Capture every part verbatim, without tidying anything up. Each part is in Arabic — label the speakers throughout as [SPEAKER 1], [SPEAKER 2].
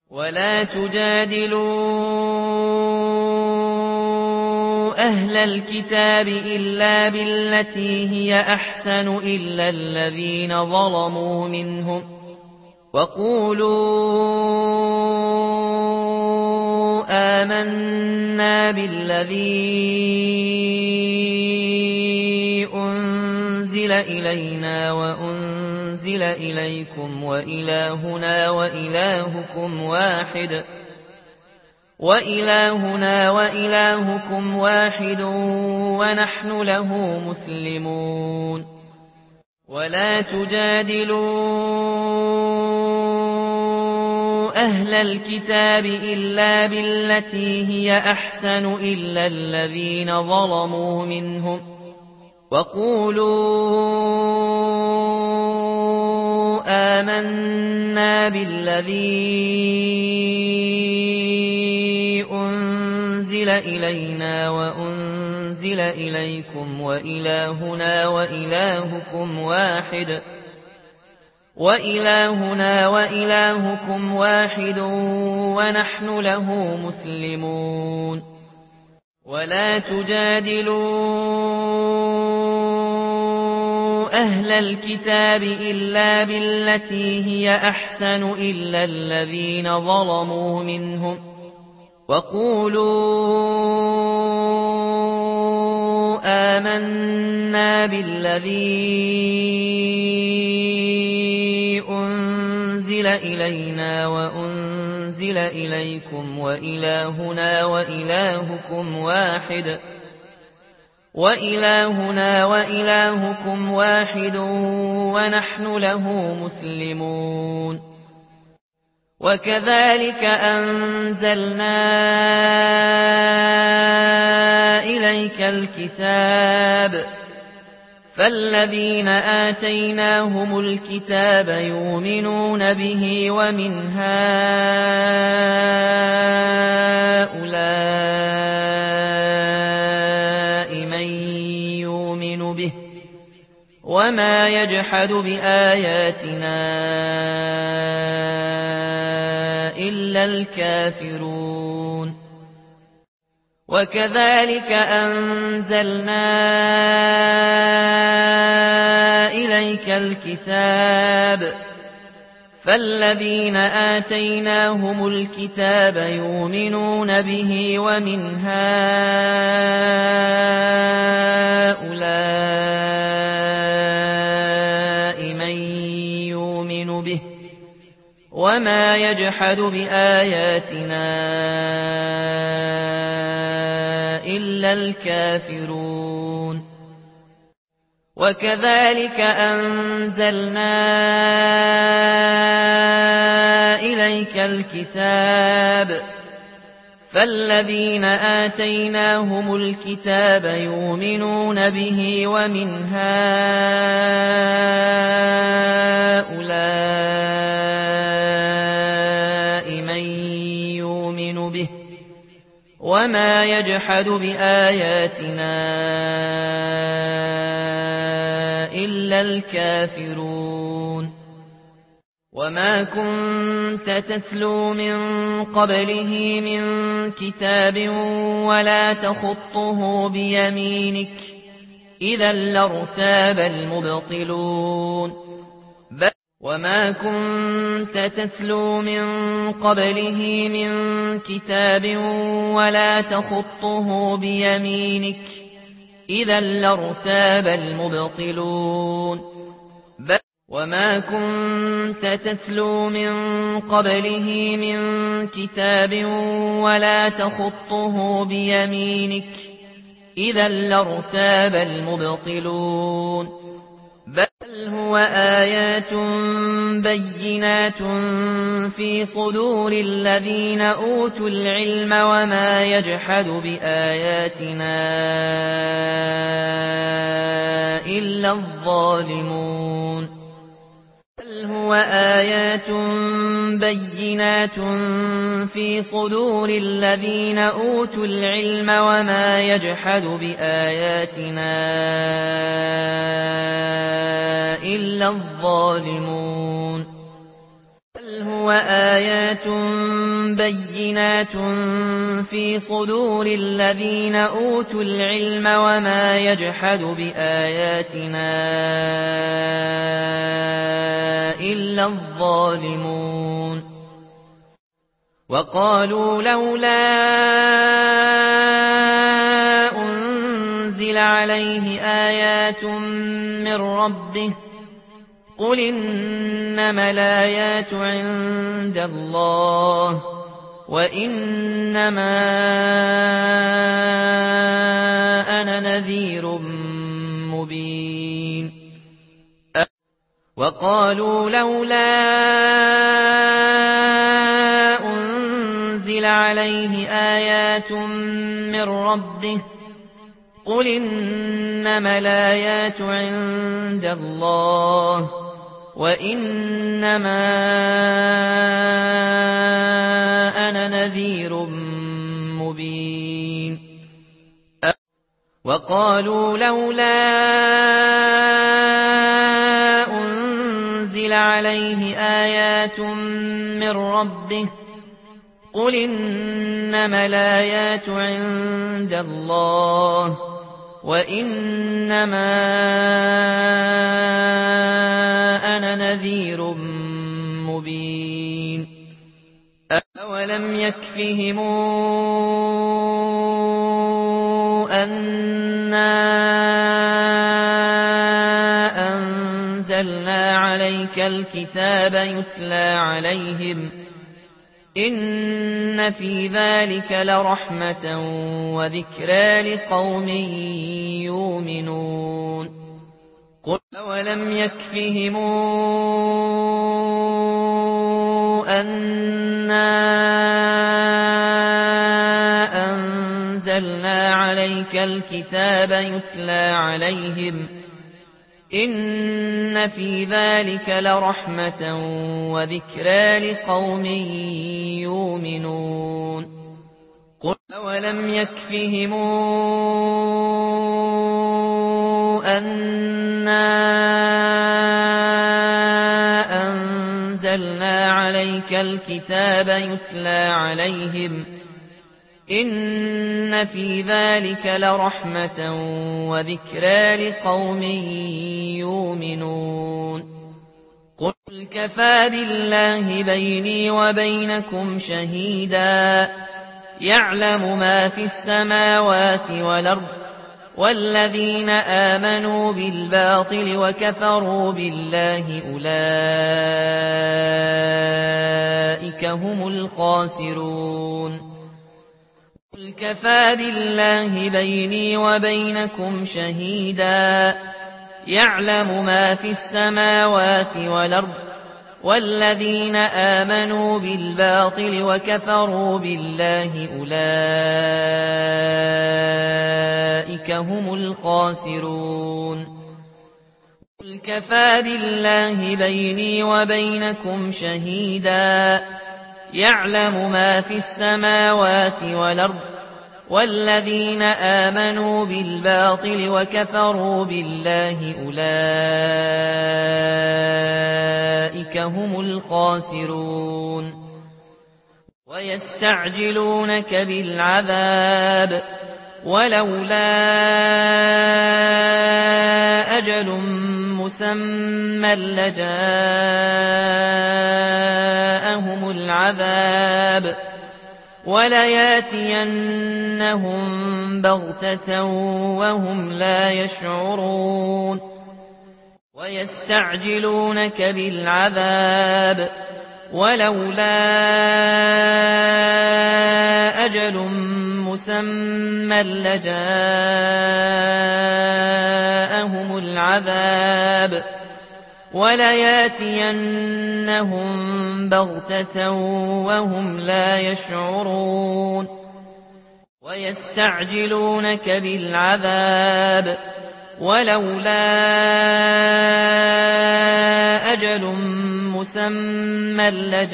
[SPEAKER 1] ولا تجادلوا أهل الكتاب إلا بالتي هي أحسن إلا الذين ظلموا منهم وقولوا آمنا بالذي أنزل إلينا وأنزل إليكم وإلهنا وإلهكم واحد وإلهنا وإلهكم واحد ونحن له مسلمون ولا تجادلوا أهل الكتاب إلا بالتي هي أحسن إلا الذين ظلموا منهم وقولوا آمنا بالذي أنزل إلينا وأنزل إليكم وإلهنا وإلهكم واحد وإلهنا وإلهكم واحد ونحن له مسلمون ولا تجادلوا أهل الكتاب إلا بالتي هي أحسن إلا الذين ظلموا منهم وقولوا آمنا بالذي أنزل إلينا وأنزل إليكم وإلهنا وإلهكم واحد وإلهنا وإلهكم واحد ونحن له مسلمون وكذلك أنزلنا إليك الكتاب فالذين آتيناهم الكتاب يؤمنون به ومن هؤلاء من يؤمن به وما يجحد بآياتنا إلا الكافرون وكذلك أنزلنا إليك الكتاب فالذين آتيناهم الكتاب يؤمنون به ومن هؤلاء من يؤمن به وما يجحد بآياتنا إلا الكافرون وكذلك أنزلنا إليك الكتاب فالذين آتيناهم الكتاب يؤمنون به ومن هؤلاء من يؤمن به وما يجحد بآياتنا إلا الكافرون وما كنت تتلو من قبله من كتاب ولا تخطه بيمينك إذا لارتاب المبطلون وما كنت تتلو من قبله من كتاب ولا تخطه بيمينك إذا لارتاب المبطلون وما كنت تتلو من قبله من كتاب ولا تخطه بيمينك إذا لارتاب المبطلون بل هو آيات بينات في صدور الذين أوتوا العلم وما يجحد بآياتنا إلا الظالمون بل هو آيات بينات في صدور الذين أوتوا العلم وما يجحد بآياتنا إلا الظالمون بل بل هو آيات بينات في صدور الذين أوتوا العلم وما يجحد بآياتنا إلا الظالمون وقالوا لولا أنزل عليه آيات من ربه قل إنما الآيات عند الله وإنما أنا نذير مبين وقالوا لولا أنزل عليه آيات من ربه قل إنما الآيات عند الله وإنما أنا نذير مبين وقالوا لولا أنزل عليه آيات من ربه قل إنما الآيات عند الله وإنما أنا نذير مبين أولم يكفهم أنا أنزلنا عليك الكتاب يتلى عليهم إن في ذلك لرحمة وذكرى لقوم يؤمنون قل أولم يكفهم أنا أنزلنا عليك الكتاب يتلى عليهم إن في ذلك لرحمة وذكرى لقوم يؤمنون قل أولم يكفهم أنا أنزلنا عليك الكتاب يتلى عليهم إن في ذلك لرحمة وذكرى لقوم يؤمنون قل كفى بالله بيني وبينكم شهيدا يعلم ما في السماوات والأرض والذين آمنوا بالباطل وكفروا بالله أولئك هم الخاسرون قل كفى بالله بيني وبينكم شهيدا يعلم ما في السماوات والأرض والذين آمنوا بالباطل وكفروا بالله أولئك هم الخاسرون قل كفى بالله بيني وبينكم شهيدا يعلم ما في السماوات والأرض والذين آمنوا بالباطل وكفروا بالله أولئك هم الخاسرون ويستعجلونك بالعذاب ولولا أجل مسمى لجاءهم العذاب ولياتينهم بغتة وهم لا يشعرون ويستعجلونك بالعذاب ولولا أجل مسمى لجاءهم العذاب ولياتينهم بغتة وهم لا يشعرون ويستعجلونك بالعذاب ولولا أجل مسمى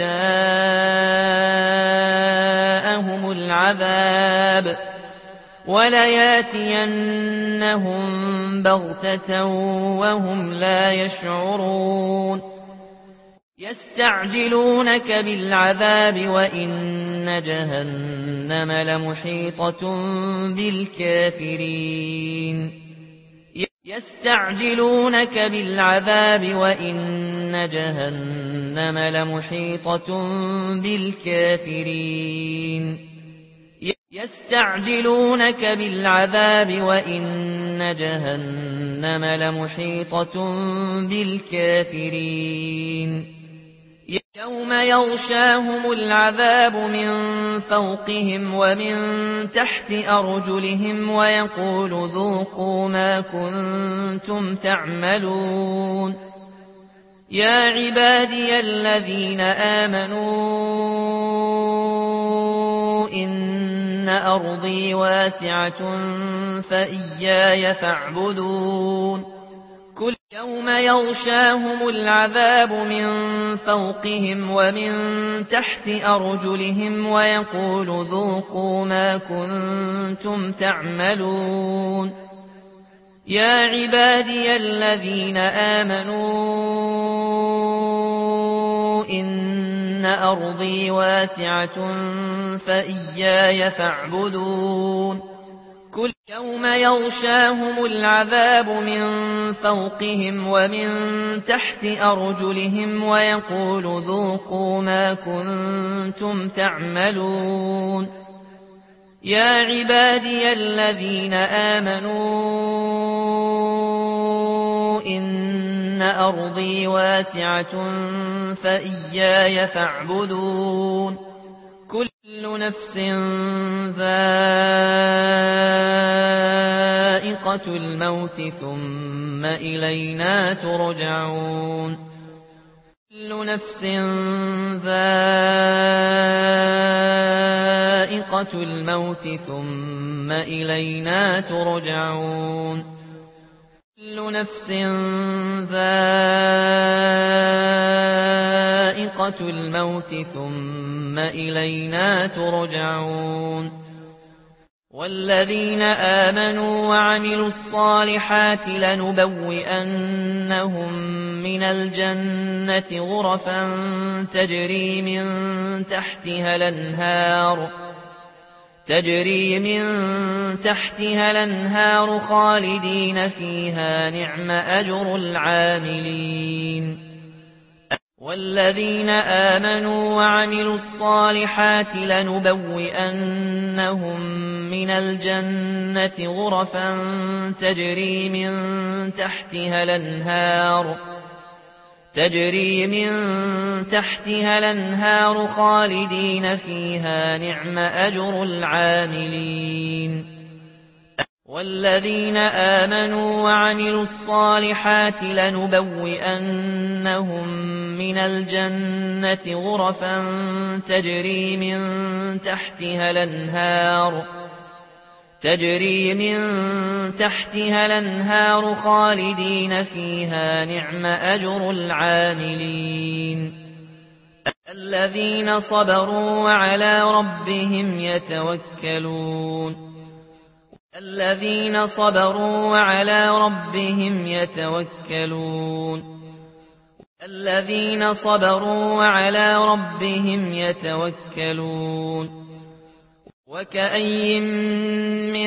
[SPEAKER 1] لجاءهم العذاب ولياتينهم بغتة وهم لا يشعرون يستعجلونك بالعذاب وإن جهنم لمحيطة بالكافرين يستعجلونك بالعذاب وإن جهنم لمحيطة بالكافرين يستعجلونك بالعذاب وإن جهنم لمحيطة بالكافرين يوم يغشاهم العذاب من فوقهم ومن تحت أرجلهم ويقول ذوقوا ما كنتم تعملون يا عبادي الذين آمنوا إن أرضي واسعة فإياي فاعبدون كل يوم يغشاهم العذاب من فوقهم ومن تحت أرجلهم ويقول ذوقوا ما كنتم تعملون يا عبادي الذين آمنوا إن أرضي واسعة فإياي فاعبدون كل يوم يغشاهم العذاب من فوقهم ومن تحت أرجلهم ويقول ذوقوا ما كنتم تعملون يا عبادي الذين آمنوا إن أرضي واسعة فإياي فاعبدون كل نفس ذائقة الموت ثم إلينا ترجعون كل نفس ذائقة الموت ثم إلينا ترجعون كل نفس ذائقة الموت ثم إلينا ترجعون والذين آمنوا وعملوا الصالحات لنبوئنهم من الجنة غرفا تجري من تحتها الأنهار تجري من تحتها الأنهار خالدين فيها نعم أجر العاملين والذين آمنوا وعملوا الصالحات لنبوئنهم من الجنة غرفا تجري من تحتها الأنهار تجري من تحتها الأنهار خالدين فيها نعم أجر العاملين والذين آمنوا وعملوا الصالحات لنبوئنهم من الجنة غرفا تجري من تحتها الأنهار تجري من تحتها الأنهار خالدين فيها نعم أجر العاملين الذين صبروا وعلى ربهم يتوكلون الذين صبروا وعلى ربهم يتوكلون الذين صبروا وعلى ربهم يتوكلون وكأي من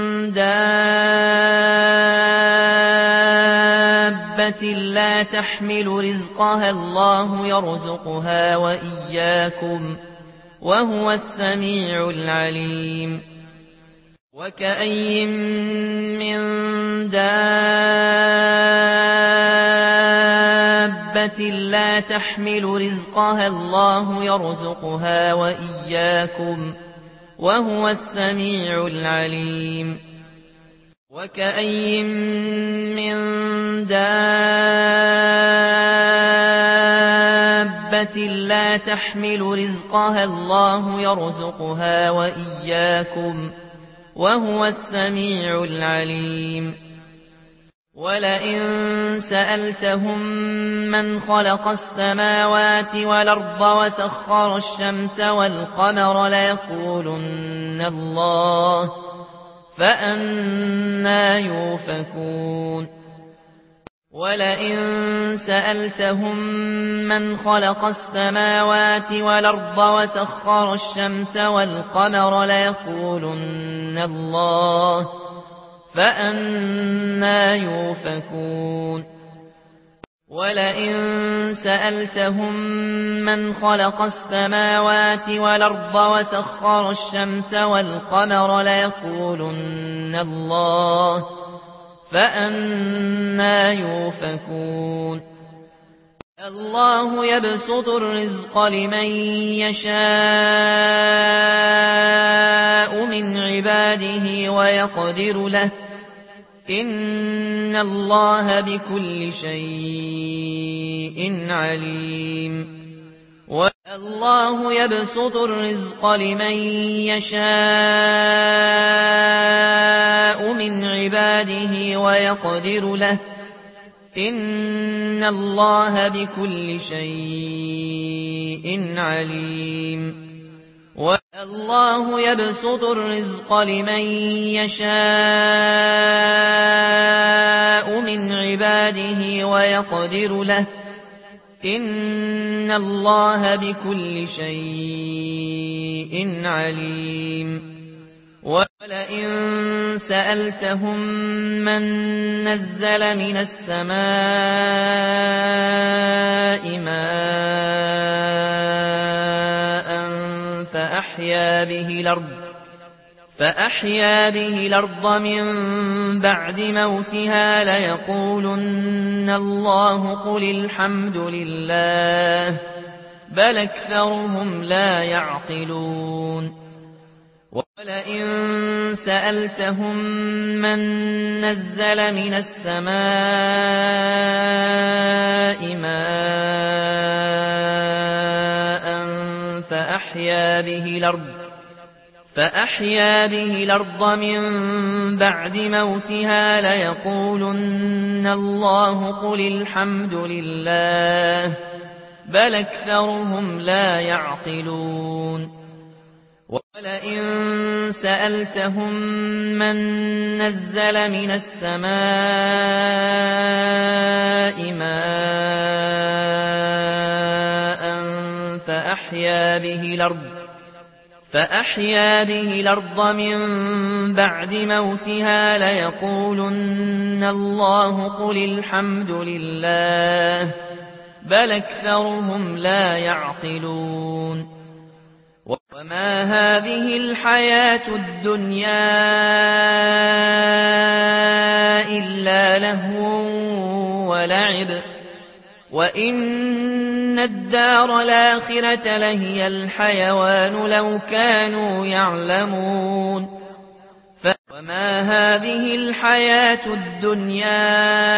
[SPEAKER 1] دابة لا تحمل رزقها الله يرزقها وإياكم وهو السميع العليم وكأي من دابة لا تحمل رزقها الله يرزقها وإياكم وهو السميع العليم وكأي من دابة لا تحمل رزقها الله يرزقها وإياكم وهو السميع العليم ولئن سألتهم من خلق السماوات والأرض وسخر الشمس والقمر ليقولن الله فأنى يؤفكون ولئن سألتهم من خلق السماوات والأرض وسخر الشمس والقمر ليقولن الله فأنى يؤفكون ولئن سألتهم من خلق السماوات والأرض وسخر الشمس والقمر ليقولن الله فأنى يؤفكون الله يبسط الرزق لمن يشاء من عباده ويقدر له إن الله بكل شيء عليم والله يبسط الرزق لمن يشاء من عباده ويقدر له إن الله بكل شيء عليم والله يبسط الرزق لمن يشاء من عباده ويقدر له إن الله بكل شيء عليم ولئن سألتهم من نزل من السماء ماء فأحيا به الأرض فأحيا به الأرض من بعد موتها ليقولن الله قل الحمد لله بل أكثرهم لا يعقلون ولئن سألتهم من نزل من السماء ماء فأحيا به الأرض فأحيا به الأرض من بعد موتها ليقولن الله قل الحمد لله بل أكثرهم لا يعقلون ولئن سألتهم من نزل من السماء ماء فأحيا به الأرض فأحيا به الأرض من بعد موتها ليقولن الله قل الحمد لله بل أكثرهم لا يعقلون وما هذه الحياة الدنيا إلا لهو ولعب وإن الدار الآخرة لهي الحيوان لو كانوا يعلمون وما هذه الحياة الدنيا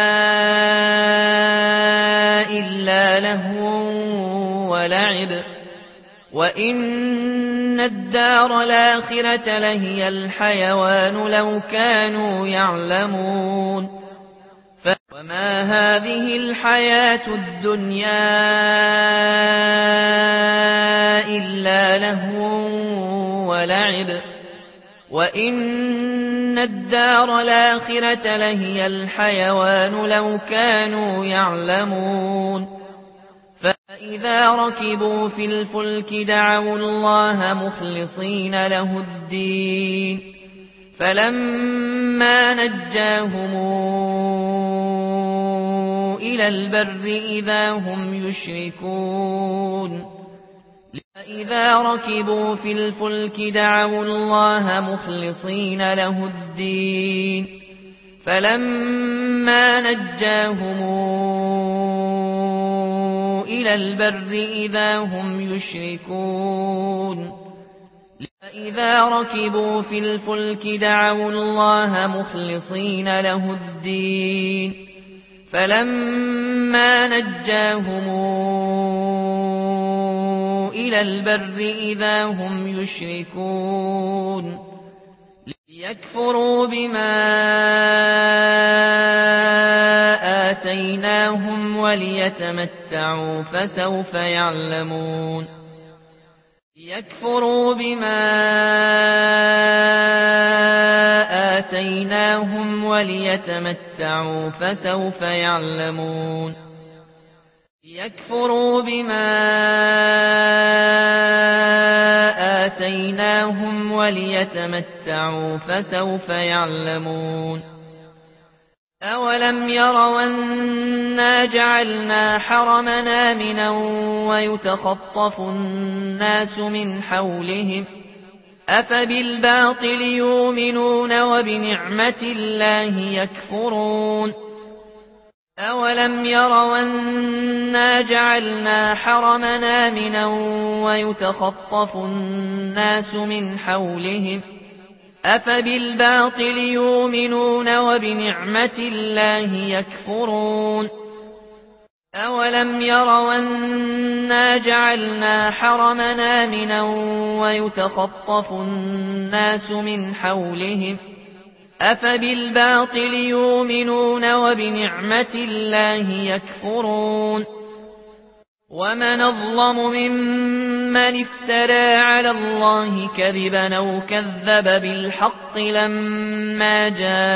[SPEAKER 1] إلا لهو ولعب وإن الدار الآخرة لهي الحيوان لو كانوا يعلمون وما هذه الحياة الدنيا إلا لهو ولعب وإن الدار الآخرة لهي الحيوان لو كانوا يعلمون فإذا ركبوا في الفلك دعوا الله مخلصين له الدين فلما نجاهم إلى البر إذا هم يشركون فإذا ركبوا في الفلك دعوا الله مخلصين له الدين فلما نجاهم إلى البر إذا هم يشركون فإذا ركبوا في الفلك دعوا الله مخلصين له الدين فلما نجاهم إلى البر إذا هم يشركون ليكفروا بما آتيناهم وليتمتعوا فسوف يعلمون ليكفروا بما آتيناهم آتيناهم وليتمتعوا فسوف يعلمون يكفروا بما آتيناهم وليتمتعوا فسوف يعلمون أولم يروا أنا جعلنا حرمنا آمنا ويتخطف الناس من حولهم أفبالباطل يؤمنون وبنعمة الله يكفرون أولم يروا أنا جعلنا حرمنا آمنا ويتخطف الناس من حولهم أفبالباطل يؤمنون وبنعمة الله يكفرون أولم يروا أنا جعلنا حرمنا آمنا ويتخطف الناس من حولهم أفبالباطل يؤمنون وبنعمة الله يكفرون ومن أظلم ممن افترى على الله كذبا أو كذب بالحق لما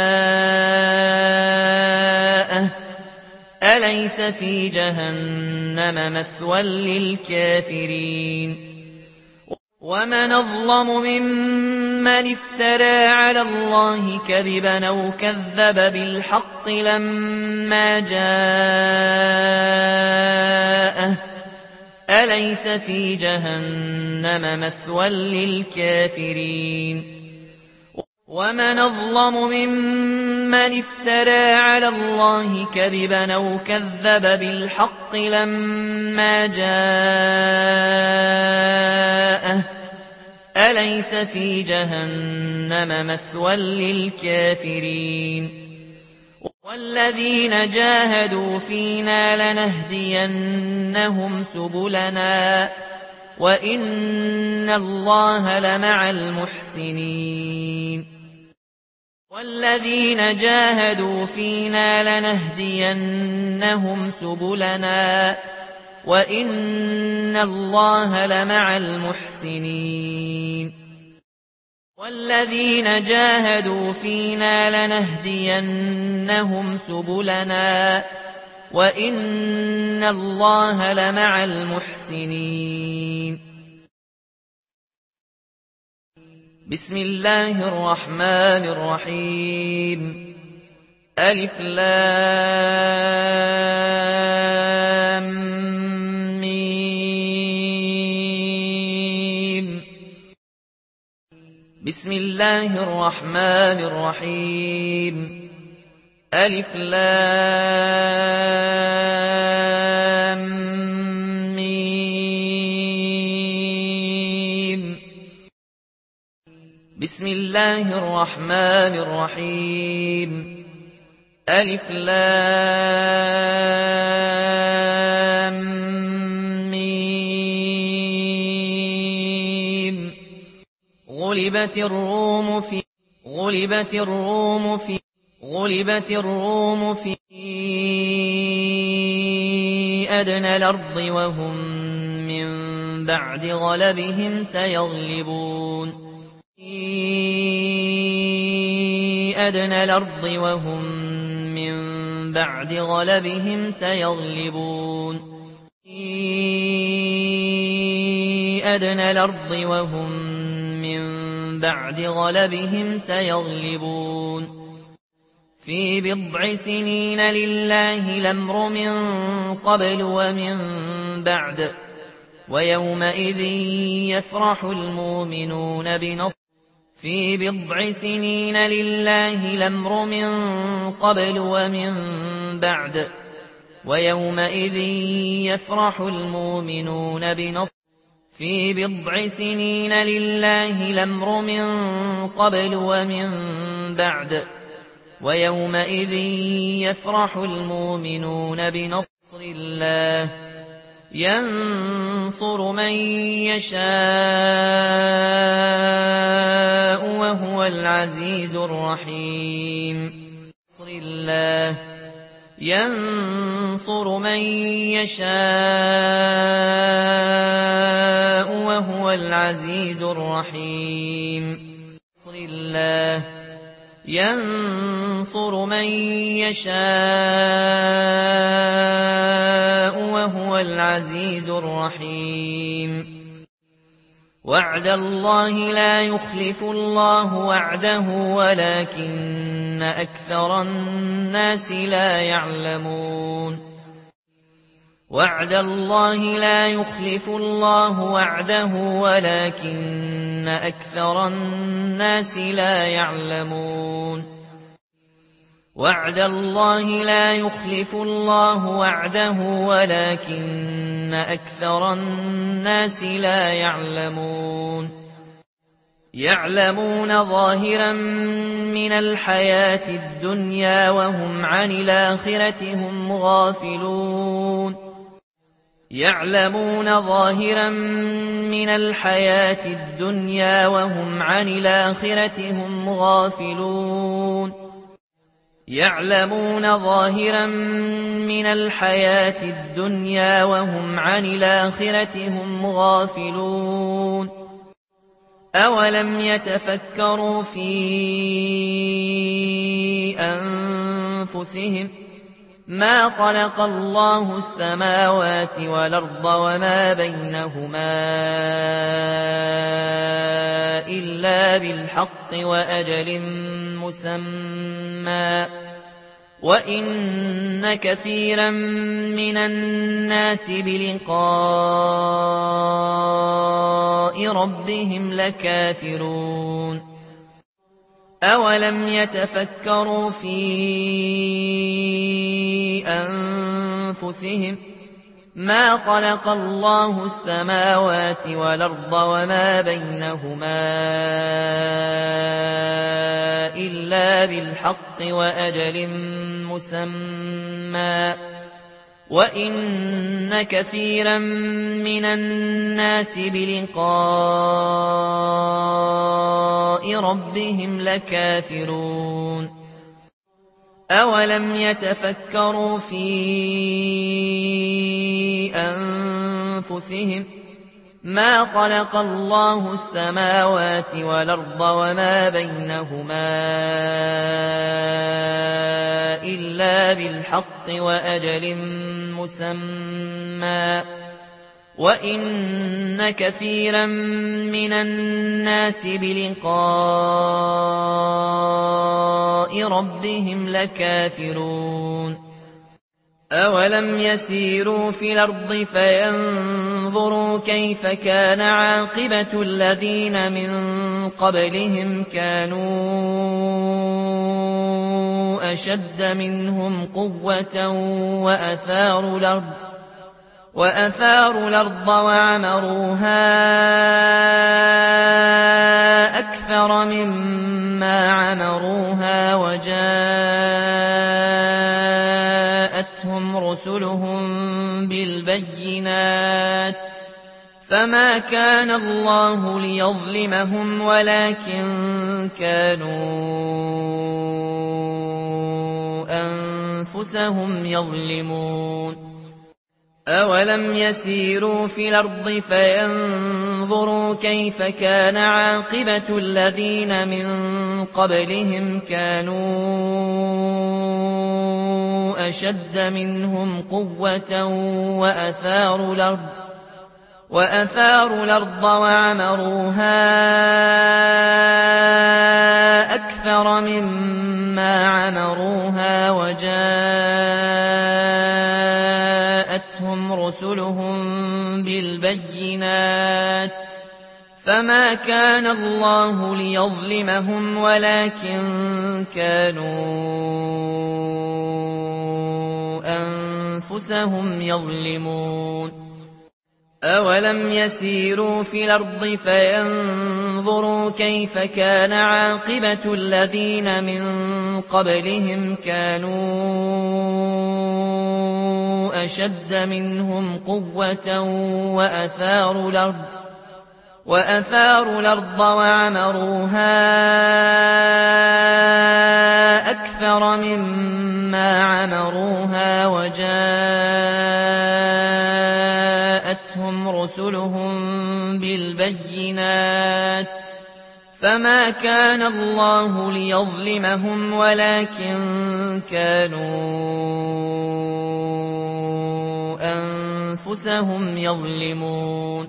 [SPEAKER 1] جاءه أليس في جهنم مثوى للكافرين ومن أظلم ممن افترى على الله كذبا أو كذب بالحق لما جاءه أليس في جهنم مثوى للكافرين ومن أظلم ممن افترى على الله كذبا أو كذب بالحق لما جاءه أليس في جهنم مثوى للكافرين والذين جاهدوا فينا لنهدينهم سبلنا وإن الله لمع المحسنين والذين جاهدوا فينا لنهدينهم سبلنا وإن الله لمع المحسنين والذين جاهدوا فينا لنهدينهم سبلنا وإن الله لمع المحسنين بسم الله الرحمن الرحيم ألف لام ميم بسم الله الرحمن الرحيم ألف لام ميم بسم الله الرحمن الرحيم ألف لام ميم غلبت الروم في غلبت الروم في غلبت الروم في أدنى الأرض وهم من بعد غلبهم سيغلبون في أدنى الأرض وهم من بعد غلبهم سيغلبون في أدنى الأرض وهم من بعد غلبهم سيغلبون في بضع سنين لله الأمر من قبل ومن بعد ويومئذ يفرح المؤمنون بنصر في بضع سنين لله الأمر من قبل ومن بعد ويومئذ يفرح المؤمنون بنصر في بضع سنين لله الأمر من قبل ومن بعد ويومئذ يفرح المؤمنون بنصر الله ينصر من يشاء وهو العزيز الرحيم نصر الله ينصر من يشاء وهو العزيز الرحيم نصر الله ينصر من يشاء وهو العزيز الرحيم وعد الله لا يخلف الله وعده ولكن أكثر الناس لا يعلمون وعد الله لا يخلف الله وعده ولكن أكثر الناس لا يعلمون وعد الله لا يخلف الله وعده ولكن أكثر الناس لا يعلمون يعلمون ظاهرا من الحياة الدنيا وهم عن الآخرة هم غافلون يعلمون ظاهرا من الحياة الدنيا وهم عن الآخرة هم غافلون يعلمون ظاهرا من الحياة الدنيا وهم عن الآخرة هم غافلون أولم يتفكروا في أنفسهم ما خلق الله السماوات والأرض وما بينهما إلا بالحق وأجل مسمى وإن كثيرا من الناس بلقاء ربهم لكافرون أولم يتفكروا في أنفسهم ما خلق الله السماوات والأرض وما بينهما إلا بالحق وأجل مسمى وإن كثيرا من الناس بلقاء ربهم لكافرون أولم يتفكروا في أنفسهم ما خلق الله السماوات والأرض وما بينهما إلا بالحق وأجل مسمى وإن كثيرا من الناس بلقاء ربهم لكافرون أولم يسيروا في الأرض فينظروا كيف كان عاقبة الذين من قبلهم كانوا أشد منهم قوة وأثاروا الأرض وأثاروا الأرض وعمروها أكثر مما عمروها وجاءتهم رسلهم بالبينات فما كان الله ليظلمهم ولكن كانوا أنفسهم يظلمون أولم يسيروا في الأرض فينظروا كيف كان عاقبة الذين من قبلهم كانوا أشد منهم قوة وأثاروا الأرض وأثاروا الأرض وعمروها أكثر مما عمروها وجاءتهم رسلهم بالبينات فما كان الله ليظلمهم ولكن كانوا أنفسهم يظلمون أولم يسيروا في الأرض فينظروا كيف كان عاقبة الذين من قبلهم كانوا أشد منهم قوة وأثاروا الأرض وأثاروا الأرض وعمروها أكثر مما عمروها وجاءتهم رسلهم بالبينات فما كان الله ليظلمهم ولكن كانوا أنفسهم يظلمون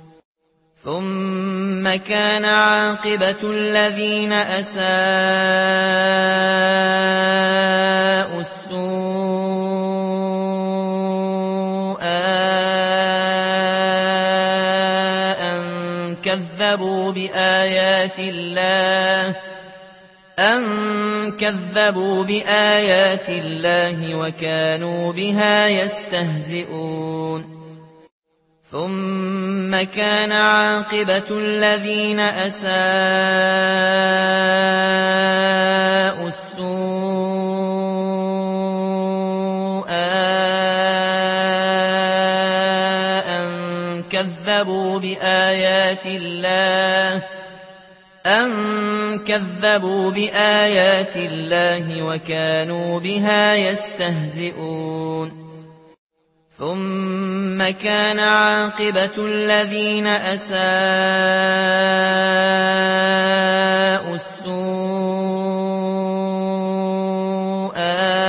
[SPEAKER 1] ثم كان عاقبة الذين أساءوا السوء أن كذبوا بآيات الله أن كذبوا بآيات الله وكانوا بها يستهزئون ثم كان عاقبة الذين أساءوا السوء أن كذبوا بآيات الله أن كذبوا بآيات الله وكانوا بها يستهزئون ثم كان عاقبة الذين أساءوا السوء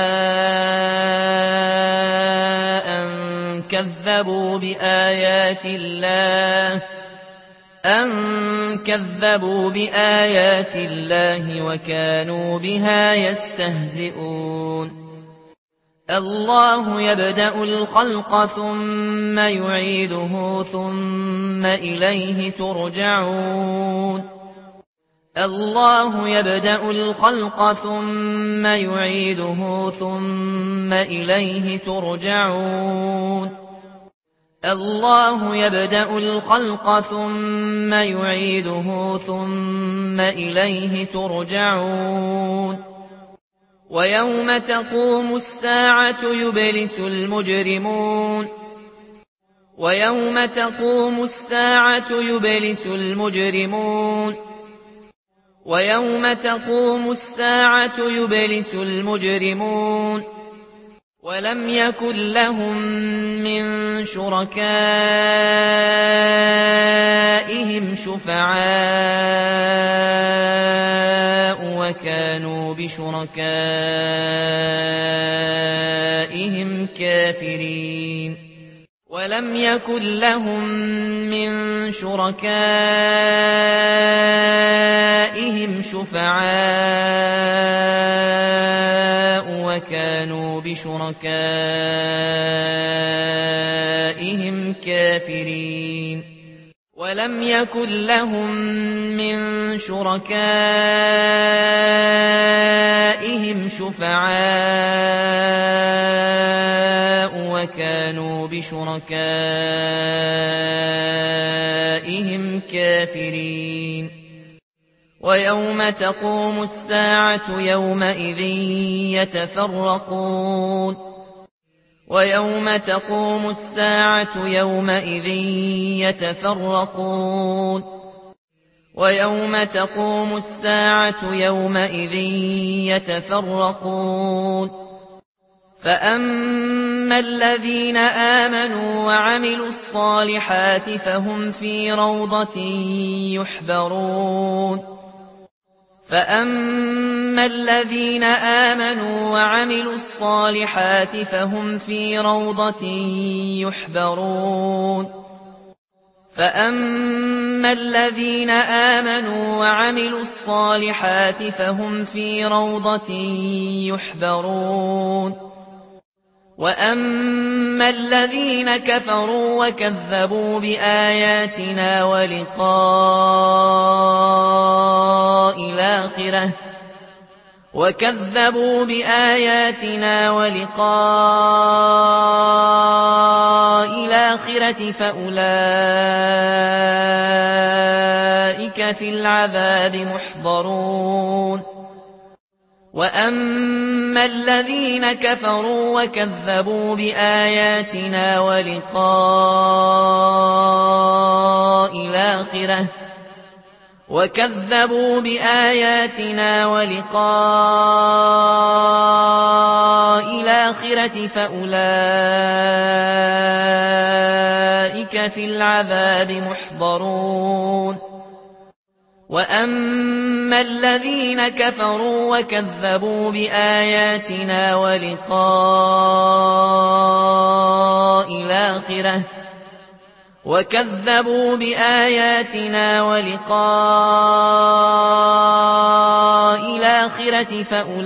[SPEAKER 1] أن كذبوا بآيات الله أن كذبوا بآيات الله وكانوا بها يستهزئون الله يبدأ الخلق ثم يعيده ثم إليه ترجعون الله يبدأ الخلق ثم يعيده ثم إليه ترجعون الله يبدأ الخلق ثم يعيده ثم إليه ترجعون ويوم تقوم الساعة يبلس المجرمون ويوم تقوم الساعة يبلس المجرمون ويوم تقوم الساعة يبلس المجرمون ولم يكن لهم من شركائهم شفعاء وكانوا بشركائهم كافرين ولم يكن لهم من شركائهم شفعاء وكانوا بشركائهم كافرين ولم يكن لهم من شركائهم شفعاء وكانوا بشركائهم كافرين ويوم تقوم الساعة يومئذ يتفرقون ويوم تقوم الساعة يومئذ يتفرقون ويوم تقوم الساعة يومئذ يتفرقون فأما الذين آمنوا وعملوا الصالحات فهم في روضة يحبرون فأما الذين آمنوا وعملوا الصالحات فهم في روضة يحبرون فأما الذين آمنوا وعملوا الصالحات فهم في روضة يحبرون وأما الذين كفروا وكذبوا بآياتنا ولقاء الآخرة وكذبوا بآياتنا ولقاء الآخرة فأولئك في العذاب محضرون وأما الذين كفروا وكذبوا بآياتنا ولقاء الآخرة وكذبوا بآياتنا ولقاء الآخرة فأولئك في العذاب محضرون وأما الذين كفروا وكذبوا بآياتنا ولقاء الآخرة وكذبوا بآياتنا ولقاء الآخرة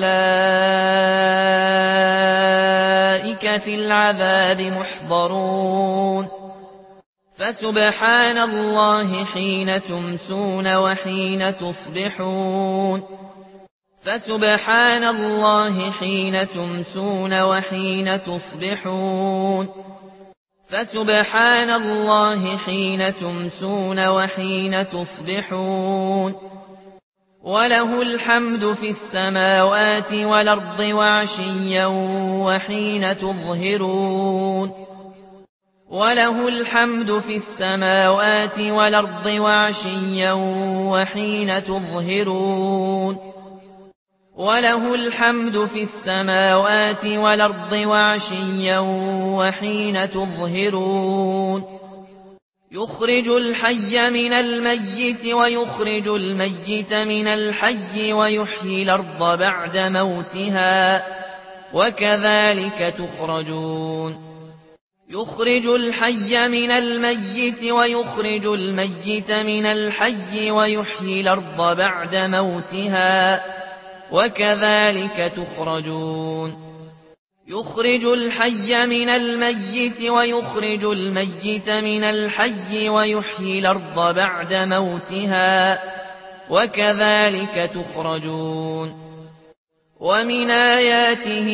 [SPEAKER 1] فأولئك في العذاب محضرون فسبحان الله حين تمسون وحين تصبحون فسبحان الله حين تمسون وحين تصبحون فسبحان الله حين تمسون وحين تصبحون وله الحمد في السماوات والأرض وعشيا وحين تظهرون وله الحمد في السماوات والأرض وعشيا وحين تظهرون وله الحمد في السماوات والأرض وعشيا وحين تظهرون يخرج الحي من الميت ويخرج الميت من الحي ويحيي الأرض بعد موتها وكذلك تخرجون يخرج الحي من الميت ويخرج الميت من الحي ويحيي الأرض بعد موتها وكذلك تخرجون يخرج الحي من الميت ويخرج الميت من الحي ويحيي الأرض بعد موتها وكذلك تخرجون ومن آياته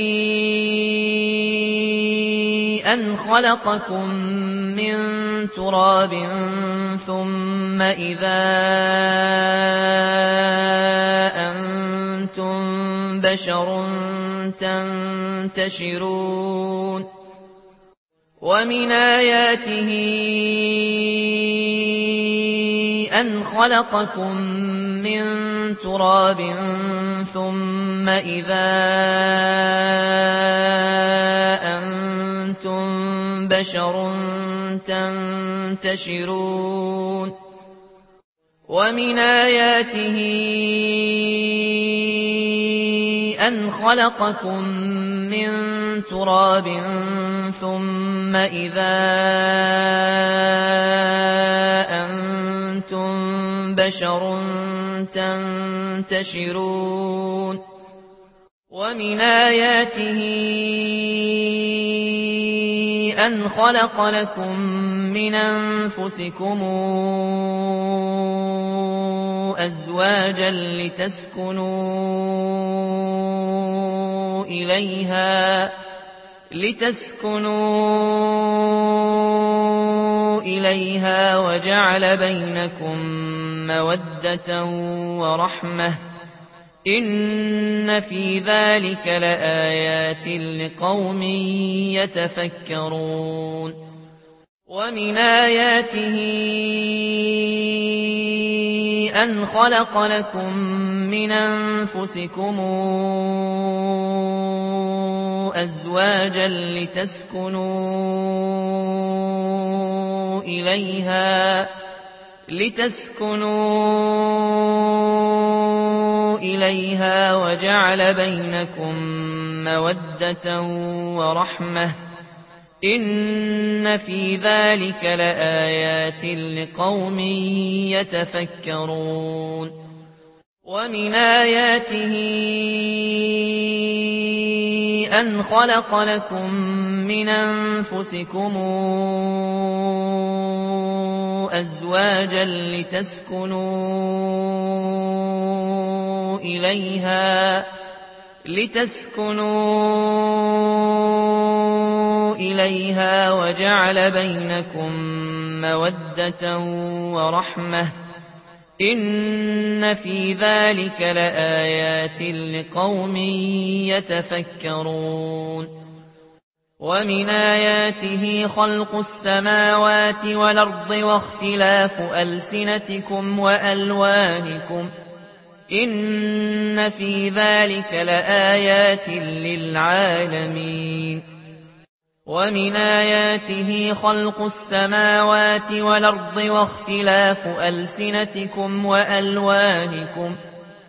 [SPEAKER 1] أن خلقكم من تراب ثم إذا أنتم بشر تنتشرون ومن آياته أن خلقكم من تراب ثم إذا أنتم بشر تنتشرون ومن آياته أن خلقكم من تراب ثم إذا أنتم بشر تنتشرون ومن آياته أن خلق لكم من أنفسكم أزواجا لتسكنوا إليها لتسكنوا إليها وجعل بينكم مودة ورحمة إن في ذلك لآيات لقوم يتفكرون ومن آياته أن خلق لكم من أنفسكم أزواجا لتسكنوا إليها لتسكنوا إليها وجعل بينكم مودة ورحمة إن في ذلك لآيات لقوم يتفكرون ومن آياته أن خلق لكم من أنفسكم أزواجا لتسكنوا إليها لتسكنوا إليها وجعل بينكم مودة ورحمة إن في ذلك لآيات لقوم يتفكرون ومن آياته خلق السماوات والأرض واختلاف ألسنتكم وألوانكم إن في ذلك لآيات للعالمين ومن آياته خلق السماوات والأرض واختلاف ألسنتكم وألوانكم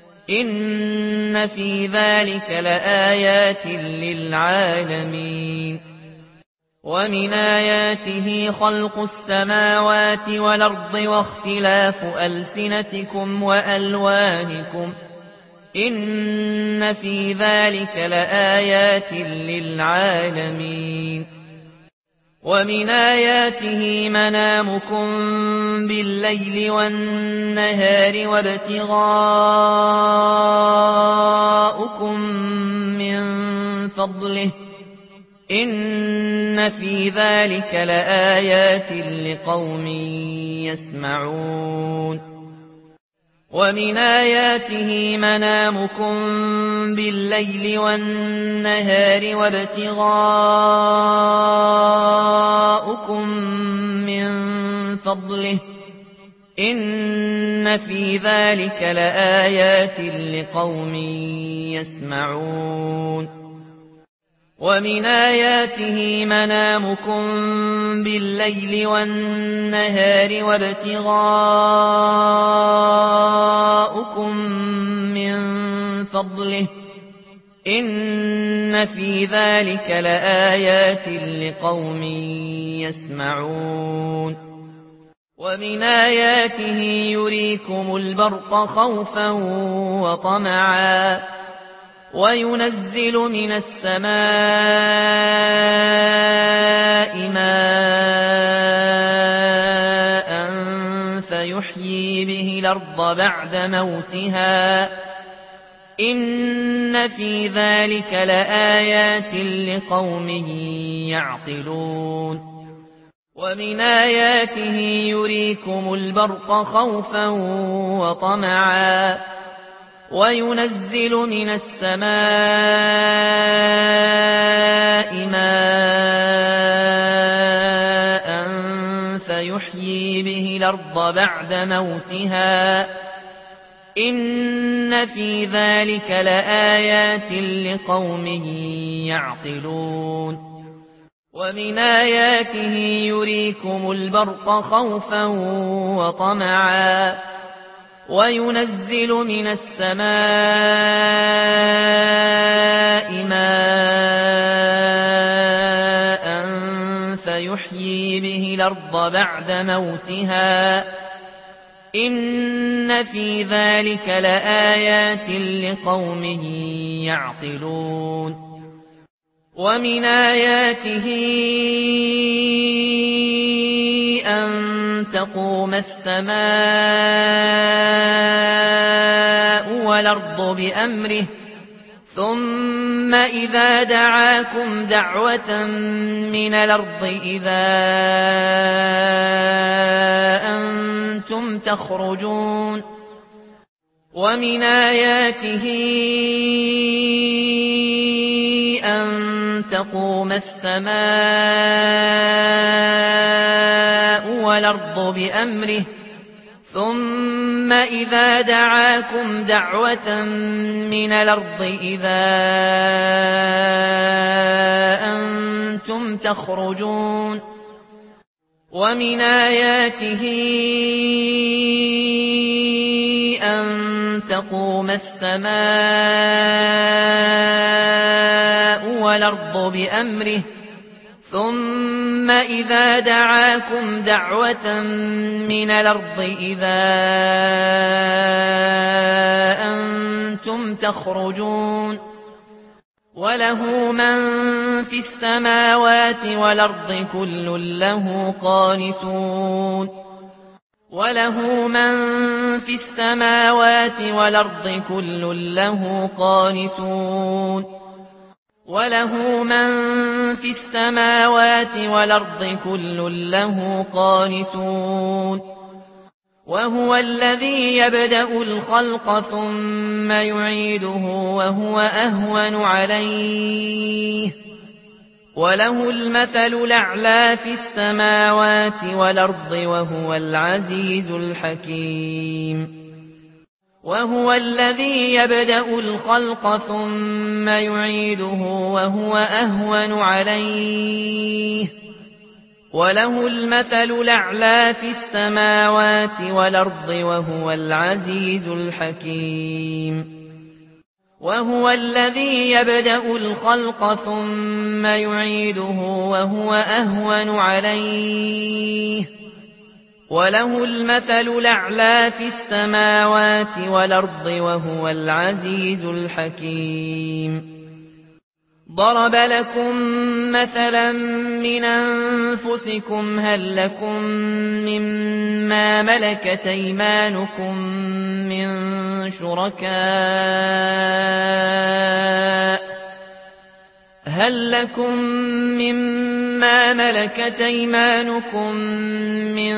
[SPEAKER 1] إن في ذلك لآيات للعالمين ومن آياته خلق السماوات والأرض واختلاف ألسنتكم وألوانكم إن في ذلك لآيات للعالمين ومن آياته منامكم بالليل والنهار وابتغاؤكم من فضله إن في ذلك لآيات لقوم يسمعون ومن آياته منامكم بالليل والنهار وابتغاؤكم من فضله إن في ذلك لآيات لقوم يسمعون ومن آياته منامكم بالليل والنهار وابتغاؤكم من فضله إن في ذلك لآيات لقوم يسمعون ومن آياته يريكم البرق خوفا وطمعا وينزل من السماء ماء فيحيي به الأرض بعد موتها إن في ذلك لآيات لقوم يعقلون ومن آياته يريكم البرق خوفا وطمعا وينزل من السماء ماء فيحيي به الأرض بعد موتها إن في ذلك لآيات لقوم يعقلون ومن آياته يريكم البرق خوفا وطمعا وينزل من السماء ماء فيحيي به الأرض بعد موتها إن في ذلك لآيات لقوم يعقلون ومن آياته أن تقوم السماء والأرض بأمره ثم إذا دعاكم دعوة من الأرض إذا أنتم تخرجون ومن آياته أن تقوم السماء والأرض بأمره ثم إذا دعاكم دعوة من الأرض إذا أنتم تخرجون ومن آياته أن تقوم السماء والأرض بأمره ثم إذا دعاكم دعوة من الأرض إذا أنتم تخرجون وله من في السماوات والأرض كل له قانتون وله من في السماوات والأرض كل له قانتون وله من في السماوات والأرض كل له قانتون وهو الذي يبدأ الخلق ثم يعيده وهو أهون عليه وله المثل الأعلى في السماوات والأرض وهو العزيز الحكيم وهو الذي يبدأ الخلق ثم يعيده وهو أهون عليه وله المثل الأعلى في السماوات والأرض وهو العزيز الحكيم وهو الذي يبدأ الخلق ثم يعيده وهو أهون عليه وله المثل الأعلى في السماوات والأرض وهو العزيز الحكيم ضرب لكم مثلا من أنفسكم هل لكم مما ملكت أيمانكم من شركاء هل لكم مما ملكت أيمانكم من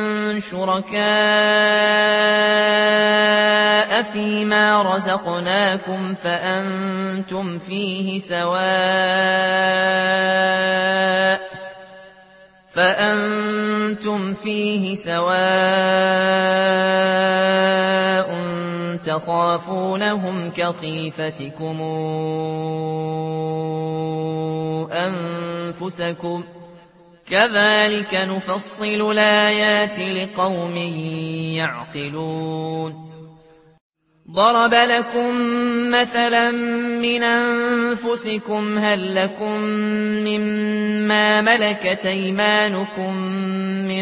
[SPEAKER 1] شركاء فيما رزقناكم فأنتم فيه سواء فأنتم فيه سواء تخافونهم كخيفتكم أنفسكم كذلك نفصل الآيات لقوم يعقلون ضرب لكم مثلا من أنفسكم هل لكم مما ملكت أيمانكم من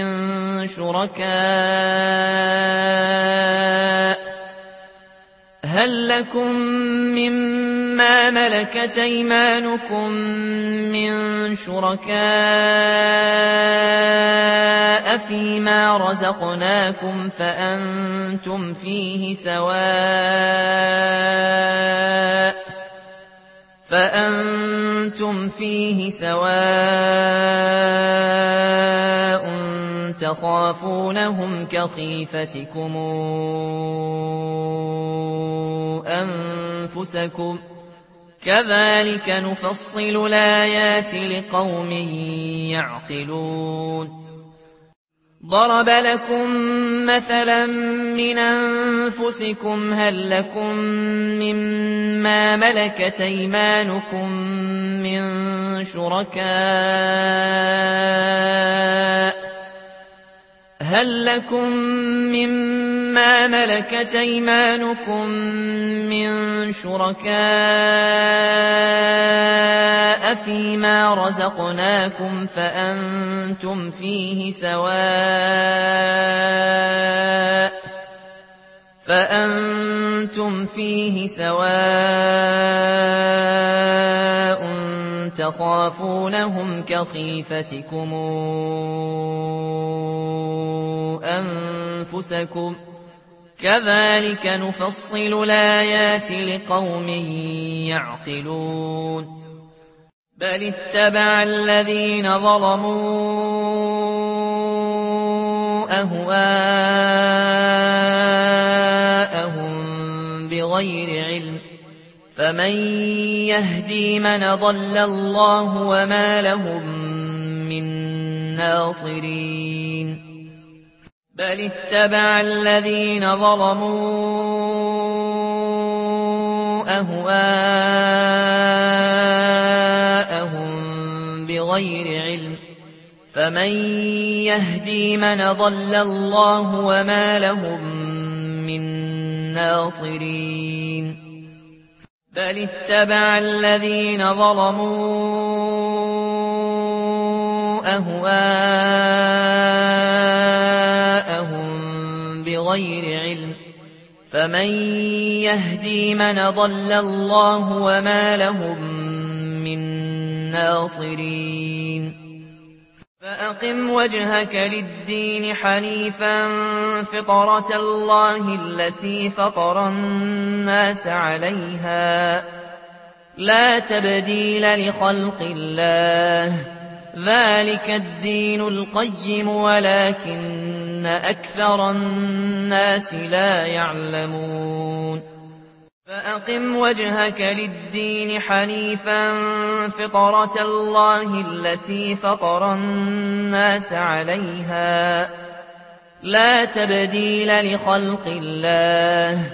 [SPEAKER 1] شركاء هل لكم مما ملكت أيمانكم من شركاء فيما رزقناكم فأنتم فيه سواء فأنتم فيه سواء تخافونهم كخيفتكم أنفسكم كذلك نفصل الآيات لقوم يعقلون ضرب لكم مثلا من أنفسكم هل لكم مما ملكت أيمانكم من شركاء هل لكم مما ملكت أيمانكم من شركاء فيما رزقناكم فأنتم فيه سواء فأنتم فيه سواء تخافونهم كخيفتكم أنفسكم كذلك نفصل الآيات لقوم يعقلون بل اتبع الذين ظلموا أهواءهم بغير علم فمن يهدي من ضل الله وما لهم من ناصرين بل اتبع الذين ظلموا أهواءهم بغير علم فمن يهدي من ضل الله وما لهم من ناصرين بل اتبع الذين ظلموا أهواءهم بغير علم فمن يهدي من ضل الله وما لهم من ناصرين فأقم وجهك للدين حنيفا فطرة الله التي فطر الناس عليها لا تبديل لخلق الله ذلك الدين القيم ولكن أكثر الناس لا يعلمون فأقم وجهك للدين حنيفا فطرة الله التي فطر الناس عليها لا تبديل لخلق الله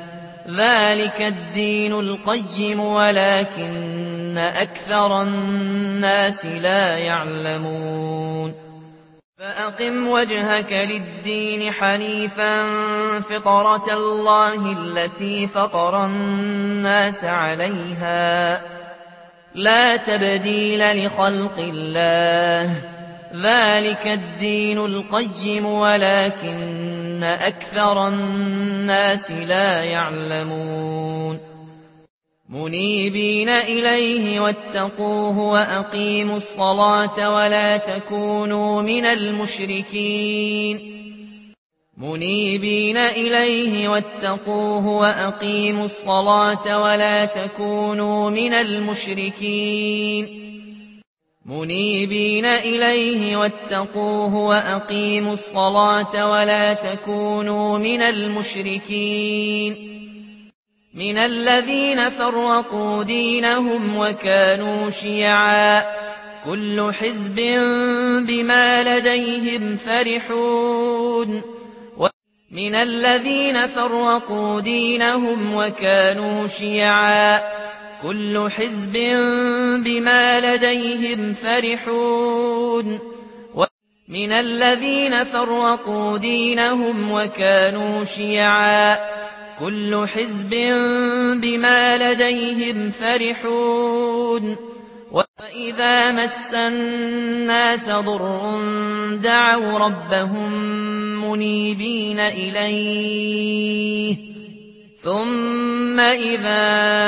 [SPEAKER 1] ذلك الدين القيم ولكن أكثر الناس لا يعلمون فأقم وجهك للدين حنيفا فطرة الله التي فطر الناس عليها لا تبديل لخلق الله ذلك الدين القيم ولكن أكثر الناس لا يعلمون منيبين إليه واتقوه وأقيموا الصلاة ولا تكونوا من المشركين منيبين إليه واتقوه وأقيموا الصلاة ولا تكونوا من المشركين منيبين إليه واتقوه وأقيموا الصلاة ولا تكونوا من المشركين من الذين فرقوا دينهم وكانوا شيعا كل حزب بما لديهم فرحون من الذين فرقوا دينهم وكانوا شيعا كل حزب بما لديهم فرحون من الذين فرقوا دينهم وكانوا شيعا كل حزب بما لديهم فرحون وإذا مس الناس ضر دعوا ربهم منيبين إليه ثم إذا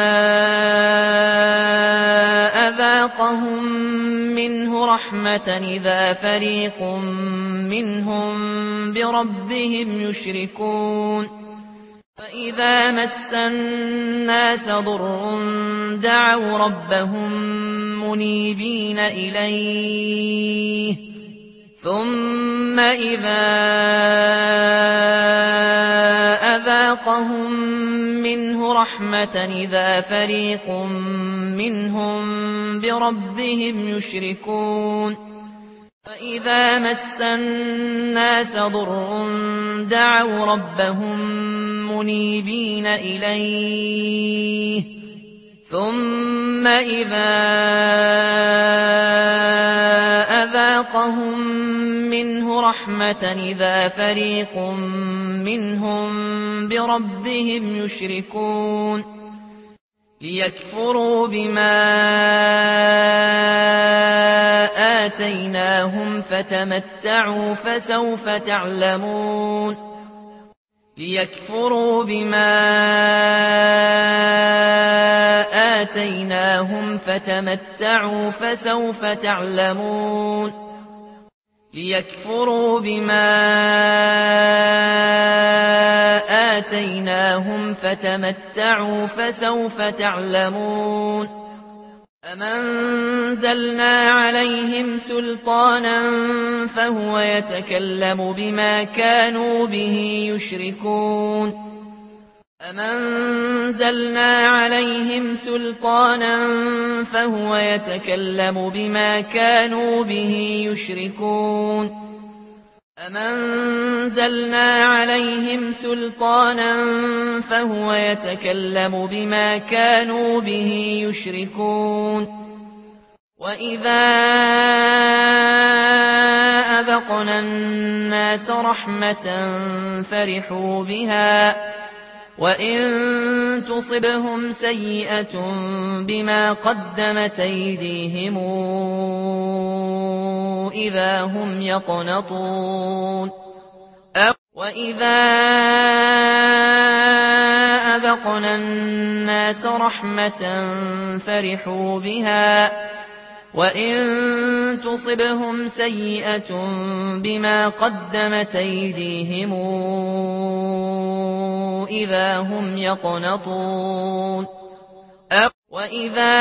[SPEAKER 1] أذاقهم منه رحمة إذا فريق منهم بربهم يشركون فإذا مس الناس ضر دعوا ربهم منيبين إليه ثم إذا أذاقهم منه رحمة إذا فريق منهم بربهم يشركون فإذا مس الناس ضر دعوا ربهم منيبين إليه ثم إذا أذاقهم منه رحمة إذا فريق منهم بربهم يشركون ليكفروا بما آتيناهم فتمتعوا فسوف تعلمون ليكفروا بما آتيناهم فتمتعوا فسوف تعلمون ليكفروا بما آتيناهم فتمتعوا فسوف تعلمون أم أنزلنا عليهم سلطانا فهو يتكلم بما كانوا به يشركون أم أنزلنا عليهم سلطانا فهو يتكلم بما كانوا به يشركون أم أنزلنا عليهم سلطانا فهو يتكلم بما كانوا به يشركون وإذا أذقنا الناس رحمة فرحوا بها وإن تصبهم سيئة بما قدمت أيديهم إذا هم يقنطون وإذا أذقنا الناس رحمة فرحوا بها وإن تصبهم سيئة بما قدمت أيديهم إذا هم يقنطون وإذا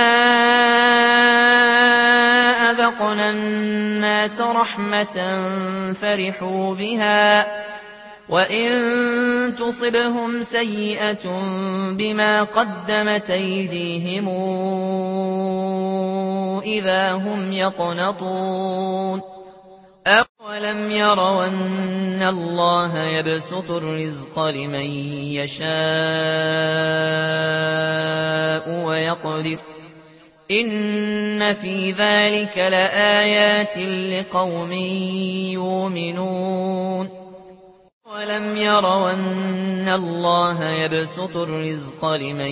[SPEAKER 1] أذقنا الناس رحمة فرحوا بها وإن تصبهم سيئة بما قدمت أيديهم إذا هم يقنطون أولم يروا أن الله يبسط الرزق لمن يشاء ويقدر إن في ذلك لآيات لقوم يؤمنون ولم يروا أن الله يبسط الرزق لمن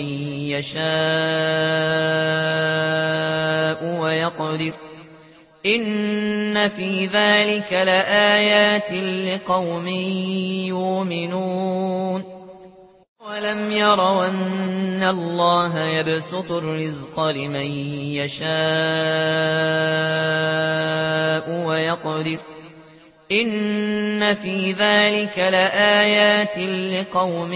[SPEAKER 1] يشاء ويقدر إن في ذلك لآيات لقوم يؤمنون ولم يروا أن الله يبسط الرزق لمن يشاء ويقدر إن في ذلك لآيات لقوم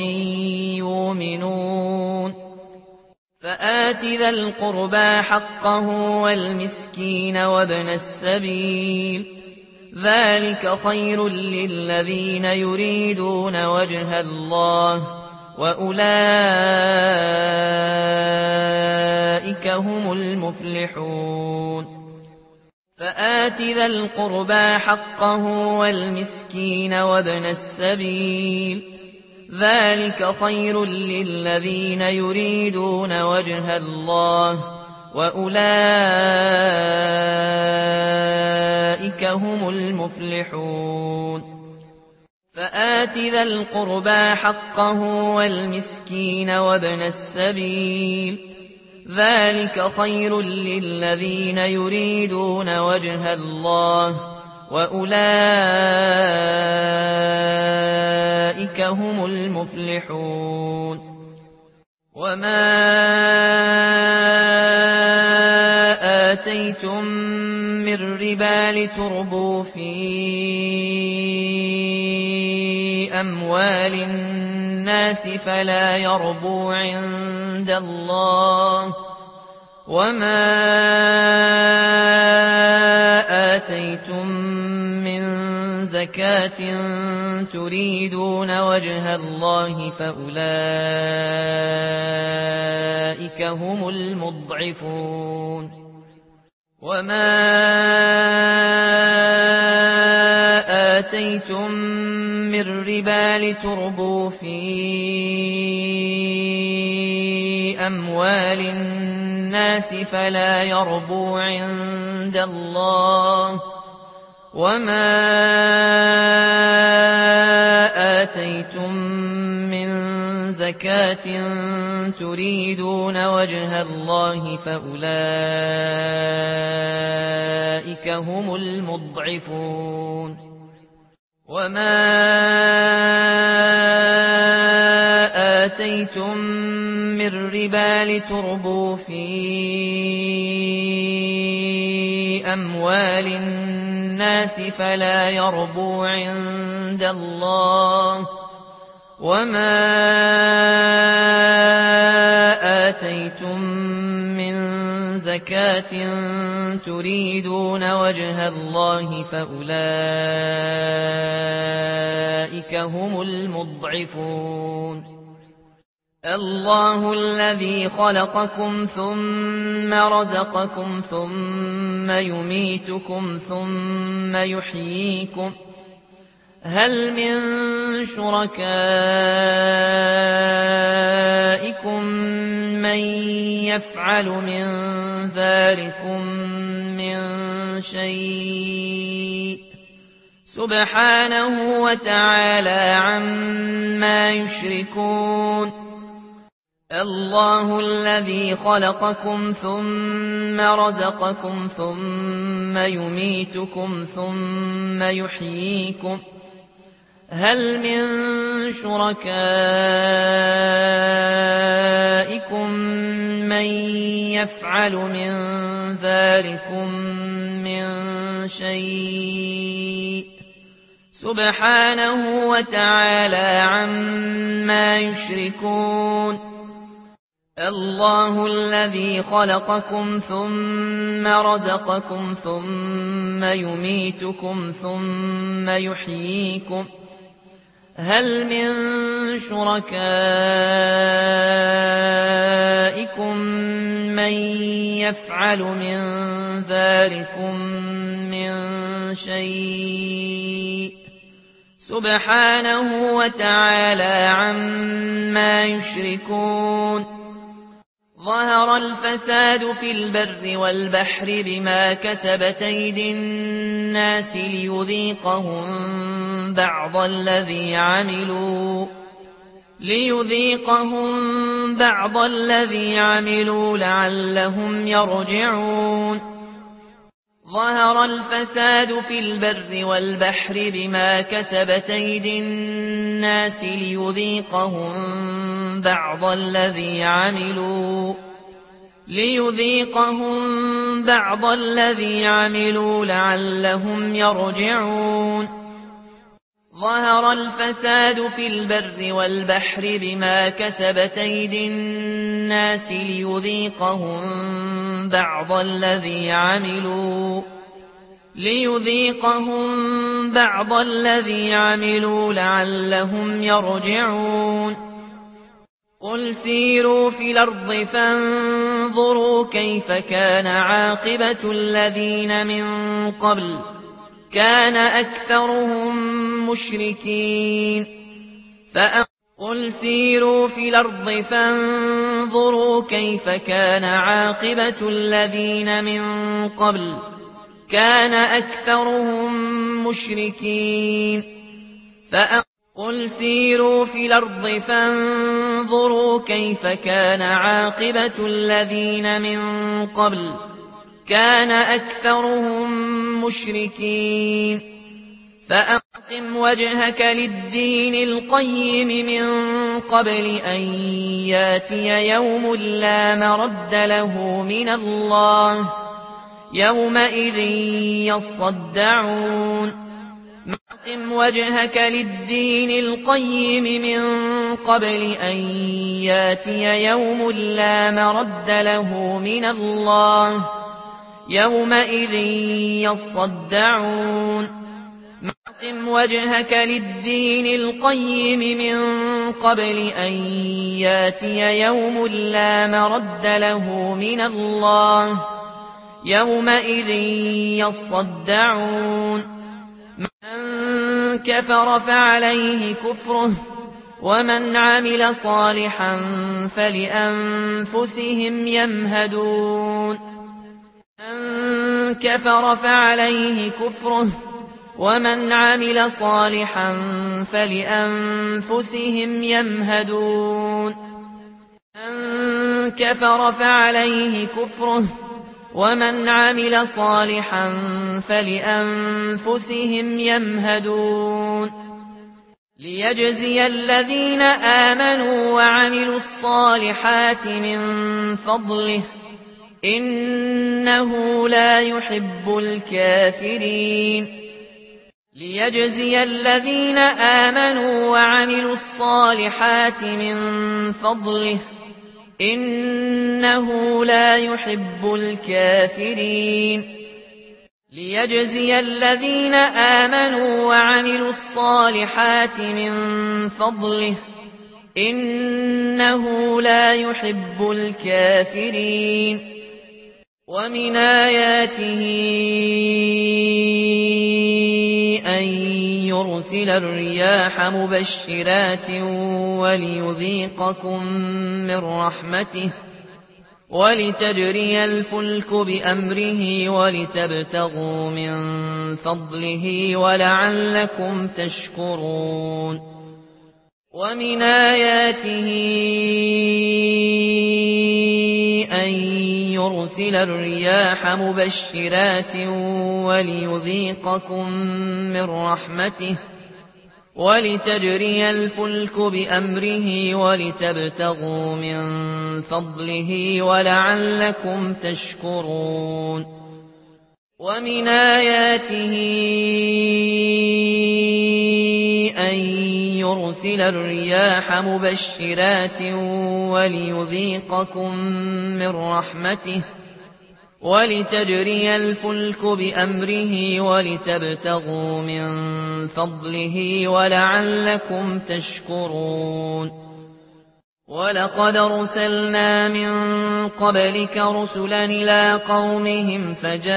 [SPEAKER 1] يؤمنون فآت ذا القربى حقه والمسكين وابن السبيل ذلك خير للذين يريدون وجه الله وأولئك هم المفلحون فآت ذا القربى حقه والمسكين وابن السبيل ذلك خير للذين يريدون وجه الله وأولئك هم المفلحون فآت ذا القربى حقه والمسكين وابن السبيل ذلك خير للذين يريدون وجه الله وأولئك هم المفلحون وما آتيتم من ربا لتربوا في أموال الناس فلا يربو عند الله وما آتيتم من زكاة تريدون وجه الله فأولئك هم المضعفون وما آتيتم من ربا لتربوا في أموال الناس فلا يربو عند الله وما آتيتم من زكاة تريدون وجه الله فأولئك هم المضعفون وما آتيتم من ربا لتربوا في أموال الناس فلا يربو عند الله وما آتيتم من زكاة تريدون وجه الله فأولئك هم المضعفون الله الذي خلقكم ثم رزقكم ثم يميتكم ثم يحييكم هل من شركائكم من يفعل من ذلكم من شيء سبحانه وتعالى عما يشركون الله الذي خلقكم ثم رزقكم ثم يميتكم ثم يحييكم هل من شركائكم من يفعل من ذلكم من شيء سبحانه وتعالى عما يشركون الله الذي خلقكم ثم رزقكم ثم يميتكم ثم يحييكم هل من شركائكم من يفعل من ذلكم من شيء سبحانه وتعالى عما يشركون ظهر الفساد في البر والبحر بما كسبت أيدي الناس ليذيقهم بعض الذي عملوا ليذيقهم بعض الذي عملوا لعلهم يرجعون ظهر الفساد في البر والبحر بما كسبت أيدي الناس ليذيقهم بعض الذي عملوا ليذيقهم بعض الذي عملوا لعلهم يرجعون ظهر الفساد في البر والبحر بما كسبت أيدي الناس ليذيقهم بعض الذي عملوا ليذيقهم بعض الذي عملوا لعلهم يرجعون قل سيروا في الأرض فانظروا كيف كان عاقبة الذين من قبل كان أكثرهم مشركين قل سيروا في الأرض فانظروا كيف كان عاقبة الذين من قبل كان أكثرهم مشركين قل سيروا في الأرض فانظروا كيف كان عاقبة الذين من قبل كان أكثرهم مشركين فأقم وجهك للدين القيم من قبل أن ياتي يوم لا مرد له من الله يومئذ يصدعون أقم وجهك للدين القيم من قبل أن ياتي يوم لا مرد له من الله يومئذ يصدعون أقم وجهك للدين القيم من قبل أن ياتي يوم لا مرد له من الله يومئذ يصدعون من كفر فعليه كفره ومن عمل صالحا فلأنفسهم يمهدون من كفر فعليه كفره ومن عمل صالحا فلأنفسهم يمهدون من كفر فعليه كفره ومن عمل صالحا فلأنفسهم يمهدون ليجزي الذين آمنوا وعملوا الصالحات من فضله إنه لا يحب الكافرين ليجزي الذين آمنوا وعملوا الصالحات من فضله إنه لا يحب الكافرين ليجزي الذين آمنوا وعملوا الصالحات من فضله إنه لا يحب الكافرين ومن آياته أن يرسل الرياح مبشرات وليذيقكم من رحمته ولتجري الفلك بأمره ولتبتغوا من فضله ولعلكم تشكرون ومن آياته أن يرسل الرياح مبشرات وليذيقكم من رحمته ولتجري الفلك بأمره ولتبتغوا من فضله ولعلكم تشكرون ومن آياته أن يرسل الرياح مبشرات وليذيقكم من رحمته ولتجري الفلك بأمره ولتبتغوا من فضله ولعلكم تشكرون ولقد أرسلنا من قبلك رسلا إلى قومهم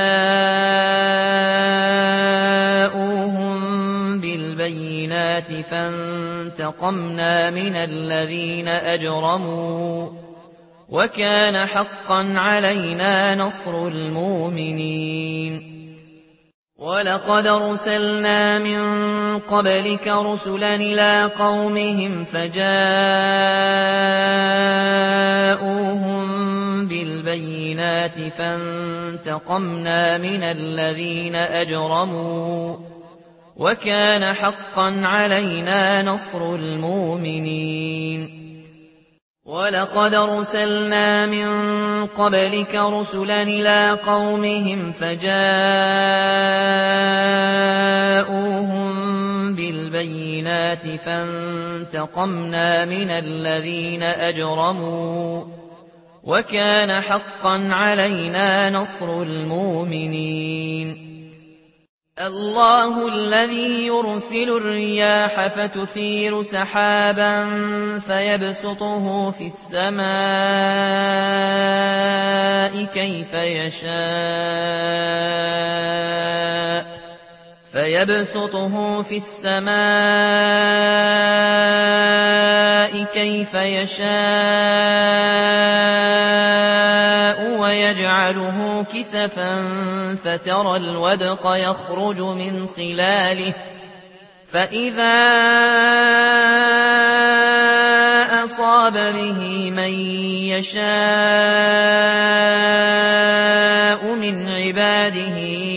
[SPEAKER 1] فجاءوهم بالبينات فانتقمنا من الذين أجرموا وكان حقا علينا نصر المؤمنين ولقد أرسلنا من قبلك رسلا إلى قومهم فجاءوهم بالبينات فانتقمنا من الذين أجرموا وكان حقا علينا نصر المؤمنين ولقد أرسلنا من قبلك رسلا إلى قومهم فجاءوهم بالبينات فانتقمنا من الذين أجرموا وكان حقا علينا نصر المؤمنين الله الذي يرسل الرياح فتثير سحابا فيبسطه في السماء كيف يشاء فيبسطه في السماء كيف يشاء ويجعله كسفا فترى الودق يخرج من خلاله فإذا أصاب به من يشاء من عباده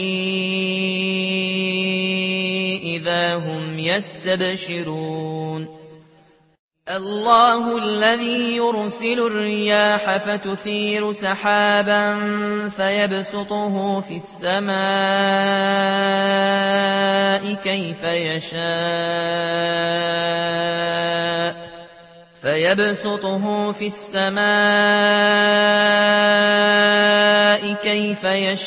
[SPEAKER 1] إذا هم يستبشرون الله الذي يرسل الرياح فتثير سحابا فيبسطه في السماء كيف يشاء فيبسطه في السماء كيف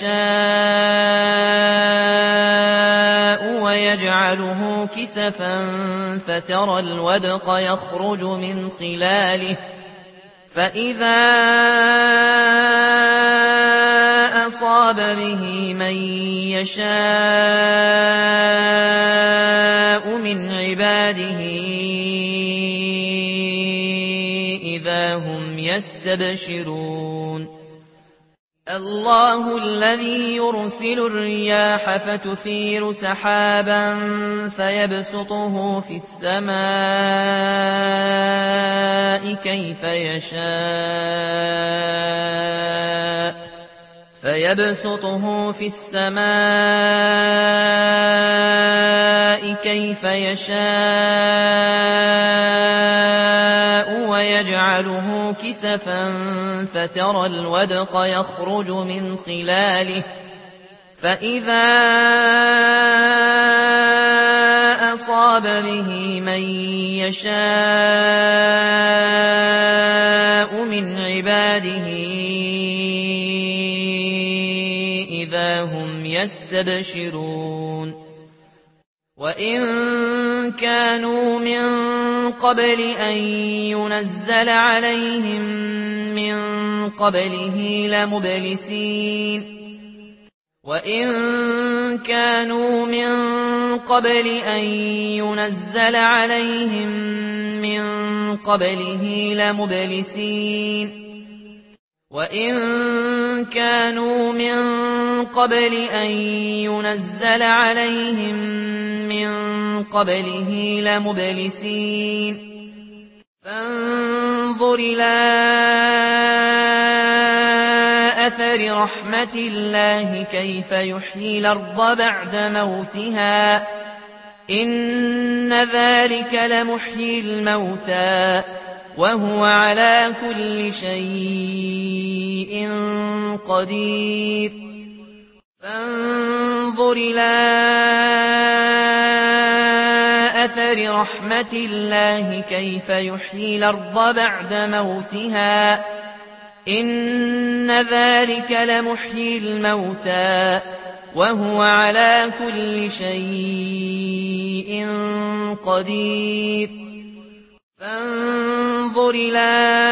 [SPEAKER 1] يشاء ويجعله كسفا فترى الودق يخرج من خلاله فإذا أصاب به من يشاء من عباده إذا هم يستبشرون الله الذي يرسل الرياح فتثير سحابا فيبسطه في السماء كيف يشاء فيبسطه في السماء كيف يشاء ويجعله كسفا فترى الودق يخرج من خلاله فإذا أصاب به من يشاء من عباده إذا هم يستبشرون وإن كانوا من قبل أن ينزل عليهم من قبله لمبلسين وإن كانوا من قبل أن ينزل عليهم من قبله لمبلسين وإن كانوا من قبل أن ينزل عليهم من قبله لمبلسين فانظر إلى أثر رحمة الله كيف يحيي الأرض بعد موتها إن ذلك لمحيي الموتى وهو على كل شيء قدير فانظر إلى أثر رحمة الله كيف يحيي الأرض بعد موتها إن ذلك لمحيي الموتى وهو على كل شيء قدير فانظر إلى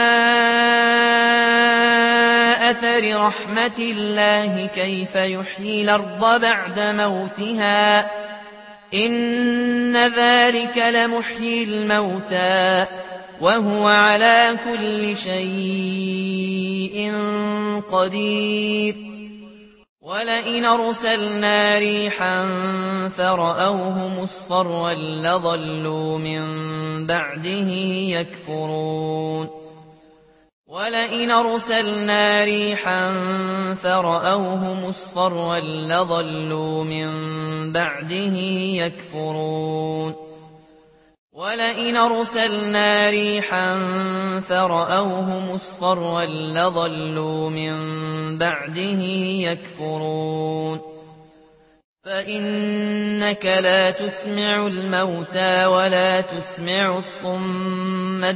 [SPEAKER 1] أثر رحمة الله كيف يحيي الأرض بعد موتها إن ذلك لمحيي الموتى وهو على كل شيء قدير ولئن أرسلنا ريحا فرأوه مصفرا لظلوا من بعده يكفرون ولئن أرسلنا ريحا فرأوه مصفرا لظلوا من بعده يكفرون ولئن أرسلنا ريحا فرأوه مصفرا لظلوا من بعده يكفرون فإنك لا تسمع الموتى ولا تسمع الصم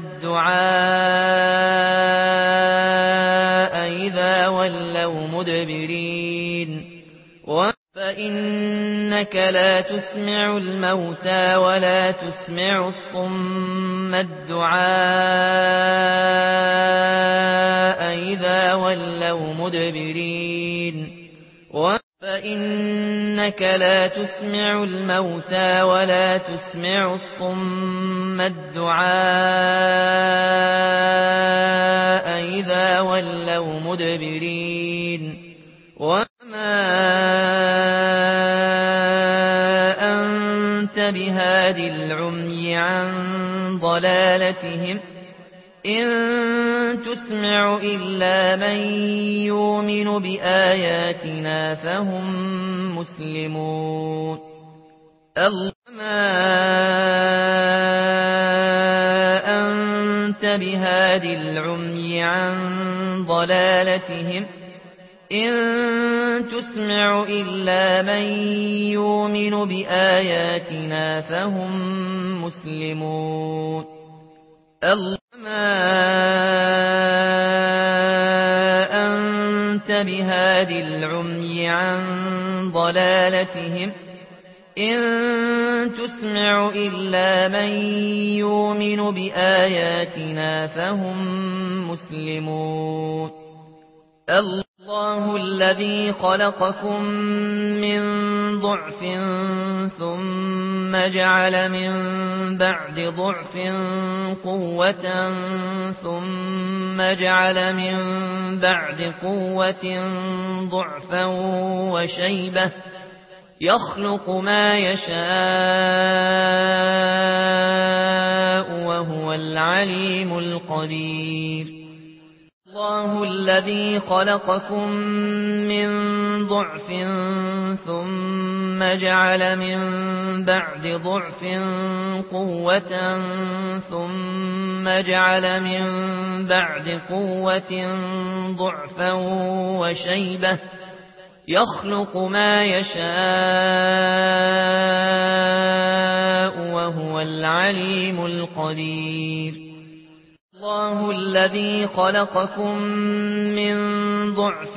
[SPEAKER 1] الدعاء إذا ولوا مدبرين فإنك لا تسمع الموتى ولا تسمع الصم الدعاء إذا ولوا مدبرين فإنك لا تسمع الموتى ولا تسمع الصم الدعاء إذا ولوا مدبرين وما أنت بهاد العمي عن ضلالتهم إن تسمع إلا من يؤمن بآياتنا فهم مسلمون ما أنت بهاد العمي عن ضلالتهم إن تسمع إلا من يؤمن بآياتنا فهم مسلمون ما أنت بهاد العمي عن ضلالتهم إن تسمع إلا من يؤمن بآياتنا فهم مسلمون الله الذي خلقكم من ضعف ثم جعل من بعد ضعف قوة ثم جعل من بعد قوة ضعفا وشيبة يخلق ما يشاء وهو العليم القدير الله الذي خلقكم من ضعف ثم جعل من بعد ضعف قوة ثم جعل من بعد قوة ضعفا وشيبة يخلق ما يشاء وهو العليم القدير الله الذي خلقكم من ضعف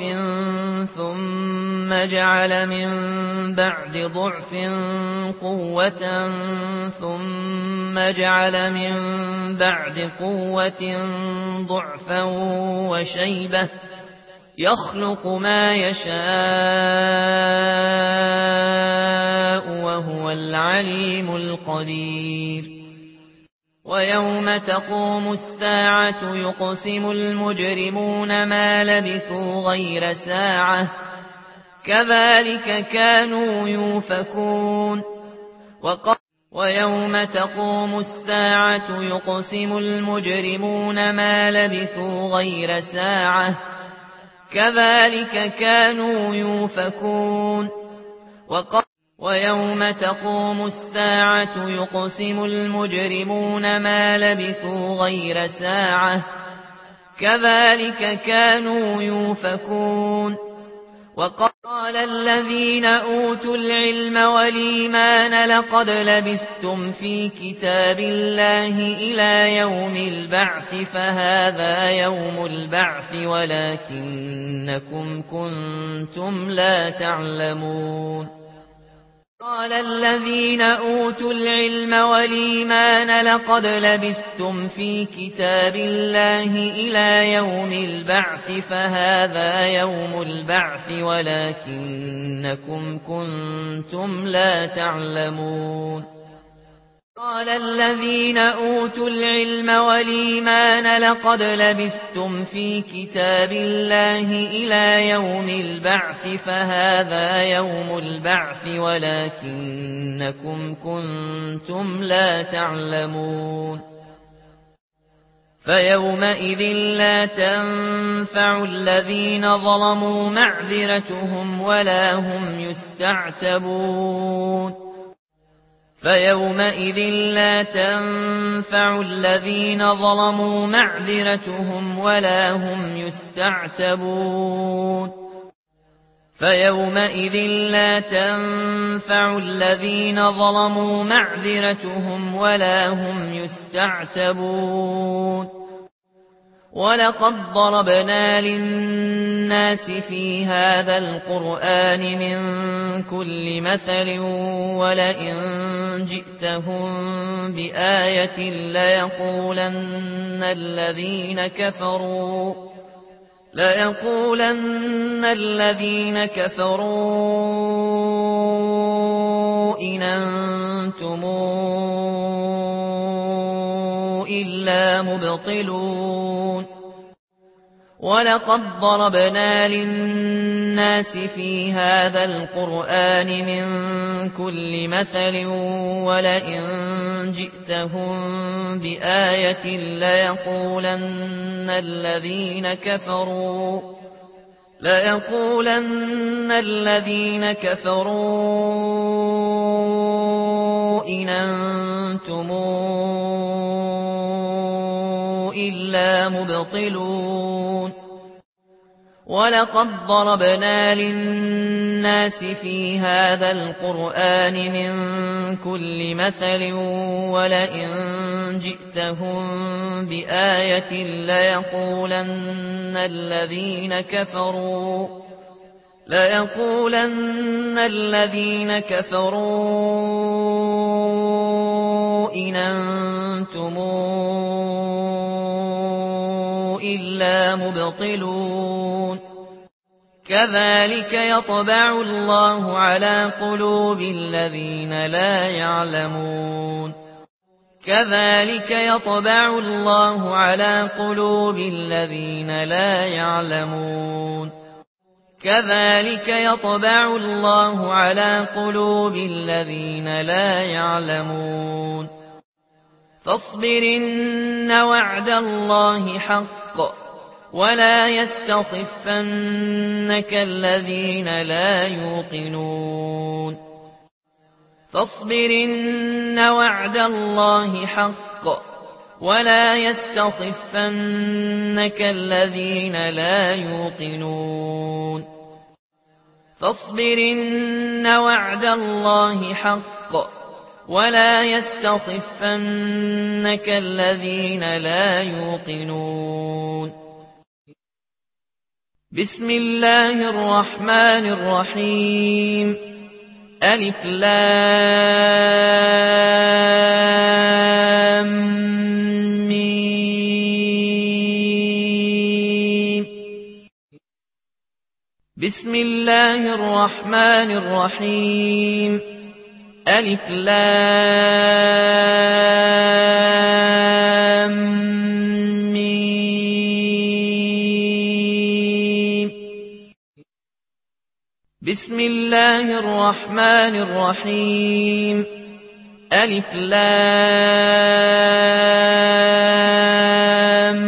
[SPEAKER 1] ثم جعل من بعد ضعف قوة ثم جعل من بعد قوة ضعفا وشيبة يخلق ما يشاء وهو العليم القدير ويوم تقوم الساعة يقسم المجرمون ما لبثوا غير ساعة كذلك كانوا يؤفكون ويوم تقوم الساعة يقسم المجرمون ما لبثوا غير ساعة كذلك كانوا يؤفكون ويوم تقوم الساعة يقسم المجرمون ما لبثوا غير ساعة كذلك كانوا يؤفكون وقال الذين أوتوا العلم والإيمان لقد لبثتم في كتاب الله إلى يوم البعث فهذا يوم البعث ولكنكم كنتم لا تعلمون قال الذين أوتوا العلم والإيمان لقد لبثتم في كتاب الله إلى يوم البعث فهذا يوم البعث ولكنكم كنتم لا تعلمون قال الذين أوتوا العلم والإيمان لقد لبثتم في كتاب الله إلى يوم البعث فهذا يوم البعث ولكنكم كنتم لا تعلمون فيومئذ لا تنفع الذين ظلموا معذرتهم ولا هم يستعتبون فيومئذ لا تنفع الذين ظلموا معذرتهم ولا هم يستعتبون فيومئذ لا تنفع الذين ظلموا معذرتهم ولا هم يستعتبون ولقد ضربنا للناس في هذا القرآن من كل مثل ولئن جئتهم بآية ليقولن الذين كفروا ليقولن الذين كفروا إن أنتم إلا مبطلون ولقد ضربنا للناس في هذا القرآن من كل مثل ولئن جئتهم بآية ليقولن الذين كفروا ليقولن الذين كفروا إن أنتم إلا مبطلون ولقد ضربنا للناس في هذا القرآن من كل مثل ولئن جئتهم بآية ليقولن الذين كفروا ليقولن الذين كفروا إن أنتم إلا مبطلون كذلك يطبع الله على قلوب الذين لا يعلمون كذلك يطبع الله على قلوب الذين لا يعلمون كذلك يطبع الله على قلوب الذين لا يعلمون فاصبر إن وعد الله حق ولا يستخفنك الذين لا يوقنون فاصبر إن وعد الله حق ولا يستخفنك الذين لا يوقنون فاصبر إن وعد الله حق ولا يستخفنك الذين لا يوقنون بسم الله الرحمن الرحيم ألف لام ميم بسم الله الرحمن الرحيم ألف لام ميم بسم الله الرحمن الرحيم ألف لام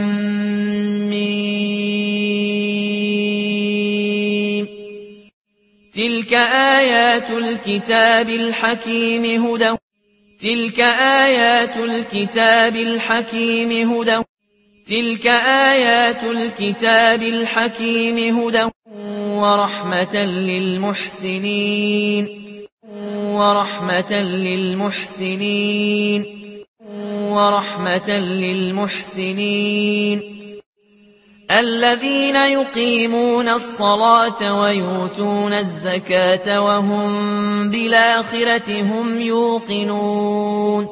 [SPEAKER 1] ميم تلك آيات الكتاب الحكيم هدى تلك آيات الكتاب الحكيم هدى تلك آيات الكتاب الحكيم هدى ورحمة للمحسنين ورحمة للمحسنين ورحمة للمحسنين الذين يقيمون الصلاة ويؤتون الزكاة وهم بالآخرة هم يوقنون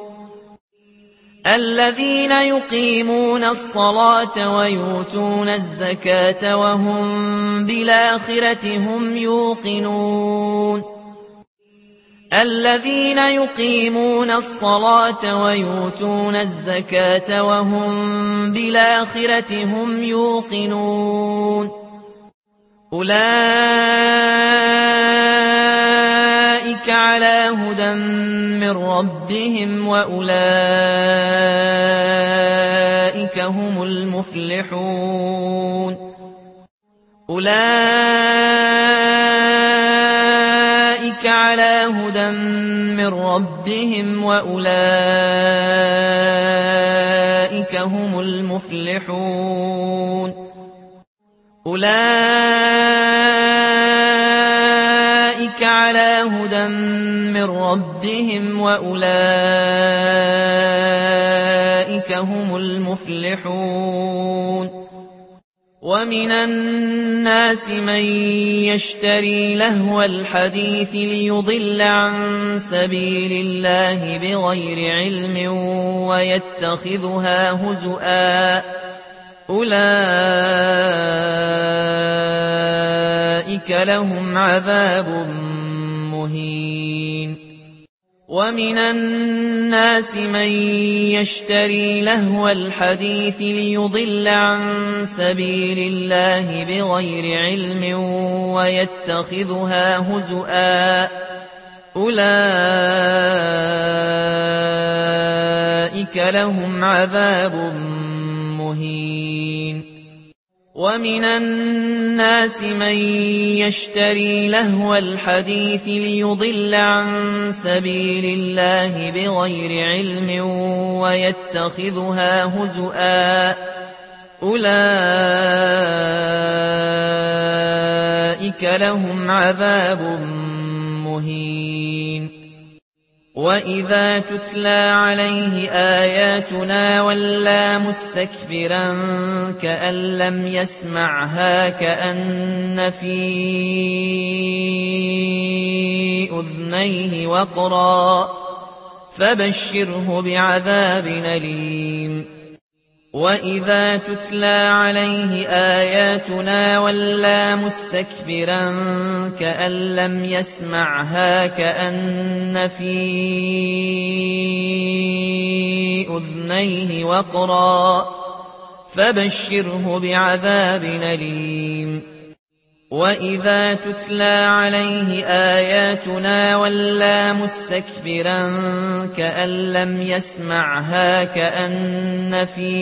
[SPEAKER 1] الذين يقيمون الصلاة ويؤتون الزكاة وهم بالآخرة هم يوقنون الذين يقيمون الصلاة ويؤتون الزكاة وهم بالآخرة هم يوقنون أولئك على هدى من ربهم وأولئك هم المفلحون أولئك على هدى من ربهم وأولئك هم المفلحون أولئك على هدى من ربهم وأولئك هم المفلحون ومن الناس من يشتري لهو الحديث ليضل عن سبيل الله بغير علم ويتخذها هزؤا أولئك لهم عذاب مهين ومن الناس من يشتري لهو الحديث ليضل عن سبيل الله بغير علم ويتخذها هزؤا أولئك لهم عذاب مهين ومن الناس من يشتري لهو الحديث ليضل عن سبيل الله بغير علم ويتخذها هزؤا أولئك لهم عذاب مهين وإذا تتلى عليه آياتنا ولى مستكبرا كأن لم يسمعها كأن في أذنيه وقرا فبشره بعذاب أليم وإذا تتلى عليه آياتنا ولى مستكبرا كأن لم يسمعها كأن في أذنيه وقرا فبشره بعذاب أليم وإذا تتلى عليه آياتنا ولى مستكبرا كأن لم يسمعها كأن في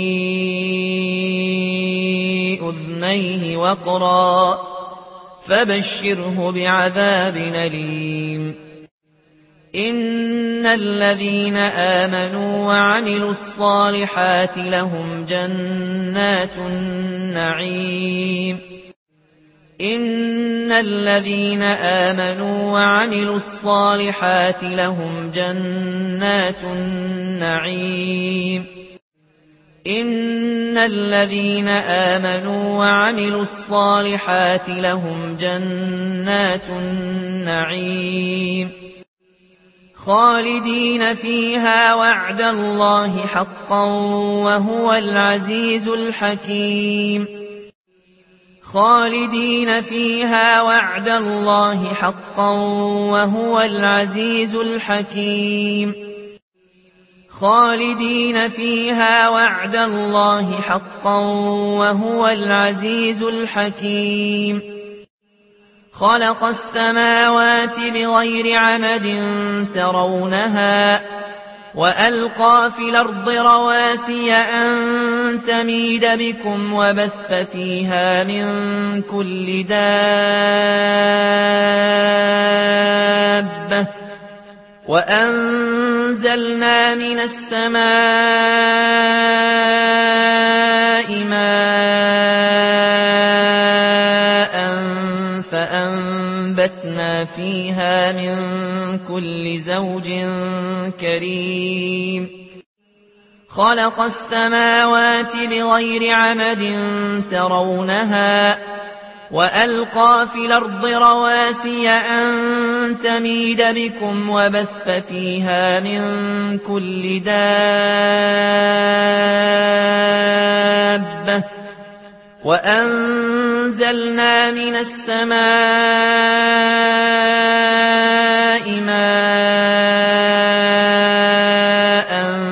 [SPEAKER 1] أذنيه وقرا فبشره بعذاب أليم إن الذين آمنوا وعملوا الصالحات لهم جنات النعيم إن الذين آمنوا وعملوا الصالحات لهم جنات النعيم إن الذين آمنوا وعملوا الصالحات لهم جنات النعيم خالدين فيها وعد الله حقا وهو العزيز الحكيم خالدين فيها وعد الله حقا وهو العزيز الحكيم خالدين فيها وعد الله حقا وهو العزيز الحكيم خلق السماوات بغير عمد ترونها وألقى في الأرض رواسي أن تميد بكم وبث فيها من كل دابة وأنزلنا من السماء ماء فأنبتنا فيها من كل زوج كريم خلق السماوات بغير عمد ترونها وألقى في الأرض رواسي أن تميد بكم وبث فيها من كل دابة وأنزلنا من السماء ماء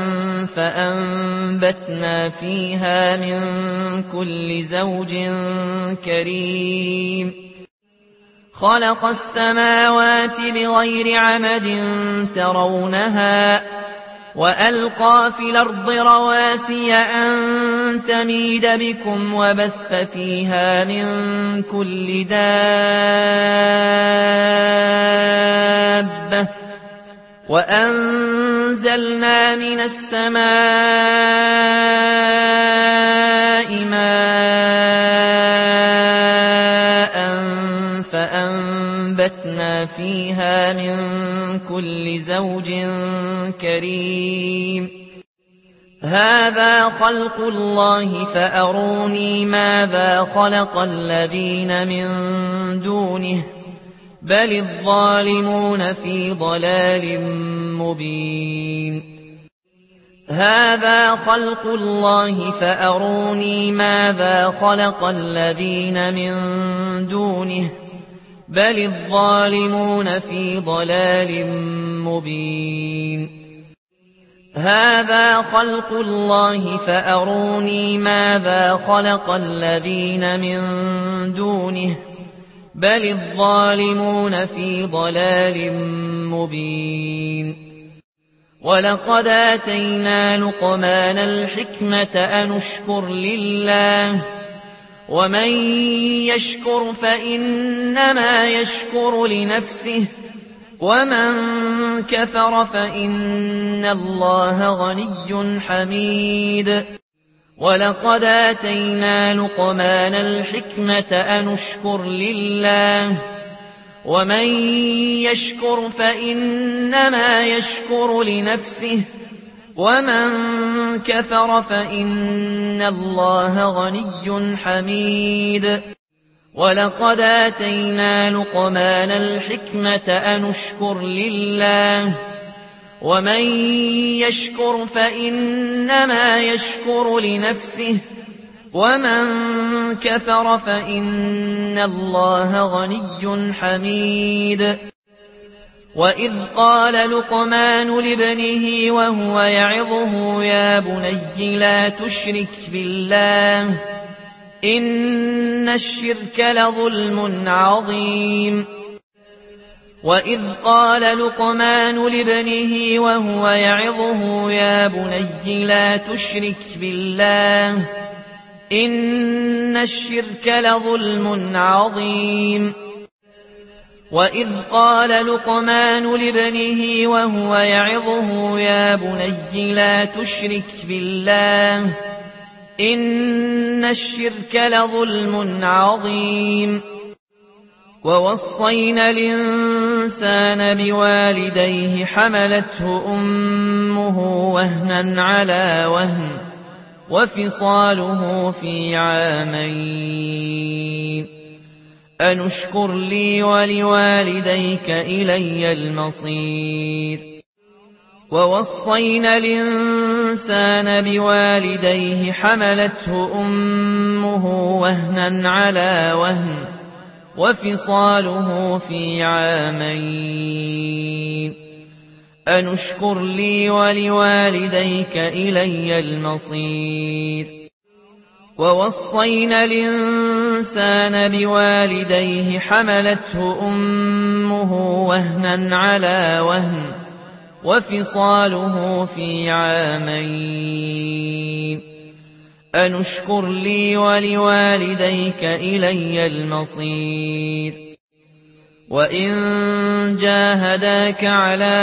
[SPEAKER 1] فأنبتنا فيها من كل زوج كريم خلق السماوات بغير عمد ترونها وألقى في الأرض رواسي أن تميد بكم وبث فيها من كل دابة وأنزلنا من السماء ماء فأنبتنا فيها من كل زوج كريم هذا خلق الله فأروني ماذا خلق الذين من دونه بل الظالمون في ضلال مبين هذا خلق الله فأروني ماذا خلق الذين من دونه بل الظالمون في ضلال مبين هذا خلق الله فأروني ماذا خلق الذين من دونه بل الظالمون في ضلال مبين ولقد آتينا لقمان الحكمة أن اشكر لله ومن يشكر فإنما يشكر لنفسه ومن كفر فإن الله غني حميد ولقد آتينا لقمان الحكمة أن اشكر لله ومن يشكر فإنما يشكر لنفسه ومن كفر فإن الله غني حميد ولقد آتينا لقمان الحكمة أن اشكر لله ومن يشكر فإنما يشكر لنفسه ومن كفر فإن الله غني حميد وإذ قال لقمان لابنه وهو يعظه يا بني لا تشرك بالله إن الشرك لظلم عظيم وإذ قال لقمان لابنه وهو يعظه يا بني لا تشرك بالله إن الشرك لظلم عظيم وإذ قال لقمان لابنه وهو يعظه يا بني لا تشرك بالله إن الشرك لظلم عظيم ووصينا الإنسان بوالديه حملته أمه وهنا على وهن وفصاله في عامين أن اشكر لي ولوالديك إلي المصير ووصينا الإنسان بوالديه حملته أمه وهنا على وهن وفصاله في عامين أن اشكر لي ولوالديك إلي المصير ووصينا الإنسان بوالديه حملته أمه وهنا على وهن وفصاله في عامين أن اشكر لي ولوالديك إلي المصير وإن جاهداك على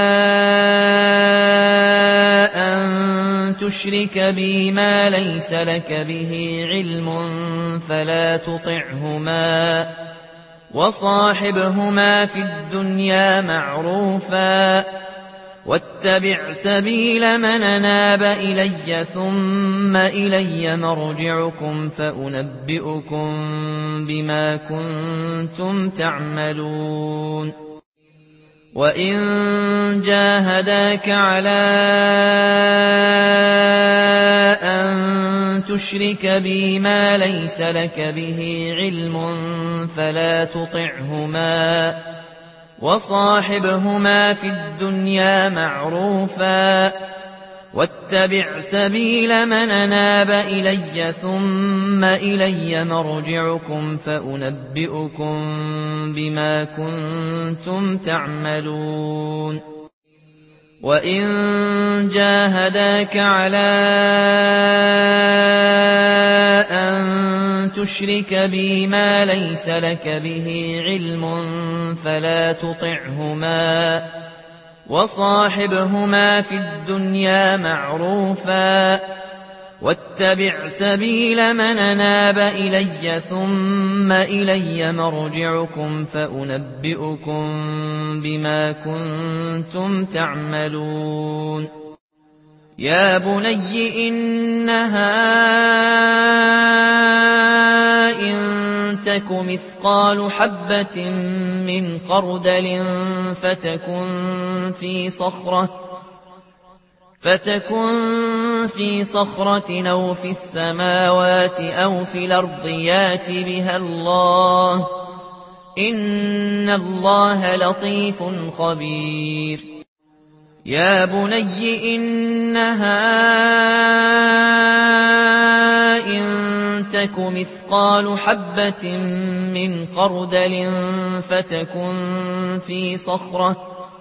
[SPEAKER 1] أن تشرك بي ما ليس لك به علم فلا تطعهما وصاحبهما في الدنيا معروفا واتبع سبيل من أناب إلي ثم إلي مرجعكم فأنبئكم بما كنتم تعملون وإن جاهداك على أن تشرك بي ما ليس لك به علم فلا تطعهما وصاحبهما في الدنيا معروفا واتبع سبيل من أناب إلي ثم إلي مرجعكم فأنبئكم بما كنتم تعملون وإن جاهداك على أن تشرك بي ما ليس لك به علم فلا تطعهما وصاحبهما في الدنيا معروفا واتبع سبيل من أناب إلي ثم إلي مرجعكم فأنبئكم بما كنتم تعملون يا بني إنها إن تك مثقال حبة من خردل فتكن في صخرة فتكن في صخرة أو في السماوات أو في الأرض يات بها الله إن الله لطيف خبير يا بني إنها إن تك مثقال حبة من خردل فتكن في صخرة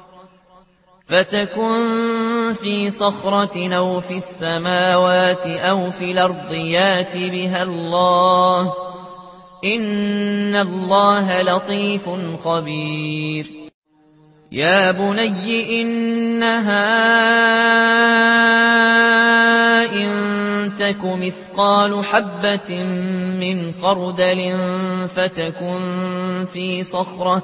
[SPEAKER 1] فتكن في صخرة أو في السماوات أو في الأرض يات بها الله إن الله لطيف خبير يا بني إنها إن تك مثقال حبة من خردل فتكن في صخرة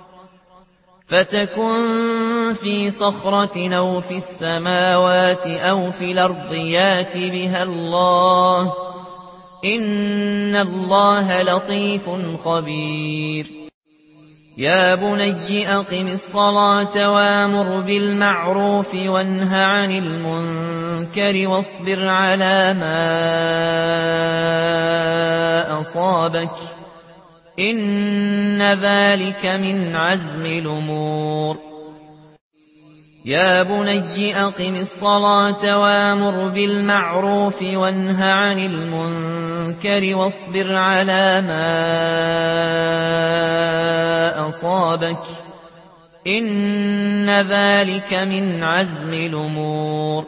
[SPEAKER 1] فتكن في صخرة أو في السماوات أو في الأرض يات بها الله إن الله لطيف خبير يا بني أقم الصلاة وامر بالمعروف وانه عن المنكر واصبر على ما أصابك إن ذلك من عزم الأمور يا بني أقم الصلاة وامر بالمعروف وانه عن المنكر واصبر على ما أصابك إن ذلك من عزم الأمور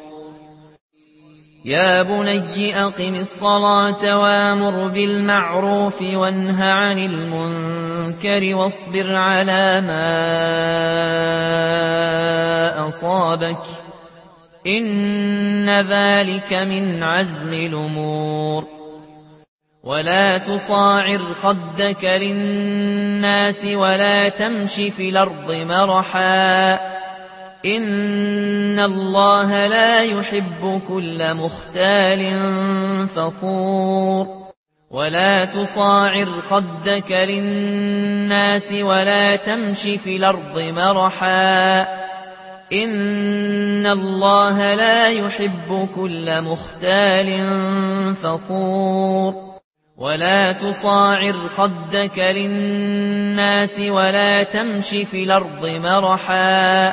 [SPEAKER 1] يا بني أقم الصلاة وامر بالمعروف وانه عن المنكر واصبر على ما أصابك إن ذلك من عزم الأمور ولا تصاعر خدك للناس ولا تمش في الأرض مرحا إن الله لا يحب كل مختال فخور ولا تصاعر خدك للناس ولا تمش في الأرض مرحا إن الله لا يحب كل مختال فخور ولا تصاعر خدك للناس ولا تمش في الأرض مرحا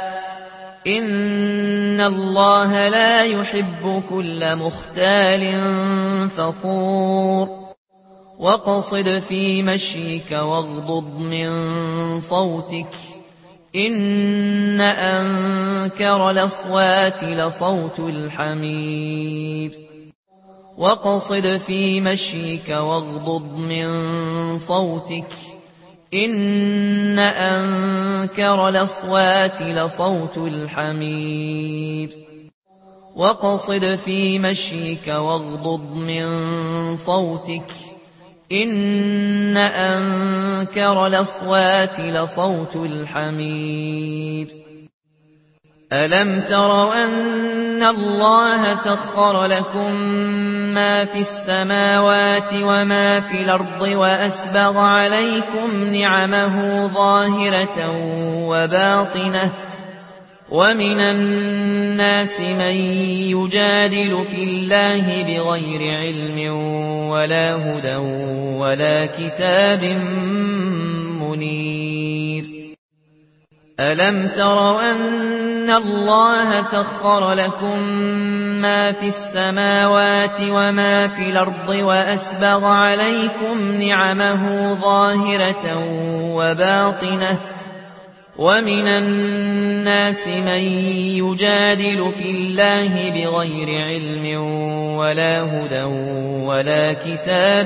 [SPEAKER 1] إن الله لا يحب كل مختال فخور واقصد في مشيك واغضض من صوتك إن أنكر الأصوات لصوت الحمير واقصد في مشيك واغضض من صوتك إن أنكر الأصوات لصوت الحمير واقصد في مشيك واغضض من صوتك إن أنكر الأصوات لصوت الحمير ألم تروا أن الله سخر لكم ما في السماوات وما في الأرض وأسبغ عليكم نعمه ظاهرة وباطنة ومن الناس من يجادل في الله بغير علم ولا هدى ولا كتاب منير ألم تروا أن الله سخر لكم ما في السماوات وما في الأرض وأسبغ عليكم نعمه ظاهرة وباطنة ومن الناس من يجادل في الله بغير علم ولا هدى ولا كتاب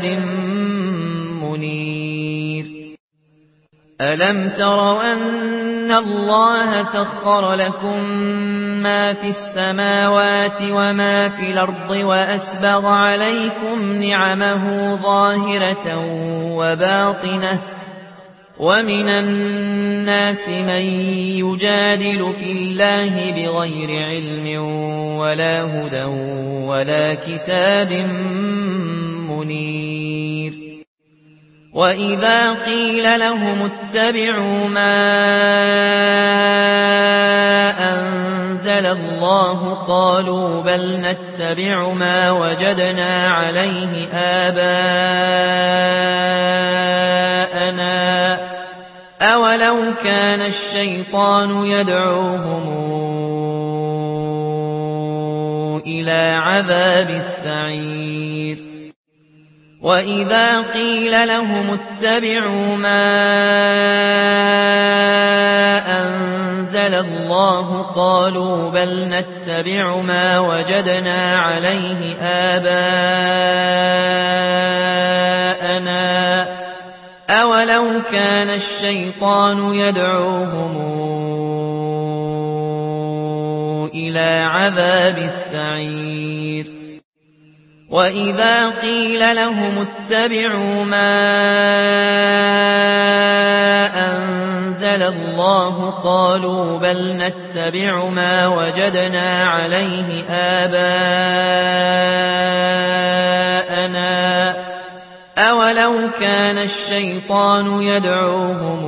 [SPEAKER 1] منير ألم تروا أن الله سخر لكم ما في السماوات وما في الأرض وأسبغ عليكم نعمه ظاهرة وباطنة ومن الناس من يجادل في الله بغير علم ولا هدى ولا كتاب منير وإذا قيل لهم اتبعوا ما أنزل الله قالوا بل نتبع ما وجدنا عليه آباءنا أولو كان الشيطان يدعوهم إلى عذاب السعير وإذا قيل لهم اتبعوا ما أنزل الله قالوا بل نتبع ما وجدنا عليه آباءنا أولو كان الشيطان يدعوهم إلى عذاب السعير وإذا قيل لهم اتبعوا ما أنزل الله قالوا بل نتبع ما وجدنا عليه آباءنا أولو كان الشيطان يدعوهم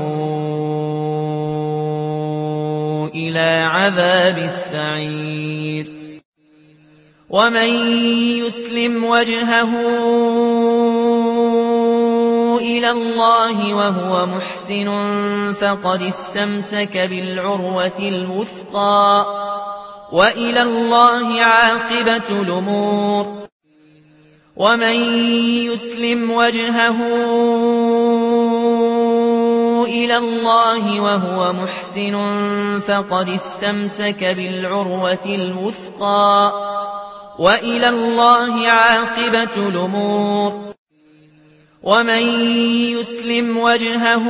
[SPEAKER 1] إلى عذاب السعير ومن يسلم وجهه إلى الله وهو محسن فقد استمسك بالعروة الوثقى وإلى الله عاقبة الأمور ومن يسلم وجهه إلى الله وهو محسن فقد استمسك بالعروة الوثقى وإلى الله عاقبة الأمور ومن يسلم وجهه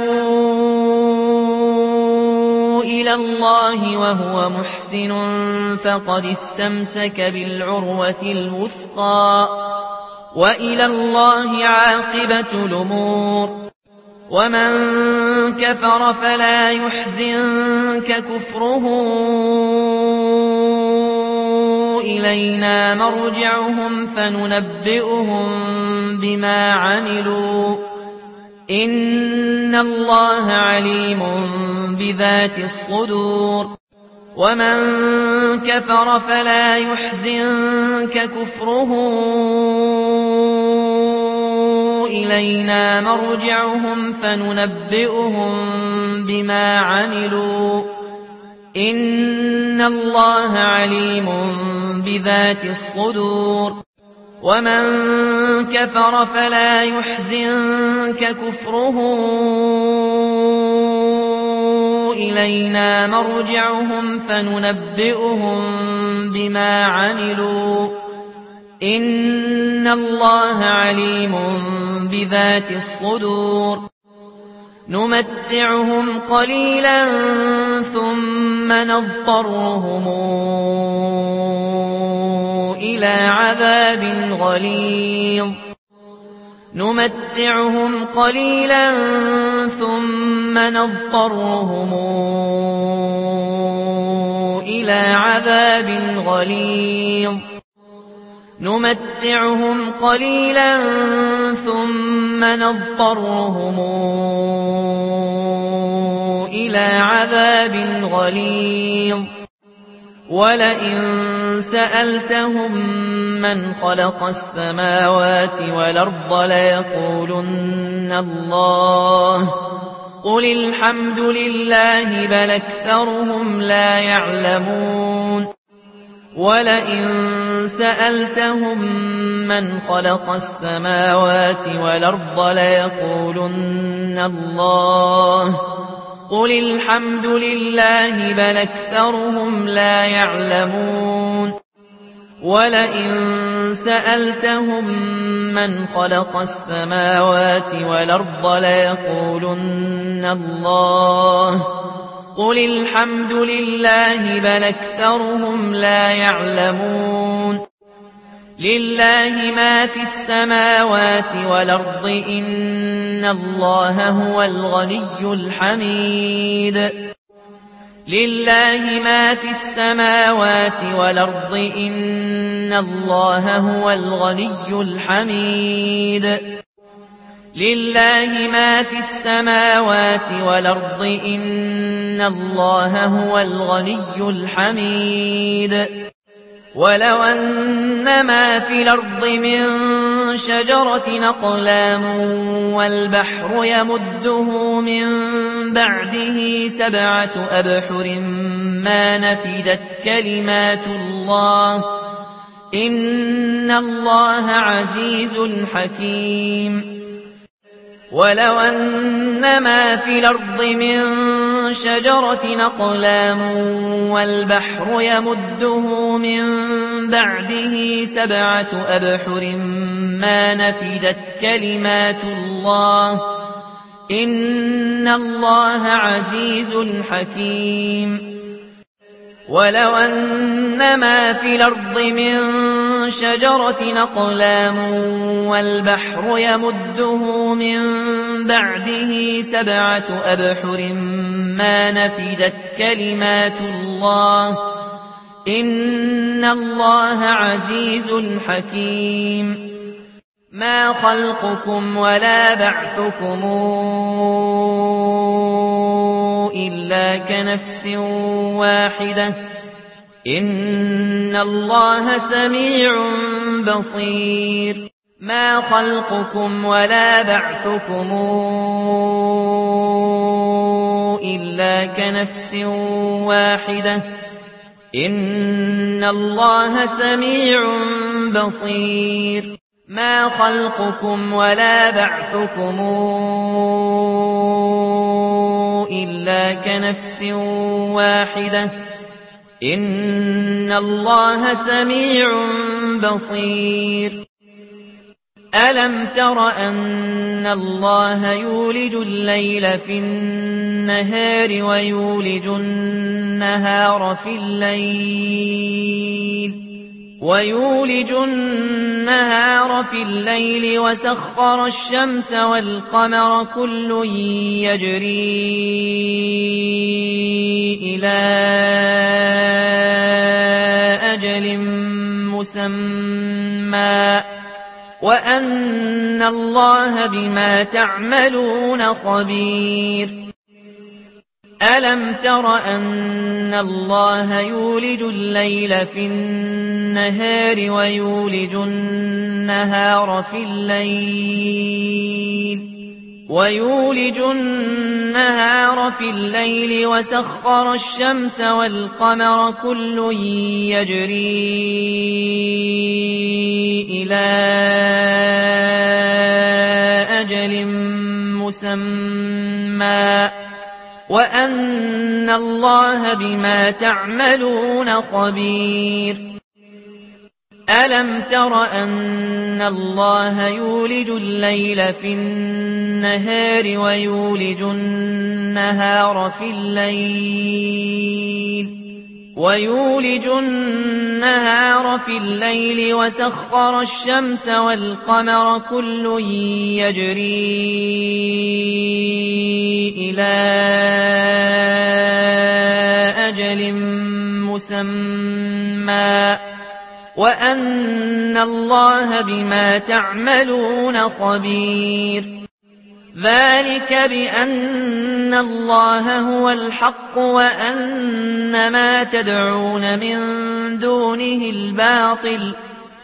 [SPEAKER 1] إلى الله وهو محسن فقد استمسك بالعروة الوثقى وإلى الله عاقبة الأمور ومن كفر فلا يحزنك كفره إلينا مرجعهم فننبئهم بما عملوا إن الله عليم بذات الصدور ومن كفر فلا يحزنك كفره إلينا مرجعهم فننبئهم بما عملوا إن الله عليم بذات الصدور ومن كفر فلا يحزنك كفره إلينا مرجعهم فننبئهم بما عملوا إن الله عليم بذات الصدور نمتعهم قليلا ثم نضطرهم إلى عذاب غليظ نمتعهم قليلا ثم نضطرهم إلى عذاب غليظ نمتعهم قليلا ثم نضطرهم إلى عذاب غليظ ولئن سألتهم من خلق السماوات والأرض ليقولن الله قل الحمد لله بل أكثرهم لا يعلمون ولئن سألتهم من خلق السماوات والأرض ليقولن الله قل الحمد لله بل أكثرهم لا يعلمون ولئن سألتهم من خلق السماوات والأرض ليقولن الله قل الحمد لله بل أكثرهم لا يعلمون لله ما في السماوات والأرض إن الله هو الغني الحميد لله ما في السماوات والأرض إن الله هو الغني الحميد لله ما في السماوات والأرض إن الله هو الغني الحميد ولو أن ما في الأرض من شجرة أقلام والبحر يمده من بعده سبعة أبحر ما نفدت كلمات الله إن الله عزيز حكيم ولو أن ما في الأرض من شجرة أقلام والبحر يمده من بعده سبعة أبحر ما نفدت كلمات الله إن الله عزيز حكيم ولو أن ما في الأرض من شجرة أقلام والبحر يمده من بعده سبعة أبحر ما نفدت كلمات الله إن الله عزيز حكيم ما خلقكم ولا بعثكم إلا كنفس واحدة إن الله سميع بصير ما خلقكم ولا بعثكم إلا كنفس واحدة إن الله سميع بصير ما خلقكم ولا بعثكم إلا كنفس واحدة إن الله سميع بصير ألم تر أن الله يولج الليل في النهار ويولج النهار في الليل ويولج النهار في الليل وسخر الشمس والقمر كل يجري إلى أجل مسمى وأن الله بما تعملون خبير ألم تر أن الله يولج الليل في النهار ويولج النهار في الليل ويولج النهار في الليل وسخر الشمس والقمر كل يجري إلى أجل مسمى وأن الله بما تعملون خبير ألم تر أن الله يولج الليل في النهار ويولج النهار في الليل ويولج النهار في الليل وسخر الشمس والقمر كل يجري إلى أجل مسمى وأن الله بما تعملون خبير ذلك بأن الله هو الحق وأن ما تدعون من دونه الباطل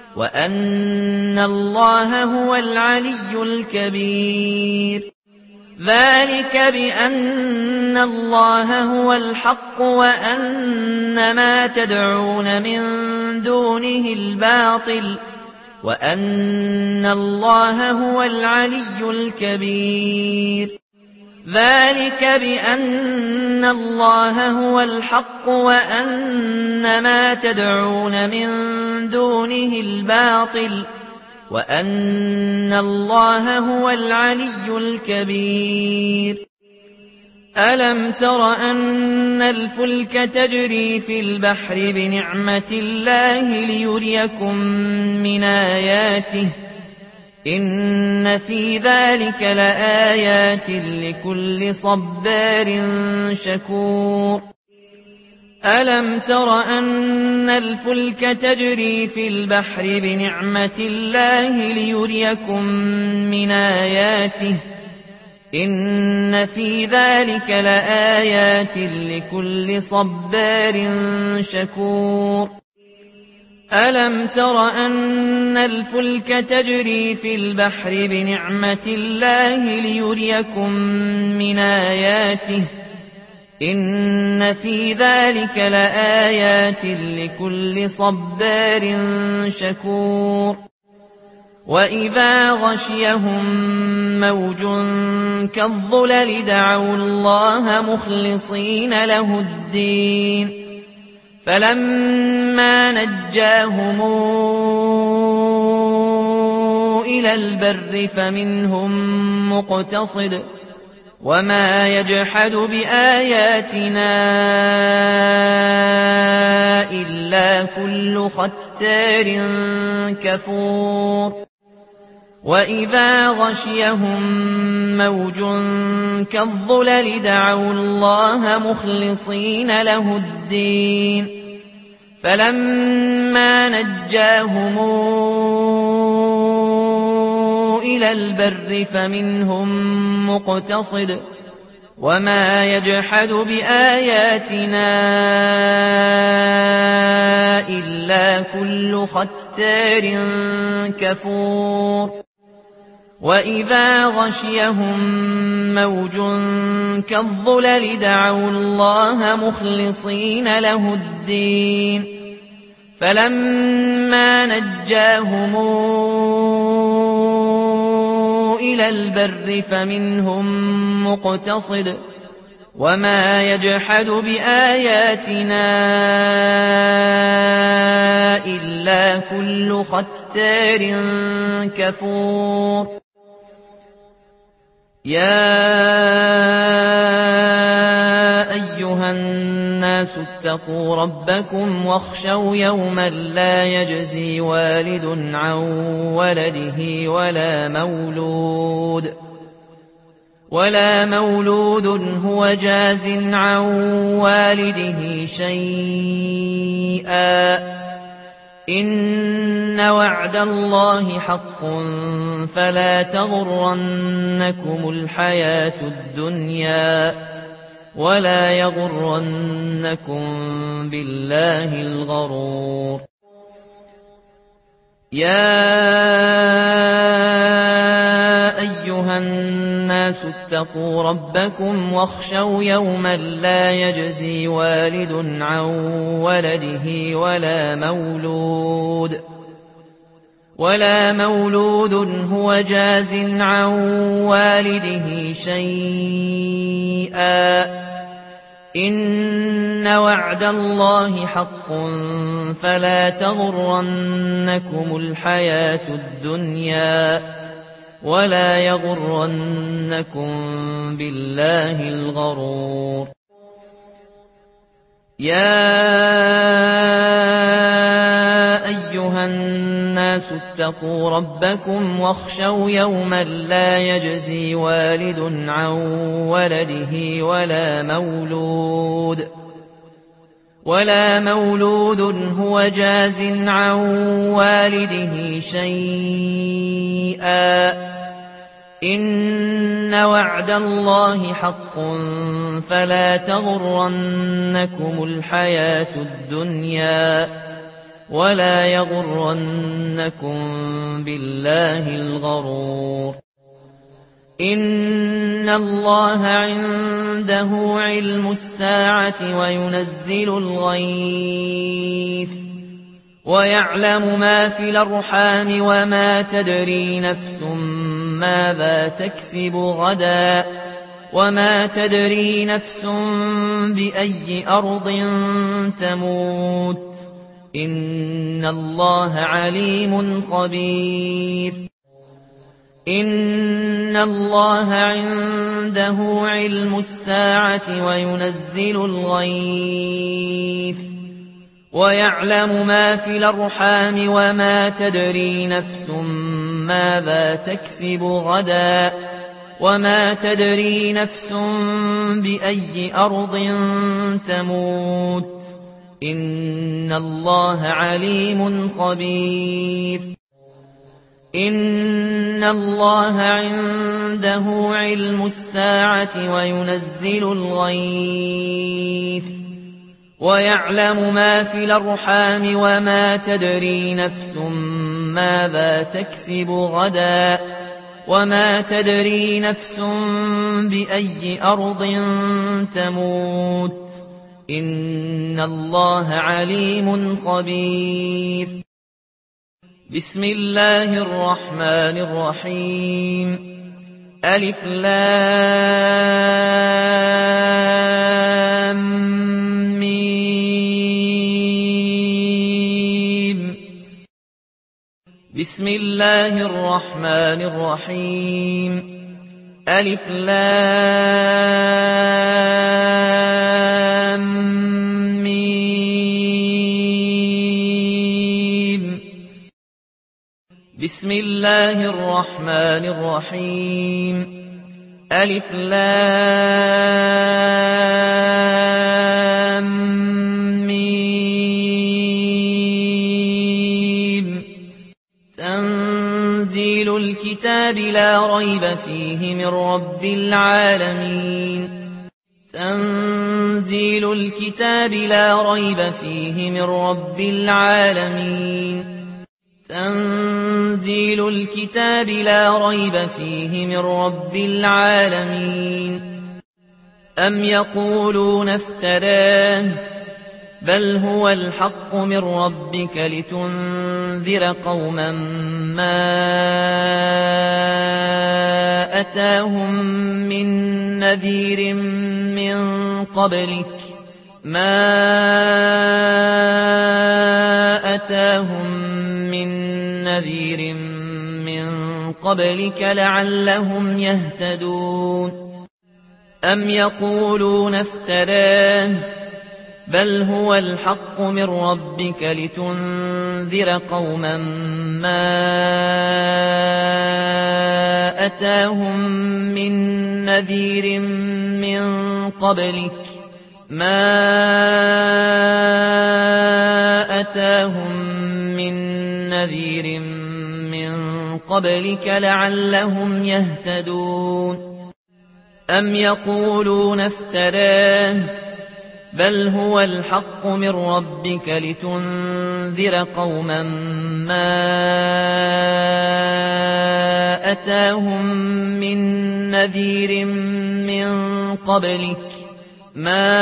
[SPEAKER 1] وأن الله هو العلي الكبير ذلك بأن الله هو الحق وأن ما تدعون من دونه الباطل وأن الله هو العلي الكبير ذلك بأن الله هو الحق وأن ما تدعون من دونه الباطل وأن الله هو العلي الكبير ألم تر أن الفلك تجري في البحر بنعمة الله ليريكم من آياته إن في ذلك لآيات لكل صبار شكور ألم تر أن الفلك تجري في البحر بنعمة الله ليريكم من آياته إن في ذلك لآيات لكل صبار شكور ألم تر أن الفلك تجري في البحر بنعمة الله ليريكم من آياته إن في ذلك لآيات لكل صبار شكور وإذا غشيهم موج كالظلل دعوا الله مخلصين له الدين فلما نجاهم إلى البر فمنهم مقتصد وما يجحد بآياتنا إلا كل ختار كفور وإذا غشيهم موج كالظلل دعوا الله مخلصين له الدين فلما نجاهم إلى البر فمنهم مقتصد وما يجحد بآياتنا إلا كل ختار كفور وإذا غشيهم موج كالظلل دعوا الله مخلصين له الدين فلما نجاهم إلى البر فمنهم مقتصد وما يجحد بآياتنا إلا كل ختار كفور يا أيها الناس اتقوا ربكم واخشوا يوما لا يجزي والد عن ولده ولا مولود ولا مولود هو جاز عن والده شيئا إن وعد الله حق فلا تغرنكم الحياة الدنيا ولا يغرنكم بالله الغرور يا أيها الناس اتقوا ربكم واخشوا يوما لا يجزي والد عن ولده ولا مولود ولا مولود هو جاز عن والده شيئا إن وعد الله حق فلا تغرنكم الحياة الدنيا ولا يغرنكم بالله الغرور يا أيها الناس اتقوا ربكم واخشوا يوما لا يجزي والد عن ولده ولا مولود ولا مولود هو جاز عن والده شيئا إن وعد الله حق فلا تغرنكم الحياة الدنيا ولا يغرنكم بالله الغرور إن الله عنده علم الساعة وينزل الغيث ويعلم ما في الأرحام وما تدري نفس ماذا تكسب غدا وما تدري نفس بأي أرض تموت إن الله عليم خبير إن الله عنده علم الساعة وينزل الغيث ويعلم ما في الأرحام وما تدري نفس ماذا تكسب غدا وما تدري نفس بأي أرض تموت إن الله عليم خبير إن الله عنده علم الساعة وينزل الغيث ويعلم ما في الأرحام وما تدري نفس ماذا تكسب غدا وما تدري نفس بأي أرض تموت إن الله عليم خبير بسم الله الرحمن الرحيم ألف لام ميم بسم الله الرحمن الرحيم ألف لام ميم بسم الله الرحمن الرحيم ألف لام ميم تنزيل الكتاب لا ريب فيه من رب العالمين تنزيل الكتاب لا ريب فيه من رب العالمين تنزيل الكتاب لا ريب فيه من رب العالمين أم يقولون افتراه بل هو الحق من ربك لتنذر قوما ما أتاهم من نذير من قبلك ما أتاهم من نذير من قبلك لعلهم يهتدون أم يقولون افتراه بل هو الحق من ربك لتنذر قوما ما أتاهم من نذير من قبلك ما أتاهم من نذير من قبلك لعلهم يهتدون أم يقولون افتراه بل هو الحق من ربك لتنذر قوما ما أتاهم من نذير من قبلك ما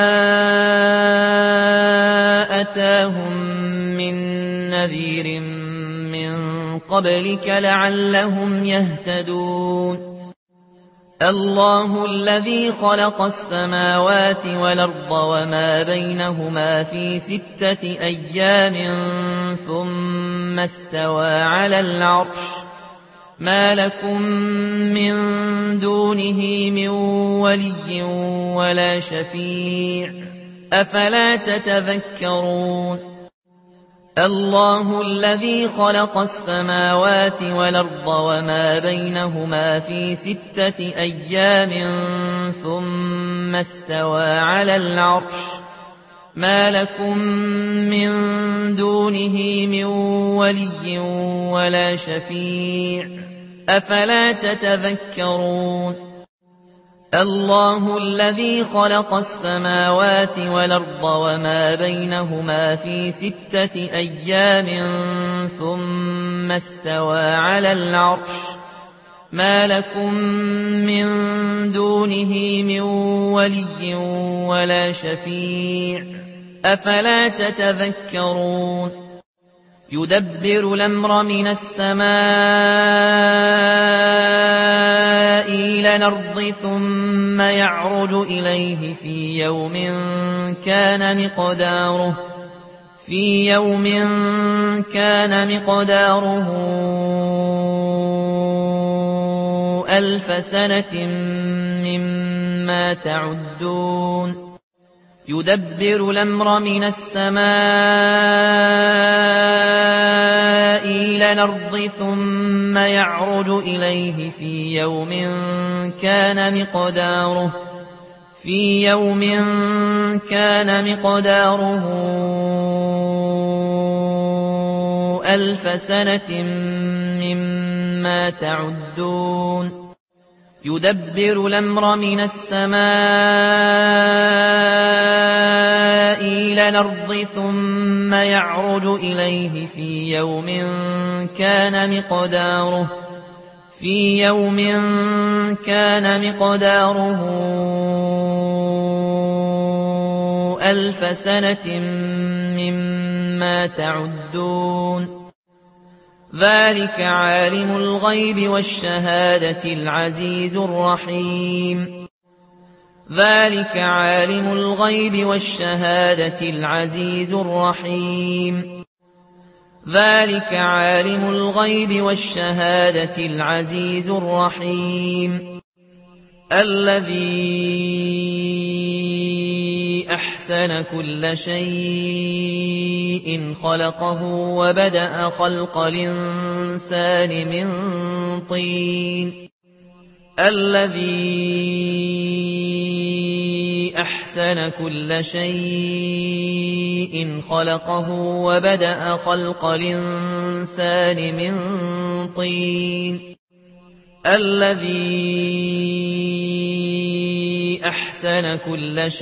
[SPEAKER 1] أتاهم من نذير من قبلك لعلهم يهتدون الله الذي خلق السماوات والأرض وما بينهما في ستة أيام ثم استوى على العرش ما لكم من دونه من ولي ولا شفيع أفلا تتذكرون الله الذي خلق السماوات والأرض وما بينهما في ستة أيام ثم استوى على العرش ما لكم من دونه من ولي ولا شفيع أفلا تتذكرون الله الذي خلق السماوات والأرض وما بينهما في ستة أيام ثم استوى على العرش ما لكم من دونه من ولي ولا شفيع أفلا تتذكرون يدبر الأمر من السماء إلى الأرض ثم يعرج إليه في يوم كان مقداره في يوم كان مقداره ألف سنة مما تعدون يدبر الأمر من السماء إلى الأرض ثم يعرج إليه في يوم كان مقداره في يوم كان مقداره ألف سنة مما تعدون يدبر الأمر من السماء إلى الأرض ثم يعرج إليه في يوم كان مقداره في يوم كان مقداره ألف سنة مما تعدون ذلك عالم الغيب والشهادة العزيز الرحيم ذلك عالم الغيب والشهادة العزيز الرحيم ذلك عالم الغيب والشهادة العزيز الرحيم الذي أحسن كل شيء خلقه وبدأ خلق الإنسان من طين الذي أحسن كل شيء خلقه وبدأ خلق الإنسان من طين الذي أحسن كل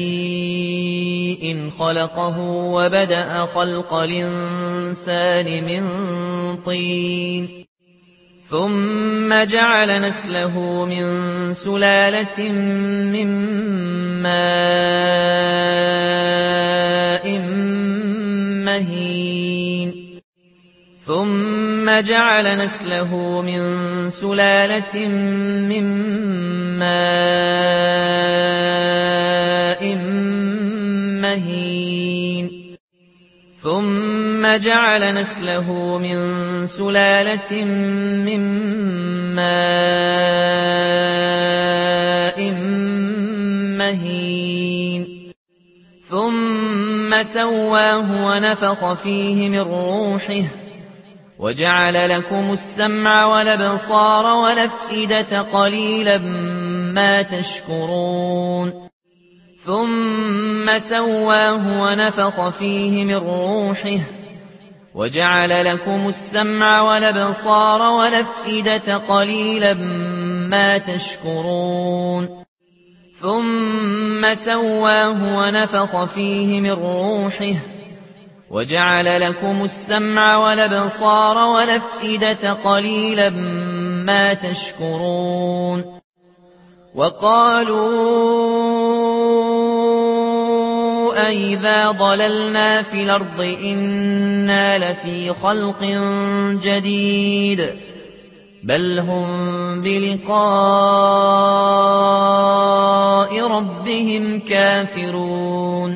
[SPEAKER 1] شيء خلقه وبدأ خلق الإنسان من طين ثم جعل نسله من سلالة من ماء مهين ثم جعل نسله من سلالة من ماء مهين ثم جعل نسله من سلالة من ماء مهين ثم سواه ونفخ فيه من روحه وجعل لكم السمع والأبصار والأفئدة قليلا ما تشكرون ثم سواه ونفخ فيه من روحه وجعل لكم السمع والأبصار والأفئدة قليلا ما تشكرون ثم سواه ونفخ فيه من روحه وجعل لكم السمع والأبصار والأفئدة قليلا ما تشكرون وقالوا أئذا ضللنا في الأرض إنا لفي خلق جديد بل هم بلقاء ربهم كافرون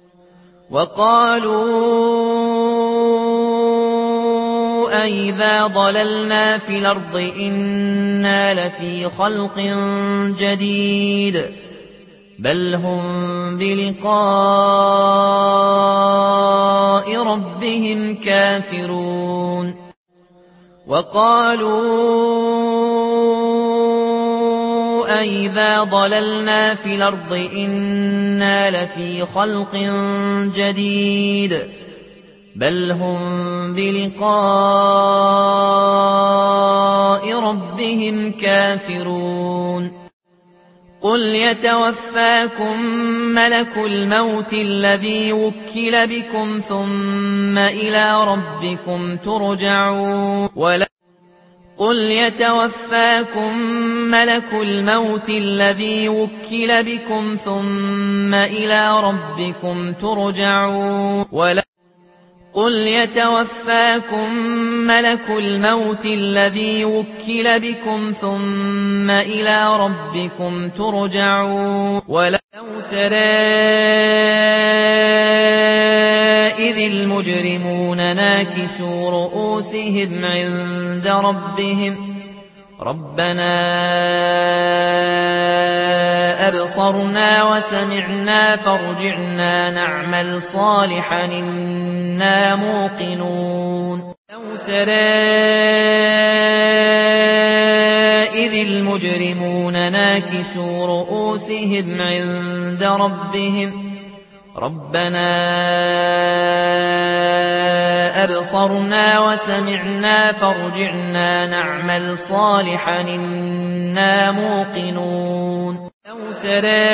[SPEAKER 1] وقالوا أئذا ضللنا في الأرض إنا لفي خلق جديد بل هم بلقاء ربهم كافرون وقالوا أئذا ضللنا في الأرض إنا لفي خلق جديد بل هم بلقاء ربهم كافرون قل يتوفاكم ملك الموت الذي وكل بكم ثم إلى ربكم ترجعون قل يتوفاكم ملك الموت الذي وكل بكم ثم إلى ربكم ترجعون قل يتوفاكم ملك الموت الذي وكل بكم ثم إلى ربكم ترجعون ولو ترى إذ المجرمون ناكسوا رؤوسهم عند ربهم ربنا أبصرنا وسمعنا فارجعنا نعمل صالحا إنا موقنون لو ترى إذ المجرمون ناكسوا رؤوسهم عند ربهم ربنا أبصرنا وسمعنا فارجعنا نعمل صالحا إنا موقنون لو ترى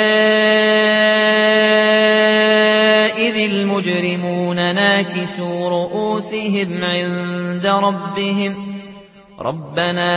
[SPEAKER 1] إذ المجرمون ناكسوا رؤوسهم عند ربهم ربنا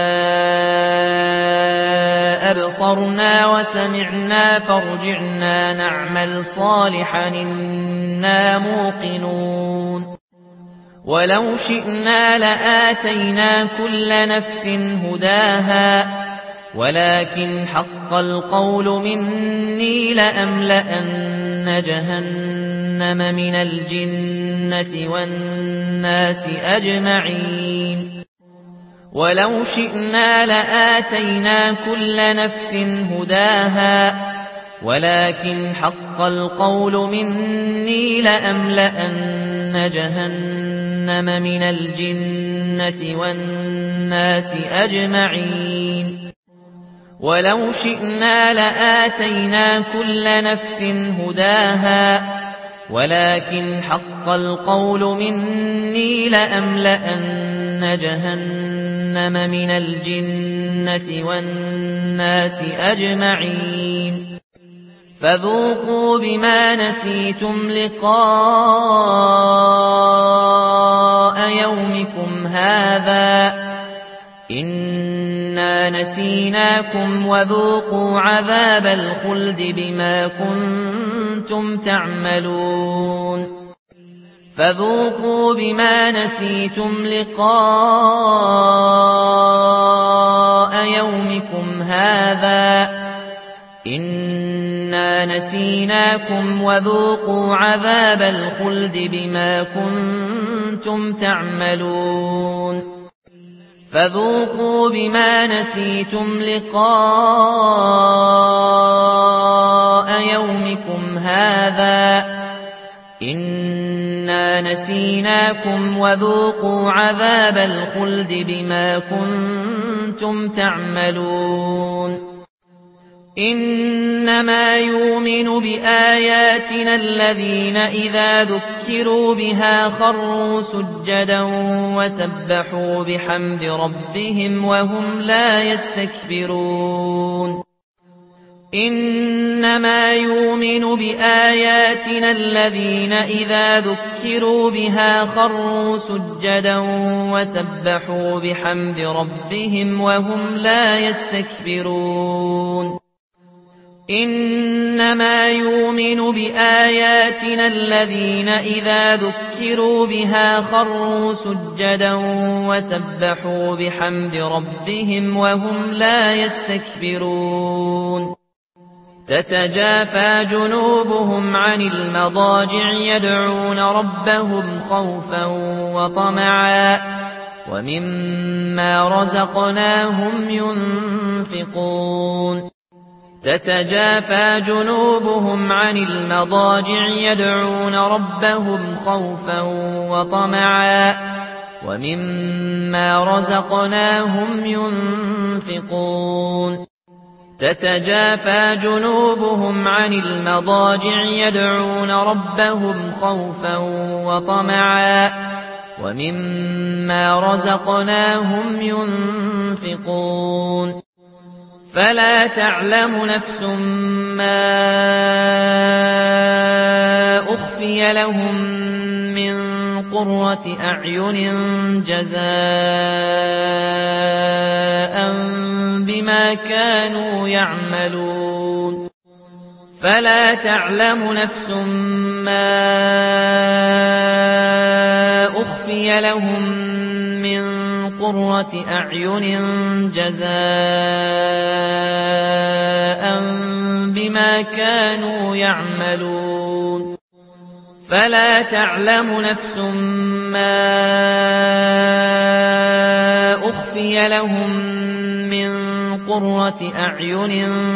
[SPEAKER 1] أبصرنا وسمعنا فارجعنا نعمل صالحا إنا موقنون ولو شئنا لآتينا كل نفس هداها ولكن حق القول مني لأملأن جهنم من الجنة والناس أجمعين ولو شئنا لآتينا كل نفس هداها ولكن حق القول مني لأملأن جهنم من الجنة والناس أجمعين ولو شئنا لآتينا كل نفس هداها ولكن حق القول مني لأملأن جهنم من الجنة والناس أجمعين فذوقوا بما نسيتم لقاء يومكم هذا إنا نسيناكم وذوقوا عذاب الخلد بما كنتم تعملون فذوقوا بما نسيتم لقاء يومكم هذا إنا نسيناكم وذوقوا عذاب الخلد بما كنتم تعملون فذوقوا بما نسيتم لقاء يومكم هذا إنا نسيناكم وذوقوا عذاب الخلد بما كنتم تعملون إنما يؤمن بآياتنا الذين إذا ذكروا بها خروا سجدا وسبحوا بحمد ربهم وهم لا يستكبرون إنما يؤمن بآياتنا الذين إذا ذكروا بها خروا سجدا وسبحوا بحمد ربهم وهم لا يستكبرون إنما يؤمن بآياتنا الذين إذا ذكروا بها خروا سجدا وسبحوا بحمد ربهم وهم لا يستكبرون تتجافى جنوبهم عن المضاجع يدعون ربهم خوفا وطمعا ومما رزقناهم ينفقون تتجافى جنوبهم عن المضاجع يدعون ربهم خوفا وطمعا ومما رزقناهم ينفقون تتجافى جنوبهم عن المضاجع يدعون ربهم خوفا وطمعا ومما رزقناهم ينفقون فلا تعلم نفس ما أخفي لهم من قرة أعين جزاء بما كانوا يعملون فلا تعلم نفس ما أخفي لهم من قرة أعين جزاء بما كانوا يعملون فلا تعلم نفس ما أخفي لهم من قرة أعين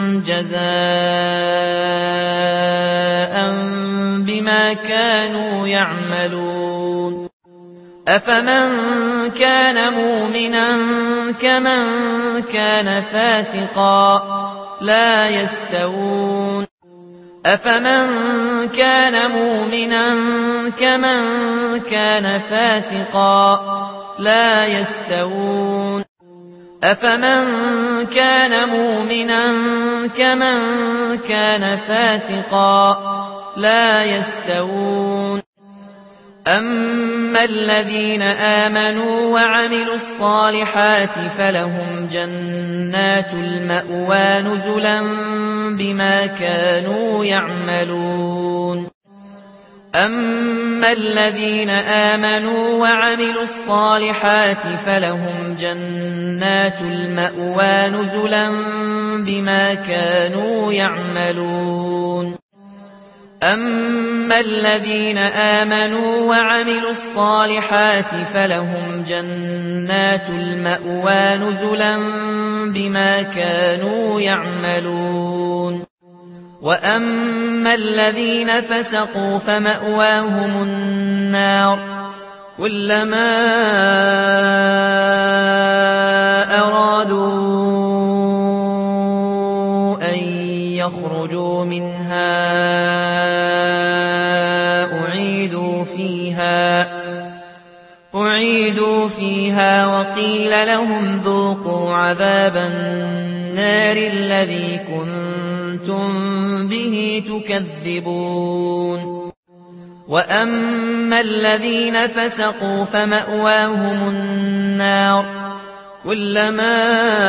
[SPEAKER 1] جزاء بما كانوا يعملون أفمن كان مؤمنا كمن كان فاسقا لا يستوون أفمن كان مؤمنا كمن كان فاسقا لا يستوون أفمن كان مؤمنا كمن كان فاسقا لا يستوون أما الذين آمنوا وعملوا الصالحات فلهم جنات المأوى نزلا بما كانوا يعملون أما الذين آمنوا وعملوا الصالحات فلهم جنات المأوى نزلا بما كانوا يعملون أما الذين آمنوا وعملوا الصالحات فلهم جنات المأوى نزلا بما كانوا يعملون وأما الذين فسقوا فمأواهم النار كلما أرادوا أن يخرجوا منها أعيدوا فيها أعيدوا فيها وقيل لهم ذوقوا عذاب النار الذي كنتم به تكذبون وأما الذين فسقوا فمأواهم النار كلما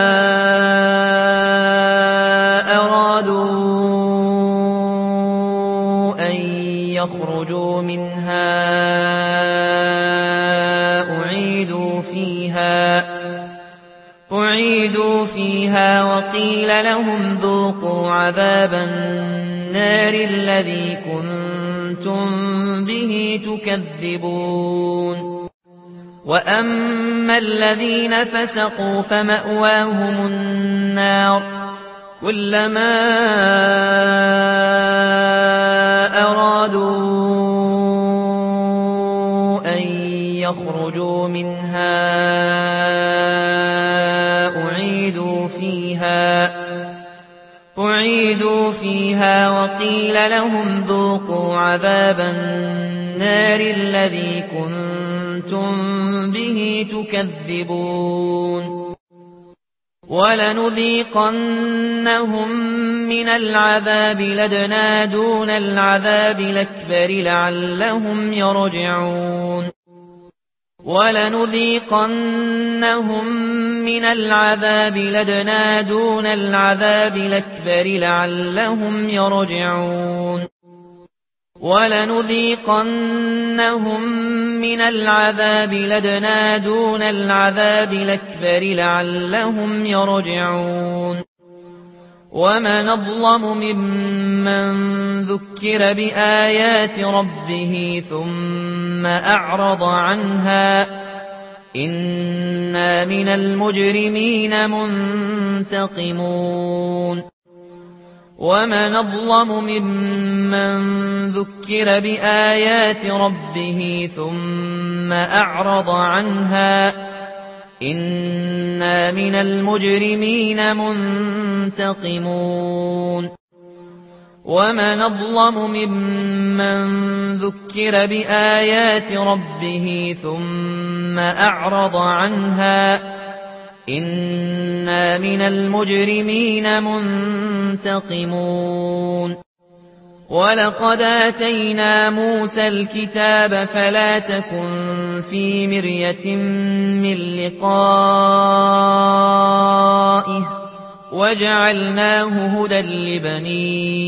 [SPEAKER 1] أرادوا أن يخرجوا منها أعيدوا فيها أعيدوا فيها وقيل لهم ذوقوا عذاب النار الذي كنتم به تكذبون وأما الذين فسقوا فمأواهم النار كلما أرادوا أن يخرجوا منها أعيدوا فيها أعيدوا فيها وقيل لهم ذوقوا عذاب النار الذي كنتم به تكذبون ولنذيقنهم من العذاب الأدنى دون العذاب الأكبر لعلهم يرجعون ولنذيقنهم من العذاب الأدنى دون العذاب الأكبر لعلهم يرجعون ولنذيقنهم من العذاب الأدنى دون العذاب الأكبر لعلهم يرجعون ومن أظلم ممن ذكر بآيات ربه ثم أعرض عنها إنا من المجرمين منتقمون ومن أظلم ممن ذكر بآيات ربه ثم أعرض عنها إنا من المجرمين منتقمون ومن أظلم ممن ذكر بآيات ربه ثم أعرض عنها إنا من المجرمين منتقمون ولقد آتينا موسى الكتاب فلا تكن في مرية من لقائه وجعلناه هدى لبني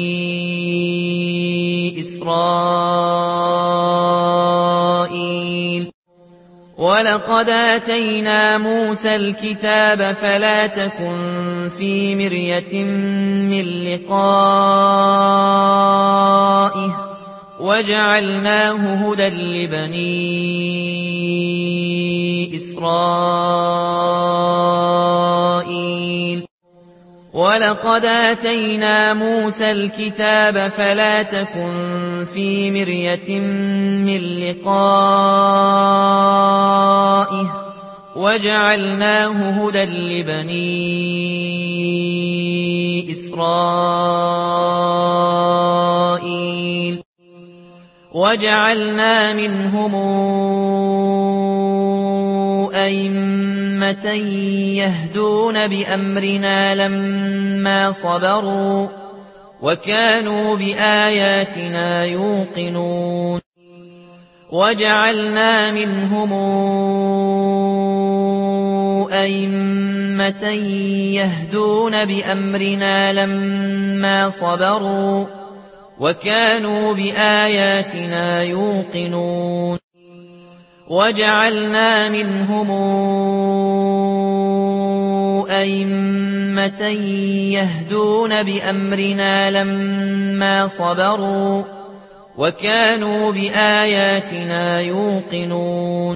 [SPEAKER 1] إسرائيل ولقد آتينا موسى الكتاب فلا تكن في مرية من لقائه وجعلناه هدى لبني إسرائيل ولقد آتينا موسى الكتاب فلا تكن في مرية من لقائه وجعلناه هدى لبني إسرائيل وجعلنا منهم أئمة يهدون بأمرنا لما صبروا وكانوا بآياتنا يوقنون وجعلنا منهم أئمة يهدون بأمرنا لما صبروا وكانوا بآياتنا يوقنون وجعلنا منهم أئمة يهدون بأمرنا لما صبروا وكانوا بآياتنا يوقنون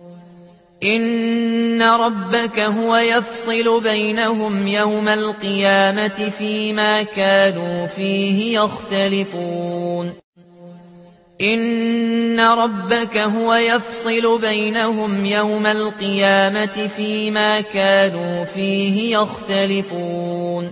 [SPEAKER 1] إن ربك هو يفصل بينهم يوم القيامة فيما كانوا فيه يختلفون إن ربك هو يفصل بينهم يوم القيامة فيما كانوا فيه يختلفون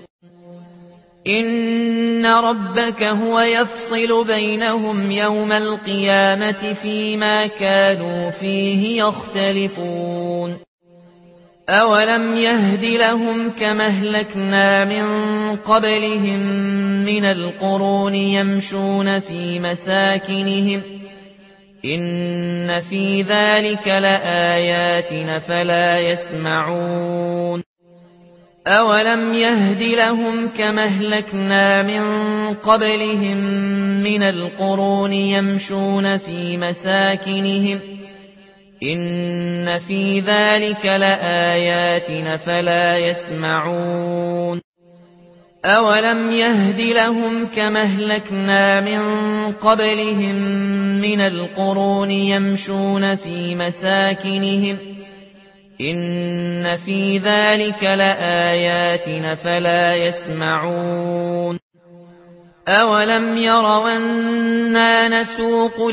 [SPEAKER 1] إن ربك هو يفصل بينهم يوم القيامة فيما كانوا فيه يختلفون أولم يهد لهم كما أهلكنا من قبلهم من القرون يمشون في مساكنهم إن في ذلك لآيات فلا يسمعون أولم يهد لهم كما أهلكنا من قبلهم من القرون يمشون في مساكنهم إن في ذلك لآيات فلا يسمعون أولم يهد لهم كما أهلكنا من قبلهم من القرون يمشون في مساكنهم إن في ذلك لآيات فلا يسمعون أولم يروا أنا نسوق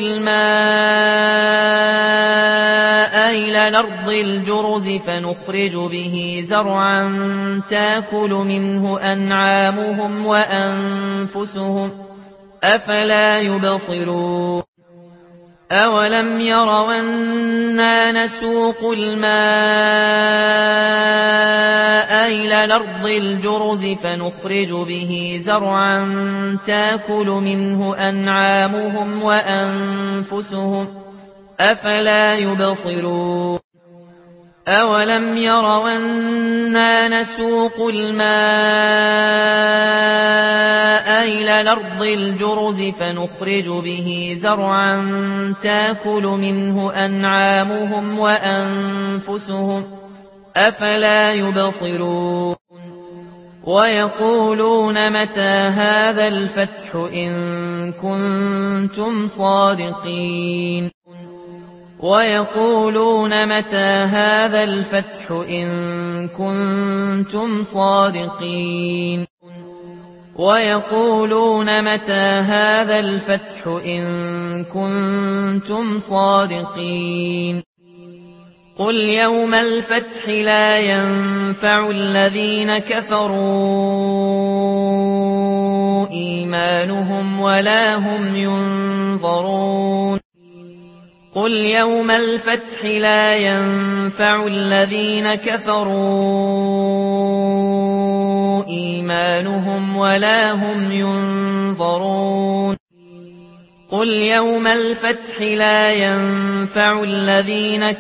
[SPEAKER 1] الماء إلى الأرض الجرز فنخرج به زرعا تأكل منه أنعامهم وأنفسهم أفلا يبصرون أولم يروا أنا نسوق الماء إلى الأرض الجرز فنخرج به زرعا تأكل منه أنعامهم وأنفسهم أفلا يبصرون أولم يروا أنا نسوق الماء إلى الأرض الجرز فنخرج به زرعا تأكل منه أنعامهم وأنفسهم أفلا يبصرون ويقولون متى هذا الفتح إن كنتم صادقين ويقولون متى هذا الفتح إن كنتم صادقين ويقولون متى هذا الفتح إن كنتم صادقين قل يوم الفتح لا ينفع الذين كفروا إيمانهم ولا هم ينظرون قل يوم الفتح لا ينفع الذين كفروا إيمانهم ولا هم ينظرون قل يوم الفتح لا ينفع الذين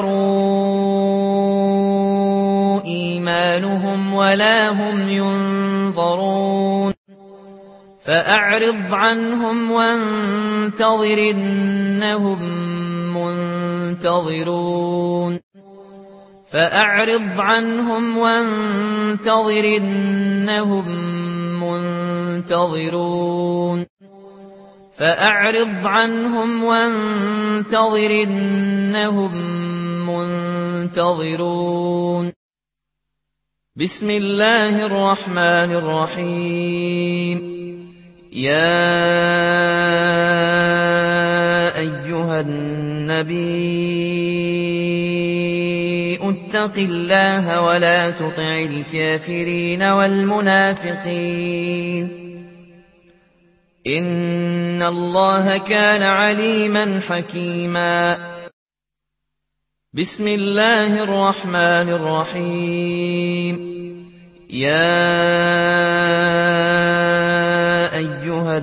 [SPEAKER 1] كفروا إيمانهم ولا هم ينظرون فأعرض عنهم وانتظر إنهم منتظرون فأعرض عنهم وانتظر إنهم منتظرون فأعرض عنهم وانتظر إنهم منتظرون بسم الله الرحمن الرحيم يا أيها النبي اتق الله ولا تطع الكافرين والمنافقين إن الله كان عليما حكيما بسم الله الرحمن الرحيم يا أيها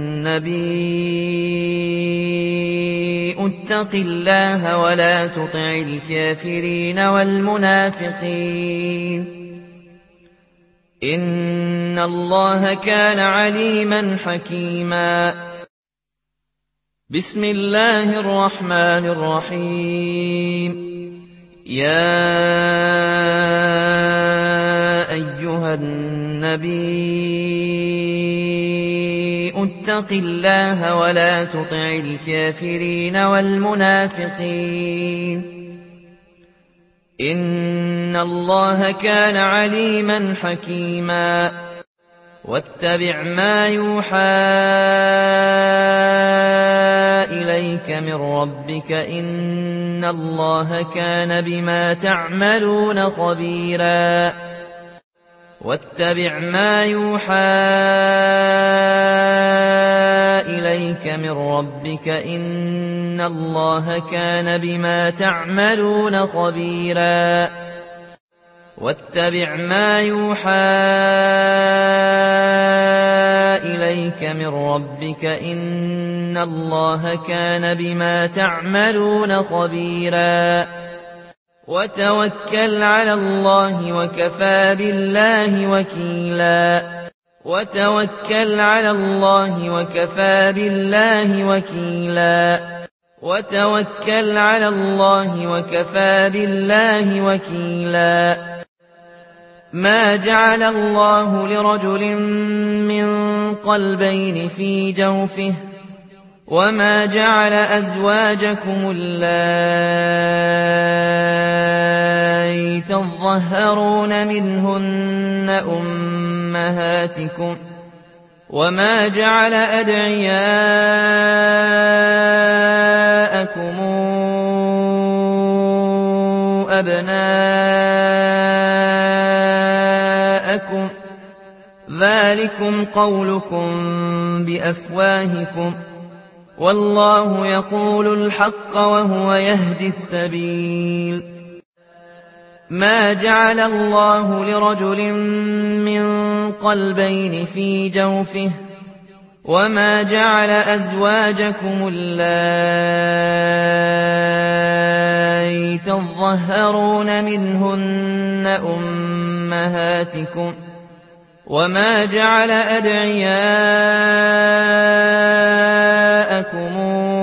[SPEAKER 1] النبي اتق الله ولا تطع الكافرين والمنافقين إن الله كان عليما حكيما بسم الله الرحمن الرحيم يا أيها النبي اتق الله ولا تطع الكافرين والمنافقين إن الله كان عليما حكيما واتبع ما يوحى إليك من ربك إن الله كان بما تعملون خبيرا واتبع ما يوحى إليك من ربك إن الله كان بما تعملون خبيرا واتبع ما يوحى إليك من ربك إن الله كان بما تعملون خبيرا وتوكل على الله وكفى بالله وكيلا وتوكل على الله وكفى بالله وكيلا وتوكل على الله وكفى بالله وكيلا ما جعل الله لرجل من قلبين في جوفه وما جعل أزواجكم اللائي تظهرون منهن أمهاتكم وما جعل أدعياءكم أبناءكم ذلكم قولكم بأفواهكم والله يقول الحق وهو يهدي السبيل ما جعل الله لرجل من قلبين في جوفه وما جعل أزواجكم اللائي تظهرون منهن أمهاتكم وما جعل أدعياءكم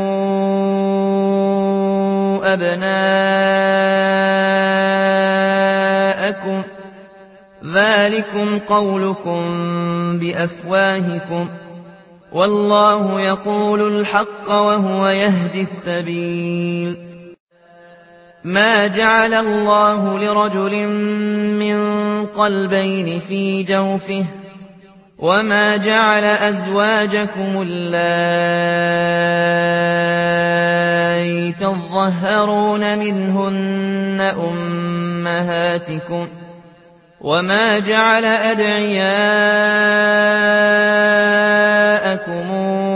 [SPEAKER 1] أبناءكم ذلكم قولكم بأفواهكم والله يقول الحق وهو يهدي السبيل ما جعل الله لرجل من قلبين في جوفه وما جعل أزواجكم اللائي تظهرون منهن أمهاتكم وما جعل أدعياءكم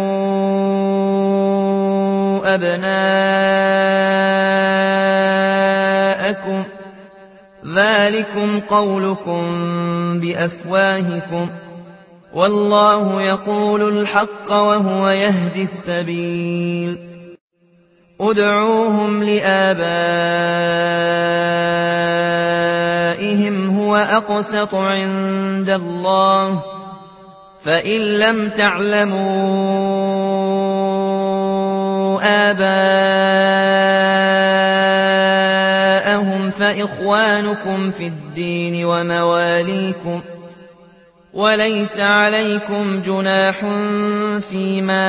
[SPEAKER 1] أبناءكم ذلكم قولكم بأفواهكم والله يقول الحق وهو يهدي السبيل ادعوهم لآبائهم هو أقسط عند الله فإن لم تعلموا آباءهم فإخوانكم في الدين ومواليكم وليس عليكم جناح فيما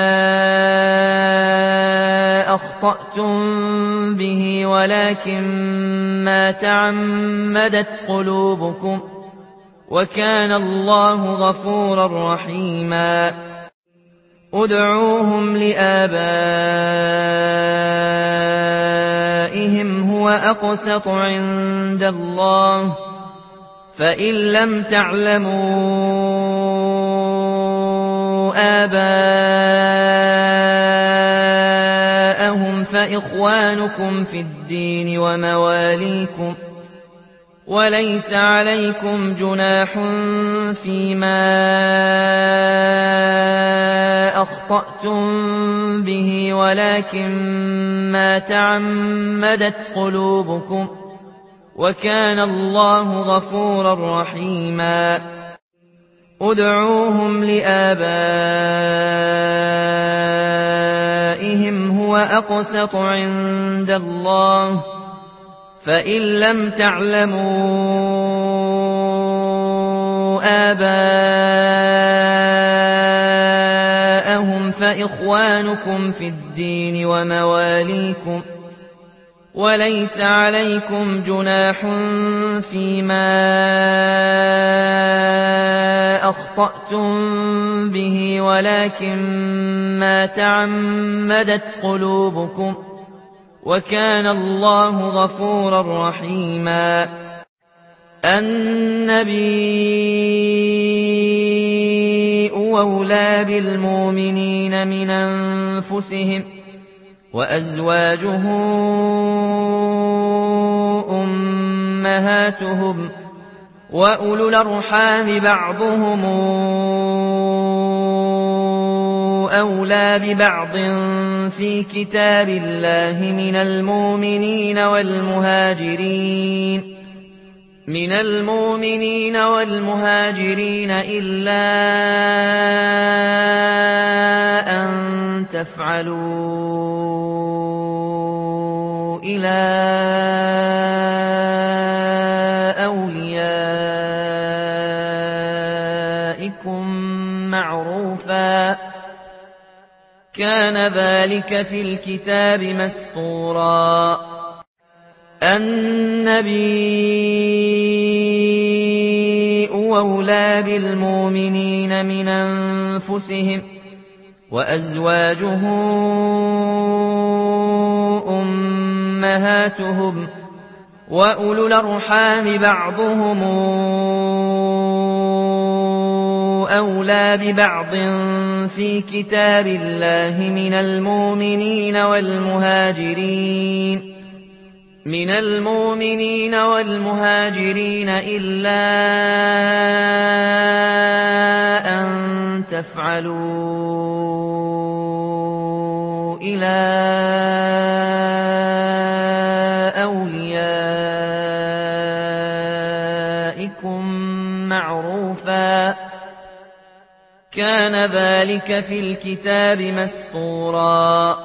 [SPEAKER 1] أخطأتم به ولكن ما تعمدت قلوبكم وكان الله غفورا رحيما ادعوهم لآبائهم هو أقسط عند الله فإن لم تعلموا آباءهم فإخوانكم في الدين ومواليكم وليس عليكم جناح فيما أخطأتم به ولكن ما تعمدت قلوبكم وكان الله غفورا رحيما ادعوهم لآبائهم هو أقسط عند الله فإن لم تعلموا آباءهم فإخوانكم في الدين ومواليكم وليس عليكم جناح فيما أخطأتم به ولكن ما تعمدت قلوبكم وكان الله غفورا رحيما النبي أولى بالمؤمنين من أنفسهم وأزواجه أمهاتهم وأولو الأرحام بعضهم أولى ببعض في كتاب الله من المؤمنين والمهاجرين من المؤمنين والمهاجرين إلا أن تفعلوا إلى أوليائكم معروفا كان ذلك في الكتاب مسطورا النبي أولى بالمؤمنين من أنفسهم وأزواجه أمهاتهم وأولو الأرحام بعضهم أولى ببعض في كتاب الله من المؤمنين والمهاجرين من المؤمنين والمهاجرين إلا أن تفعلوا إلى أوليائكم معروفا كان ذلك في الكتاب مسطورا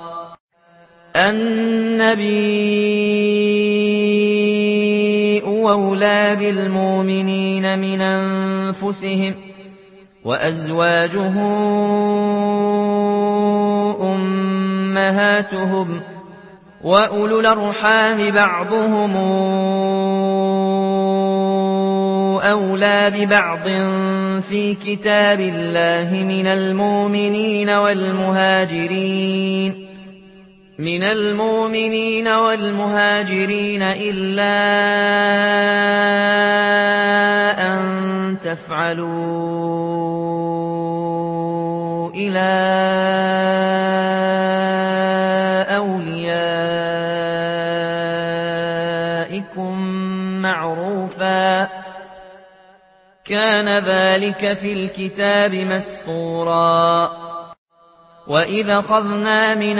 [SPEAKER 1] النبي أولى بالمؤمنين من أنفسهم وأزواجه أمهاتهم وأولو الأرحام بعضهم أولى ببعض في كتاب الله من المؤمنين والمهاجرين من المؤمنين والمهاجرين إلا أن تفعلوا إلى أوليائكم معروفا كان ذلك ذلك في الكتاب مسطورا وإذا أخذنا من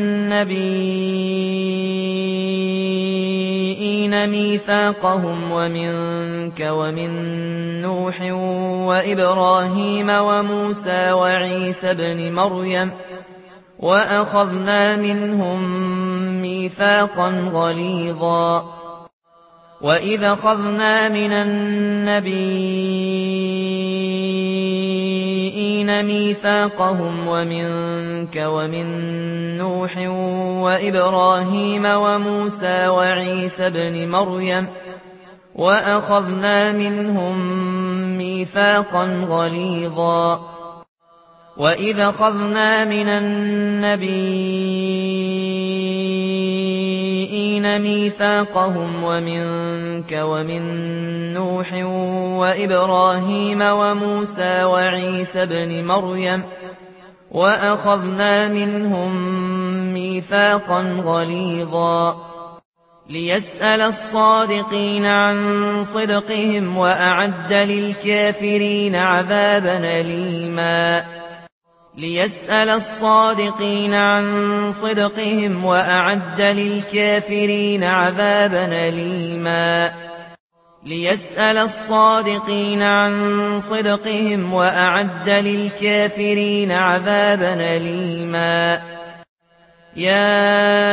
[SPEAKER 1] النبيين ميثاقهم ومنك ومن نوح وإبراهيم وموسى وعيسى ابن مريم وأخذنا منهم ميثاقا غليظا وإذا أخذنا من النبيين ميثاقهم ومنك ومن نوح وإبراهيم وموسى وعيسى ابن مريم وأخذنا منهم ميثاقا غليظا وإذا أخذنا من النبيين ميثاقهم ومنك ومن نوح وإبراهيم وموسى وعيسى ابن مريم وأخذنا منهم ميثاقا غليظا ليسأل الصادقين عن صدقهم وأعد للكافرين عذابا أليما ليسأل الصادقين عن صدقهم وأعد للكافرين عذابا أليما ليسأل الصادقين عن صدقهم وأعد للكافرين عذابا أليما يا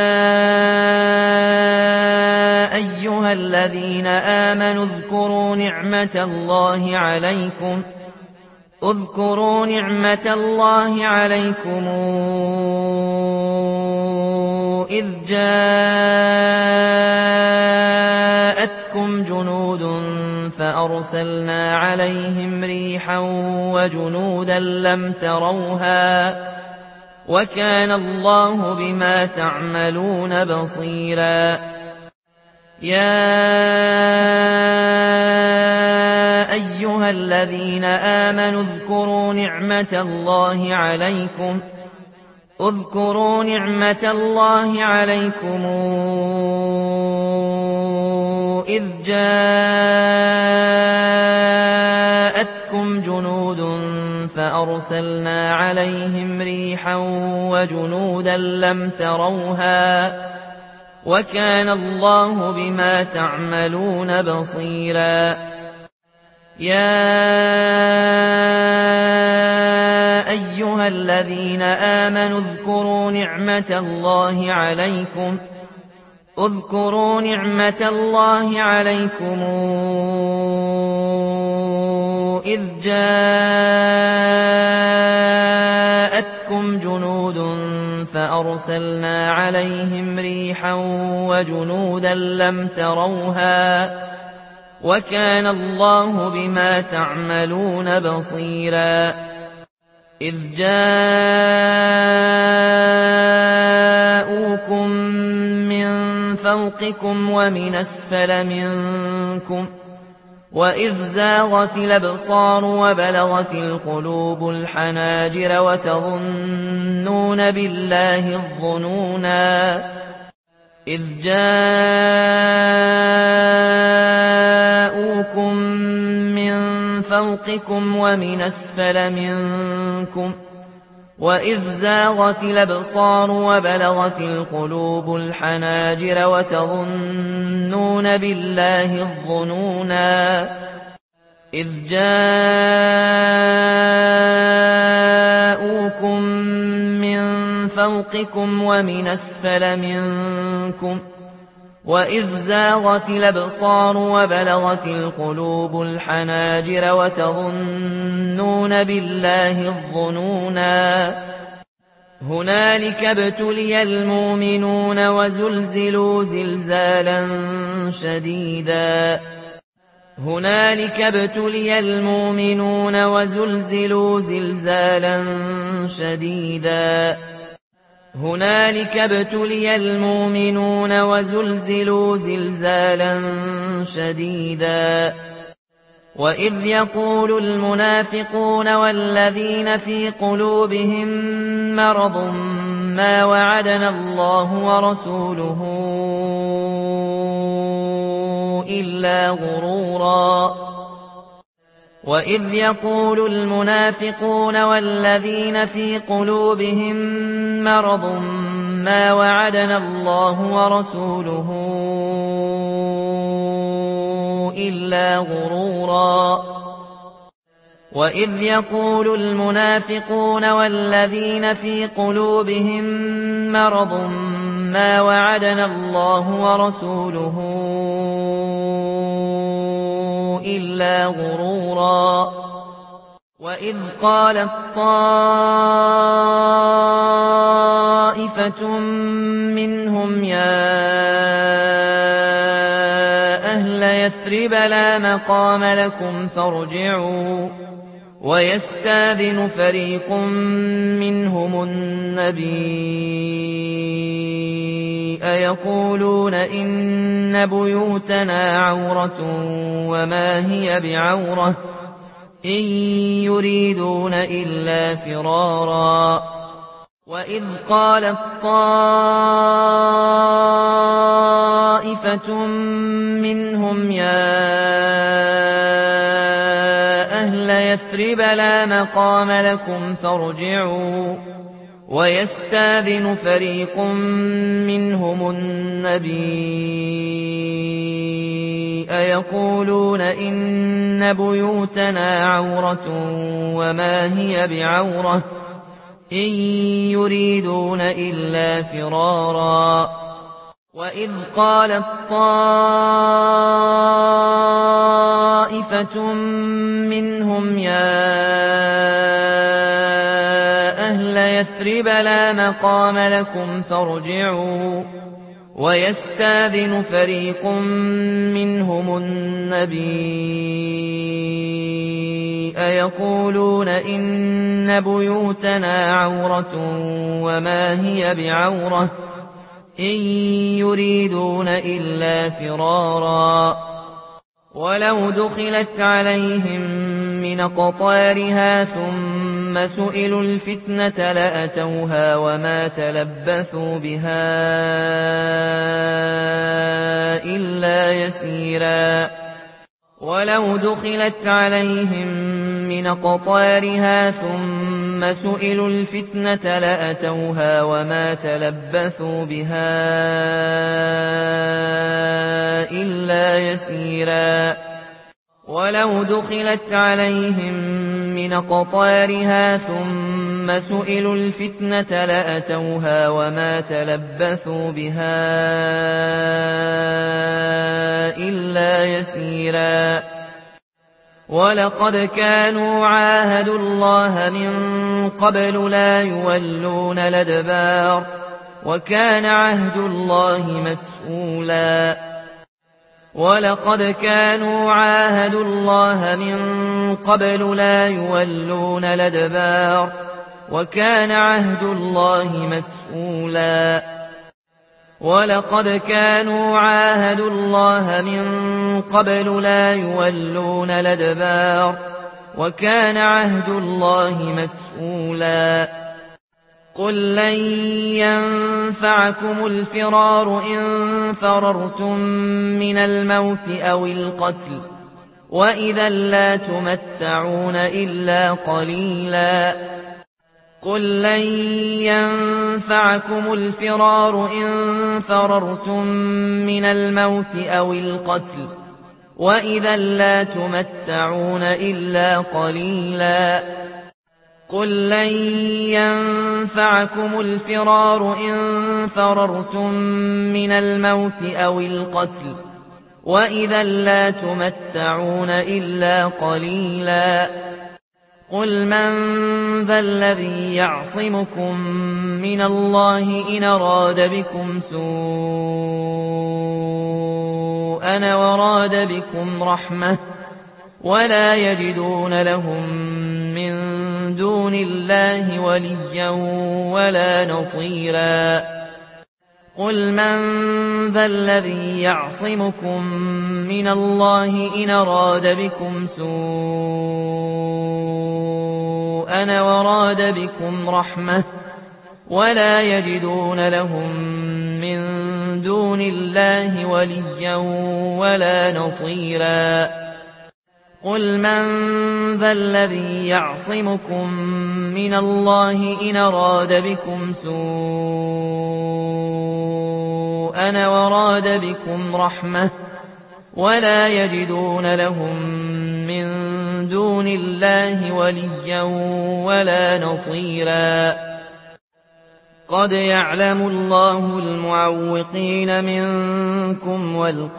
[SPEAKER 1] أيها الذين آمنوا اذكروا نعمة الله عليكم اذكروا نعمة الله عليكم إذ جاءتكم جنود فأرسلنا عليهم ريحا وجنودا لم تروها وكان الله بما تعملون بصيرا يا أيها الذين آمنوا اذكروا نعمة الله عليكم اذكروا نعمة الله عليكم إذ جاءتكم جنود فأرسلنا عليهم ريحا وجنودا لم تروها وكان الله بما تعملون بصيرا يا أيها الذين آمنوا اذكروا نعمة الله عليكم اذكروا نعمة الله عليكم إذ جاءتكم جنود فأرسلنا عليهم ريحا وجنودا لم تروها وكان الله بما تعملون بصيرا إذ جاءوكم من فوقكم ومن أسفل منكم وإذ زاغت الأبصار وبلغت القلوب الحناجر وتظنون بالله الظنونا إذ جاءوكم من فوقكم ومن أسفل منكم وإذ زاغت الأبصار وبلغت القلوب الحناجر وتظنون بالله الظنونا إذ جاءوكم من فوقكم ومن أسفل منكم وإذ زاغت الأبصار وبلغت القلوب الحناجر وتظنون بالله الظنونا هنالك ابتلي المؤمنون وزلزلوا زلزالا شديدا هنالك ابتلي المؤمنون وزلزلوا زلزالا شديدا هنالك ابتلي المؤمنون وزلزلوا زلزالا شديدا وإذ يقول المنافقون والذين في قلوبهم مرض ما وعدنا الله ورسوله إلا غرورا وإذ يقول المنافقون والذين في قلوبهم مرض ما وعدنا الله ورسوله إلا غرورا وإذ يقول المنافقون والذين في قلوبهم مرض ما وعدنا الله ورسوله إلا غرورا وإذ قالت طائفة منهم يا أهل يثرب لا مقام لكم فارجعوا ويستاذن فريق منهم النبي أيقولون إن بيوتنا عورة وما هي بعورة إن يريدون إلا فرارا وإذ قالت طائفة منهم يا أهل يثرب لا مقام لكم فارجعوا ويستاذن فريق منهم النبي أيقولون إن بيوتنا عورة وما هي بعورة إن يريدون إلا فرارا وإذ قالت طائفة منهم يا أهل يثرب لا مقام لكم فارجعوا ويستاذن فريق منهم النبي أيقولون إن بيوتنا عورة وما هي بعورة إن يريدون إلا فرارا ولو دخلت عليهم من أقطارها ثم سئلوا الفتنة لأتوها وما تلبثوا بها إلا يسيرا ولو دخلت عليهم من أقطارها ثم سئلوا الفتنة لأتوها وما تلبثوا بها إلا يسيرا ولو دخلت عليهم من أقطارها ثم سئلوا الفتنة لأتوها وما تلبثوا بها إلا يسيرا ولقد كانوا عاهدوا الله من قبل لا يولون الأدبار وكان عهد الله مسؤولا ولقد كانوا عاهدوا الله من قبل لا يولون الأدبار وكان عهد الله مسؤولا ولقد كانوا عاهدوا الله من قبل لا يولون الأدبار وكان عهد الله مسؤولا قل لن ينفعكم الفرار إن فررتم من الموت أو القتل وإذا لا تمتعون إلا قليلا قل لن ينفعكم الفرار إن فررتم من الموت أو القتل وإذا لا تمتعون إلا قليلا قل لن ينفعكم الفرار إن فررتم من الموت أو القتل وإذا لا تمتعون إلا قليلا قل من ذا الذي يعصمكم من الله إن أراد بكم سوءا وراد بكم رحمة ولا يجدون لهم من دون الله وليا ولا نصيرا قل من ذا الذي يعصمكم من الله إن أراد بكم سوءا وراد بكم رحمة ولا يجدون لهم من دون الله وليا ولا نصيرا قل من ذا الذي يعصمكم من الله إن أراد بكم سوءا وراد بكم رحمة ولا يجدون لهم من دون الله وليا ولا نصيرا قد يعلم الله المعوقين منكم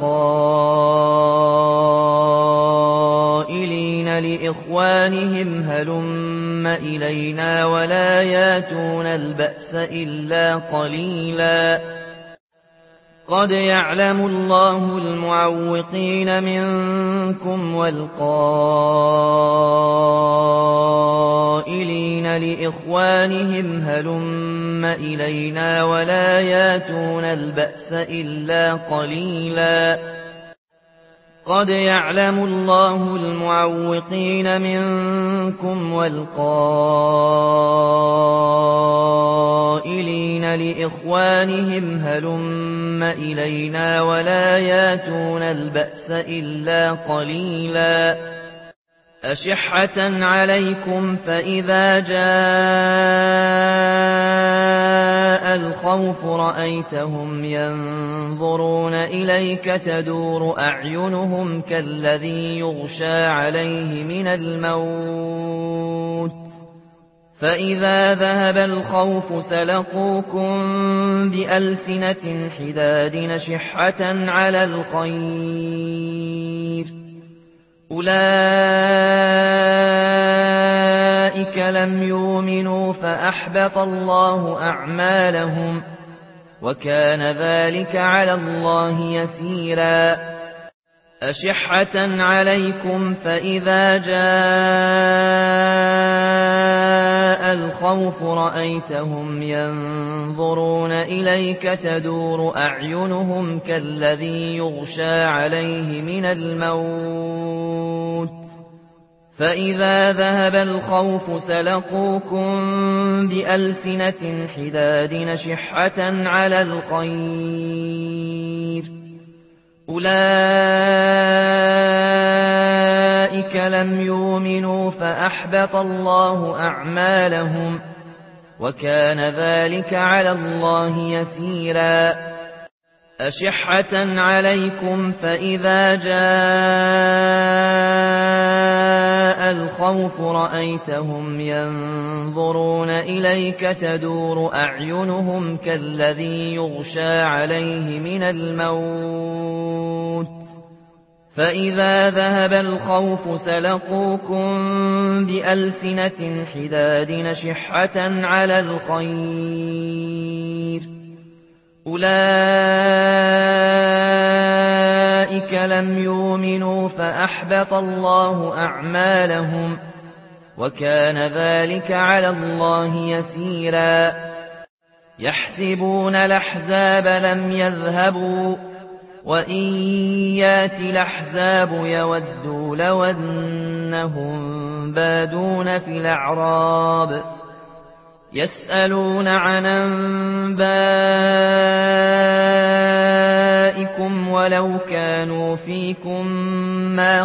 [SPEAKER 1] والقائلين لإخوانهم هلم إلينا ولا ياتون البأس إلا قليلا قد يعلم الله المعوقين منكم والقائلين لإخوانهم هلم إلينا ولا ياتون البأس إلا قليلا قد يعلم الله المعوقين منكم والقائلين لإخوانهم هلم إلينا ولا ياتون البأس إلا قليلا أشحة عليكم فإذا جاء الخوف رأيتهم ينظرون إليك تدور أعينهم كالذي يغشى عليه من الموت فإذا ذهب الخوف سلقوكم بألسنة حداد نشحة على الخير أولئك لم يؤمنوا فأحبط الله أعمالهم وكان ذلك على الله يسيرا أشحة عليكم فإذا جاء الخوف رأيتهم ينظرون إليك تدور أعينهم كالذي يغشى عليه من الموت فإذا ذهب الخوف سلقوكم بألسنة حداد نشحة على الخير أولئك لم يؤمنوا فأحبط الله أعمالهم وكان ذلك على الله يسيرا أشحة عليكم فإذا جاء الخوف رأيتهم ينظرون إليك تدور أعينهم كالذي يغشى عليه من الموت فإذا ذهب الخوف سلقوكم بألسنة حداد نشحة على الخير أولئك لم يؤمنوا فأحبط الله أعمالهم وكان ذلك على الله يسيرا يحسبون الأحزاب لم يذهبوا وإن ياتي الأحزاب يودوا لو أنهم بادون في الأعراب يسألون عن أنبائكم ولو كانوا فيكم ما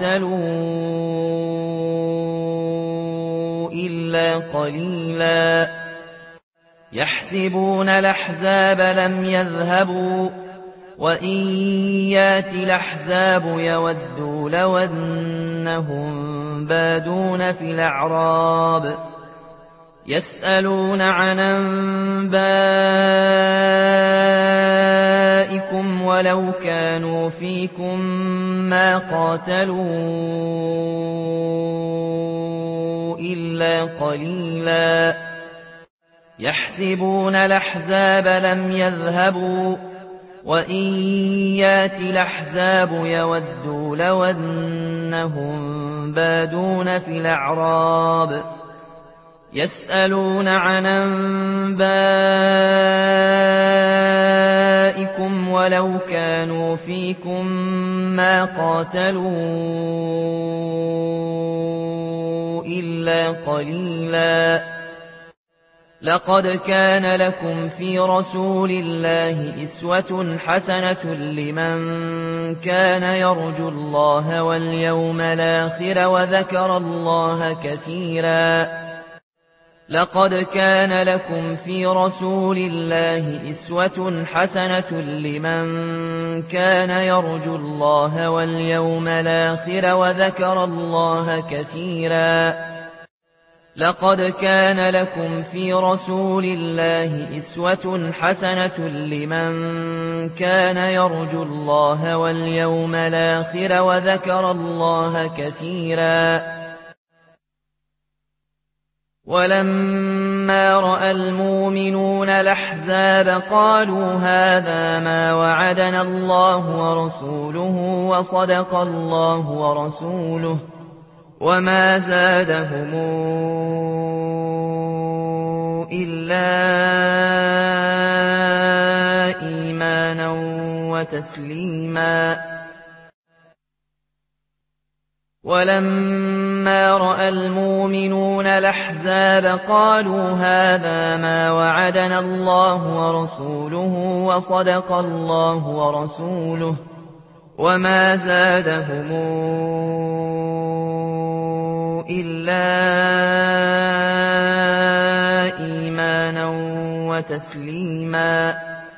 [SPEAKER 1] قاتلوا إلا قليلا يحسبون الأحزاب لم يذهبوا وإن ياتي الأحزاب يودوا لو أنهم بادون في الأعراب يسألون عن أنبائكم ولو كانوا فيكم ما قاتلوا إلا قليلا يحسبون الأحزاب لم يذهبوا وإن ياتي الأحزاب يودوا لو أنهم بادون في الأعراب يسألون عن أنبائكم ولو كانوا فيكم ما قاتلوا إلا قليلا لقد كان لكم في رسول الله أسوة حسنة لمن كان يرجو الله واليوم الآخر وذكر الله كثيرا لقد كان لكم في رسول الله أسوة حسنة لمن كان يرجو الله واليوم الآخر وذكر الله كثيرا لقد كان لكم في رسول الله أسوة حسنة لمن كان يرجو الله واليوم الآخر وذكر الله كثيرا ولما رأى المؤمنون الأحزاب قالوا هذا ما وعدنا الله ورسوله وصدق الله ورسوله وما زادهم إلا إيمانا وتسليما ولما رأى المؤمنون الأحزاب قالوا هذا ما وعدنا الله ورسوله وصدق الله ورسوله وما زادهم إلا إيمانا وتسليما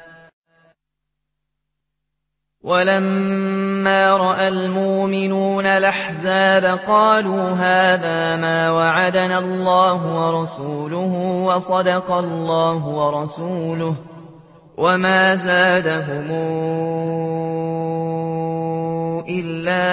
[SPEAKER 1] ولما رأى المؤمنون الأحزاب قالوا هذا ما وعدنا الله ورسوله وصدق الله ورسوله وما زادهم إلا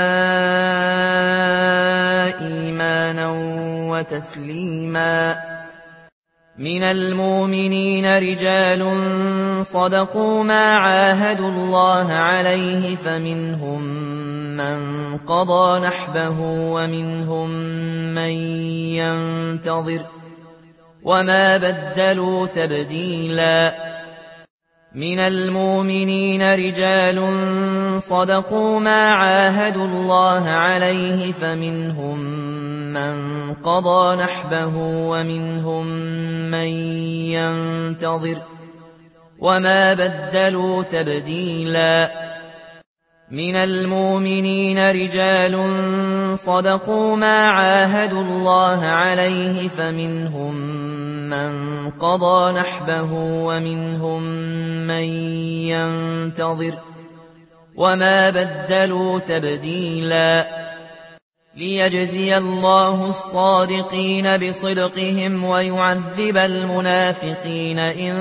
[SPEAKER 1] إيمانا وتسليما من المؤمنين رجال صدقوا ما عاهدوا الله عليه فمنهم من قضى نحبه ومنهم من ينتظر وما بدلوا تبديلا من المؤمنين رجال صدقوا ما عاهدوا الله عليه فمنهم من قضى نحبه ومنهم من ينتظر وما بدلوا تبديلا من المؤمنين رجال صدقوا ما عاهدوا الله عليه فمنهم من قضى نحبه ومنهم من ينتظر وما بدلوا تبديلا ليجزي الله الصادقين بصدقهم ويعذب المنافقين إن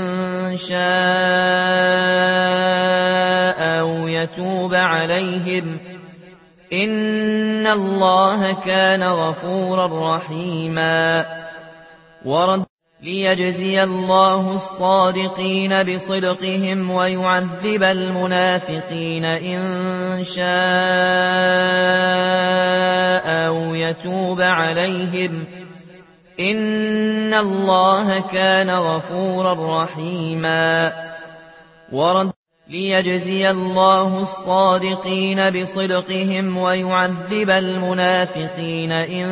[SPEAKER 1] شاء أو يتوب عليهم إن الله كان غفورا رحيما ورد ليجزي الله الصادقين بصدقهم ويعذب المنافقين إن شاء أو يتوب عليهم إن الله كان غفورا رحيما ورد ليجزي الله الصادقين بصدقهم ويعذب المنافقين إن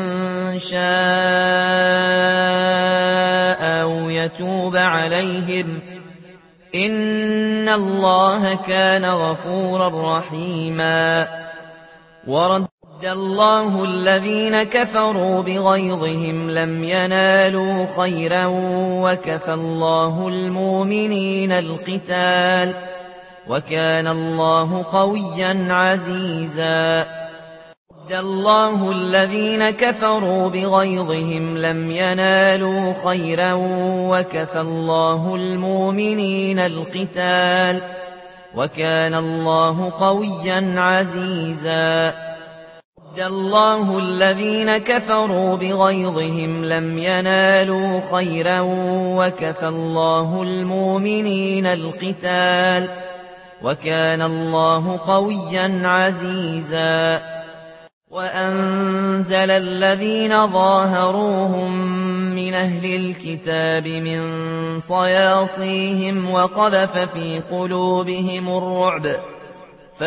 [SPEAKER 1] شاء أو يتوب عليهم إن الله كان غفورا رحيما ورد الله الذين كفروا بغيظهم لم ينالوا خيرا وكفى الله المؤمنين القتال وكان الله قويا عزيزا ود الله الذين كفروا بغيظهم لم ينالوا خيرا وكفى الله المؤمنين القتال وكان الله قويا عزيزا ود الله الذين كفروا بغيظهم لم ينالوا خيرا وكفى الله المؤمنين القتال وكان الله قويا عزيزا وأنزل الذين ظاهروهم من أهل الكتاب من صياصيهم وقذف في قلوبهم الرعب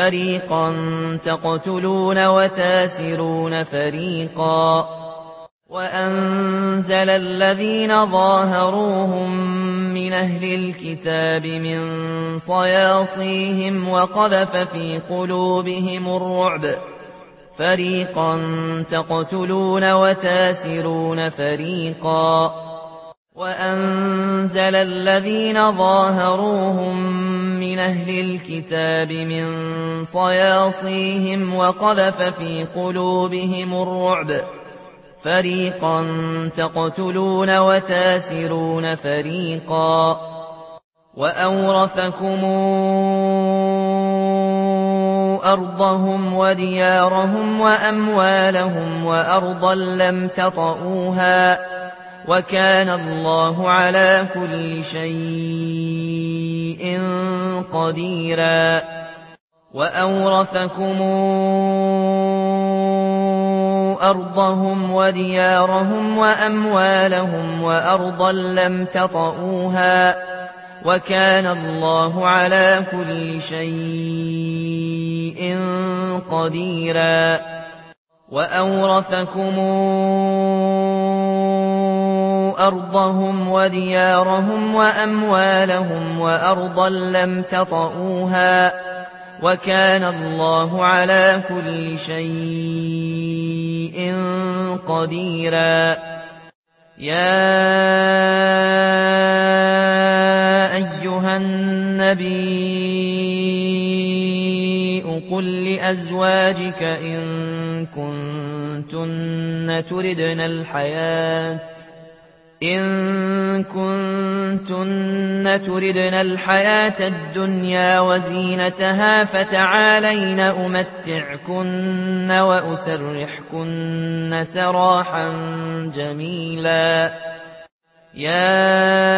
[SPEAKER 1] فريقا تقتلون وتاسرون فريقا وأنزل الذين ظاهروهم من أهل الكتاب من صياصيهم وقذف في قلوبهم الرعب فريقا تقتلون وتاسرون فريقا وأنزل الذين ظاهروهم من أهل الكتاب من صياصيهم وقذف في قلوبهم الرعب فريقا تقتلون وتاسرون فريقا وأورثكم أرضهم وديارهم وأموالهم وأرضا لم تطئوها وكان الله على كل شيء قديرا وأورثكم أرضهم وديارهم وأموالهم وأرضا لم تطئوها وكان الله على كل شيء قديرا وأورثكم أرضهم وديارهم وأموالهم وأرضا لم تطئوها وكان الله على كل شيء قديرا يا أيها النبي قل لأزواجك إن كنتن تردن الحياة إن كنتن تردن الحياة الدنيا وزينتها فتعالين أمتعكن وأسرحكن سراحا جميلا يا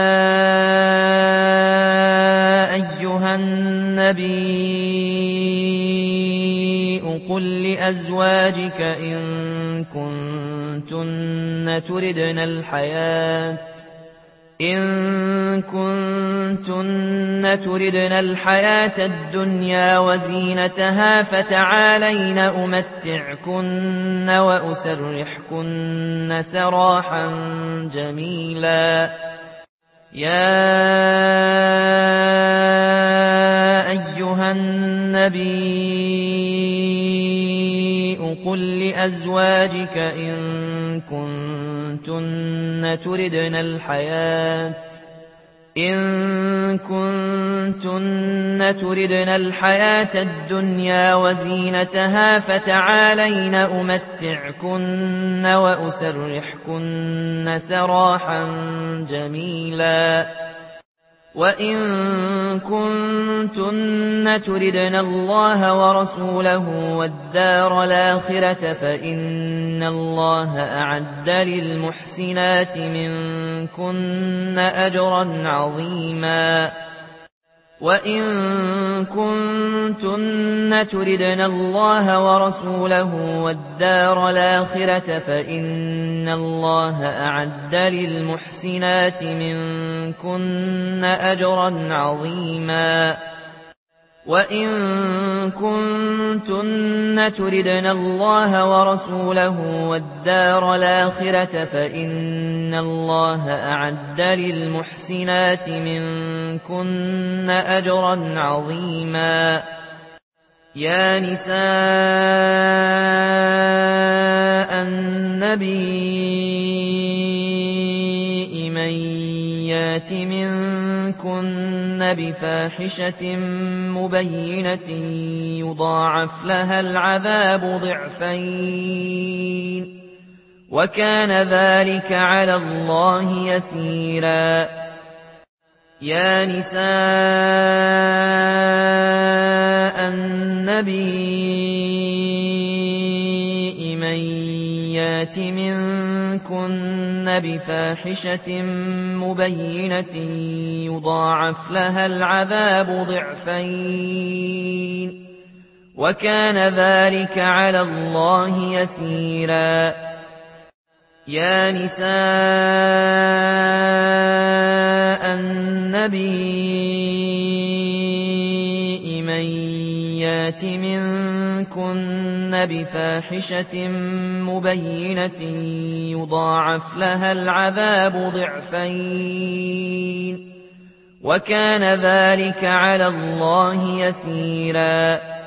[SPEAKER 1] أيها النبي قل لأزواجك إن كنتن تردن الحياة إن كنتن تردن الحياة الدنيا وزينتها فتعالين أمتعكن وأسرحكن سراحا جميلا يا أيها النبي قل لأزواجك إن كنتن تردن الحياة إن كنتن تردن الحياة الدنيا وزينتها فتعالين أمتعكن وأسرحكن سراحا جميلا وإن كنتن تردن الله ورسوله والدار الآخرة فإن الله أعد للمحسنات منكن أجرا عظيما وإن كنتن تردن الله ورسوله والدار الآخرة فإن الله أعد للمحسنات منكن أجرا عظيما وإن كنتن تردن الله ورسوله والدار الآخرة فإن الله أعد للمحسنات منكن أجرا عظيما يا نساء النبي من يات منكن بفاحشة مبينة يضاعف لها العذاب ضعفين وكان ذلك على الله يسيرا يا نساء النبي من يات منكن بفاحشة مبينة يضاعف لها العذاب ضعفين وكان ذلك على الله يسيرا يا نساء النبي من يات منكن يأتكن بفاحشة مبينة يضاعف لها العذاب ضعفين وكان ذلك على الله يسيرا